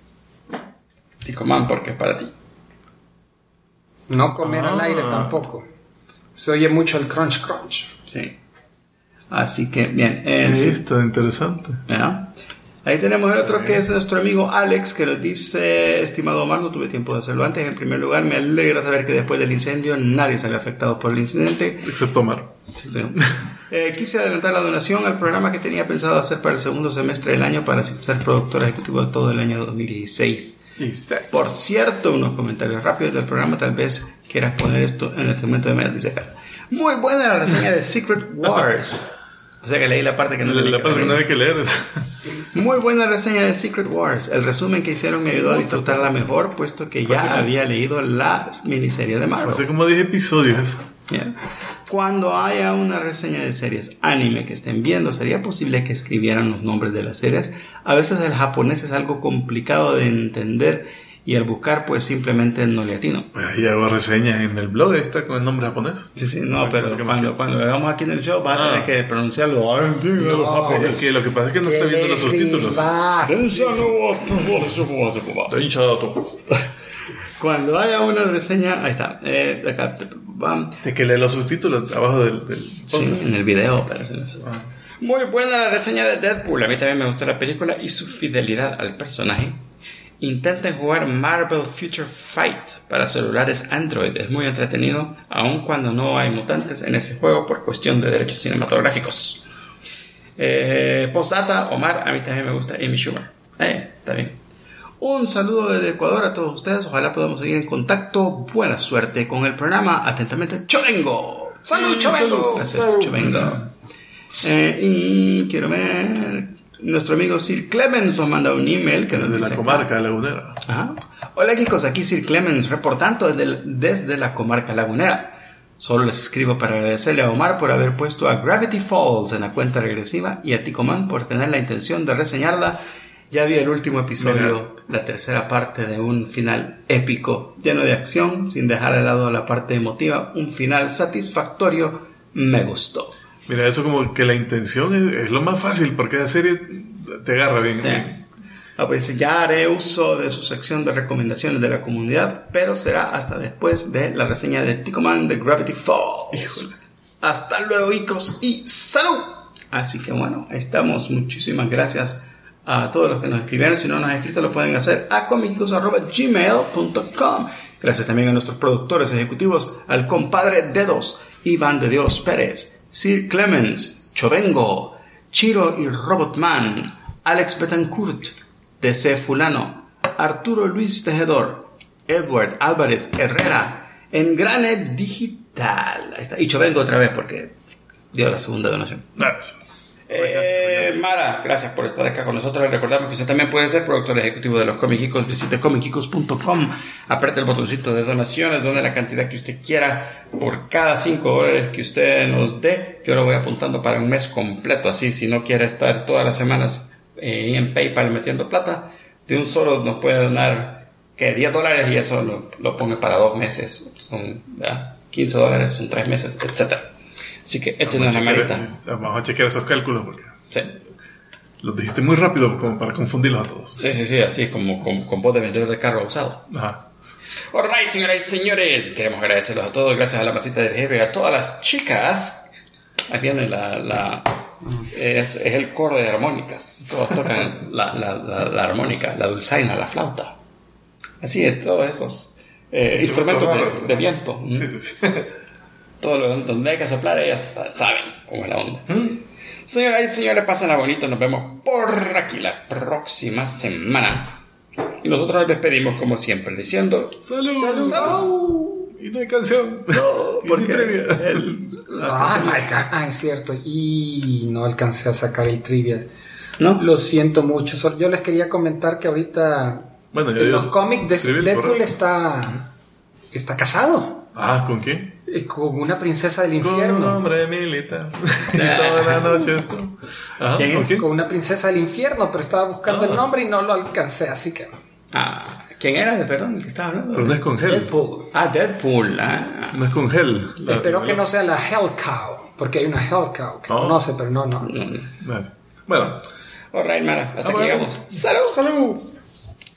Ticomán, porque es para ti.
No comer al aire tampoco. Se oye mucho el crunch.
Sí. Así que, bien.
Esto es interesante.
Ahí tenemos el otro, que es nuestro amigo Alex, que nos dice: estimado Omar, no tuve tiempo de hacerlo antes. En primer lugar, me alegra saber que después del incendio nadie se había afectado por el incidente,
excepto Omar.
Quise adelantar la donación al programa que tenía pensado hacer para el segundo semestre del año para ser productor ejecutivo de todo el año 2016. Por cierto, unos comentarios rápidos del programa, tal vez quieras poner esto en el segmento de mail. Dice: muy buena la reseña de Secret Wars. O sea que leí la parte que no
hay que leer.
Muy buena reseña de Secret Wars. El resumen que hicieron me ayudó a disfrutarla mejor, puesto que ya había leído la miniserie de Marvel.
Hace como 10 episodios.
Bien. Cuando haya una reseña de series anime que estén viendo, ¿sería posible que escribieran los nombres de las series? A veces el japonés es algo complicado de entender y al buscar pues simplemente no le atino.
Y hago reseñas en el blog, ahí está con el nombre japonés.
Sí, no, pero cuando lo hagamos aquí en el show vas a tener que pronunciarlo.
Es que lo que pasa es que no está viendo los subtítulos.
Cuando haya una reseña, ahí está. Acá,
de que lee los subtítulos abajo del
sí, en el video. Muy buena la reseña de Deadpool. A mí también me gustó la película y su fidelidad al personaje. Intenten jugar Marvel Future Fight para celulares Android. Es muy entretenido, aun cuando no hay mutantes en ese juego por cuestión de derechos cinematográficos. Postdata, Omar, a mí también me gusta Amy Schumer. Está bien. Un saludo desde Ecuador a todos ustedes. Ojalá podamos seguir en contacto. Buena suerte con el programa. Atentamente, Chovengo.
¡Salud, Chovengo!
Gracias, Chovengo. Y quiero ver... Nuestro amigo Sir Clemens nos manda un email que
desde la comarca lagunera.
Ajá. Hola, chicos, aquí Sir Clemens reportando desde la comarca lagunera. Solo les escribo para agradecerle a Omar por haber puesto a Gravity Falls en la cuenta regresiva y a Ticoman por tener la intención de reseñarla. Ya vi el último episodio, la tercera parte de un final épico, lleno de acción, sin dejar de lado la parte emotiva. Un final satisfactorio, me gustó.
Mira, eso como que la intención es lo más fácil, porque la serie te agarra bien.
Pues ya haré uso de su sección de recomendaciones de la comunidad, pero será hasta después de la reseña de Ticoman de Gravity Falls. Híjole. Hasta luego, chicos, y ¡salud! Así que bueno, estamos. Muchísimas gracias a todos los que nos escribieron. Si no nos han escrito, lo pueden hacer a comicicos@gmail.com. Gracias también a nuestros productores ejecutivos, al compadre Dedos, Iván de Dios Pérez, Sir Clemens, Chovengo, Chiro y Robotman, Alex Betancourt, DC Fulano, Arturo Luis Tejedor, Edward Álvarez Herrera, Engrane Digital. Ahí está. Y Chovengo otra vez porque dio la segunda donación.
Gracias.
Mara, gracias por estar acá con nosotros. Recordamos que usted también puede ser productor ejecutivo de los Comicicos. Visite comicicos.com, apriete el botoncito de donaciones, done la cantidad que usted quiera. Por cada $5 que usted nos dé, yo lo voy apuntando para un mes completo. Así, si no quiere estar todas las semanas en PayPal metiendo plata, de un solo nos puede donar que $10 y eso lo pone para 2 meses. Son $15, son 3 meses, etcétera. Así que échenos una manita.
Vamos a chequear esos cálculos porque
sí,
los dijiste muy rápido como para confundirlos a todos.
Sí, así como con voz de vendedor de carro usado.
Ajá.
Alright, señoras y señores, queremos agradecerlos a todos, gracias a la masita de jefe y a todas las chicas. Ahí viene es el coro de armónicas. Todos tocan la armónica, la dulzaina, la flauta. Así es, todos esos instrumentos de viento.
Sí.
Todo donde hay que soplar, ellas saben cómo es la onda. Señoras y señores, pásenla bonito. Nos vemos por aquí la próxima semana. Y nosotros nos despedimos como siempre diciendo ¡Salud!
Y no hay canción.
No, porque
trivia.
Es cierto. Y no alcancé a sacar el trivia.
¿No?
Lo siento mucho. Yo les quería comentar que ahorita en los cómics Deadpool está casado.
¿Con quién?
Con una princesa del infierno.
Con un hombre militar. Y toda la noche esto.
¿Quién?
Con una princesa del infierno, pero estaba buscando el nombre y no lo alcancé, así que...
¿Quién era? Perdón, ¿qué estaba hablando?
Pero no es con Hell.
Deadpool.
No es con Hell.
Espero que no sea la Hell Cow, porque hay una Hell Cow que conoce, pero no.
Bueno.
Alright, Mara, hasta que llegamos. ¡Salud!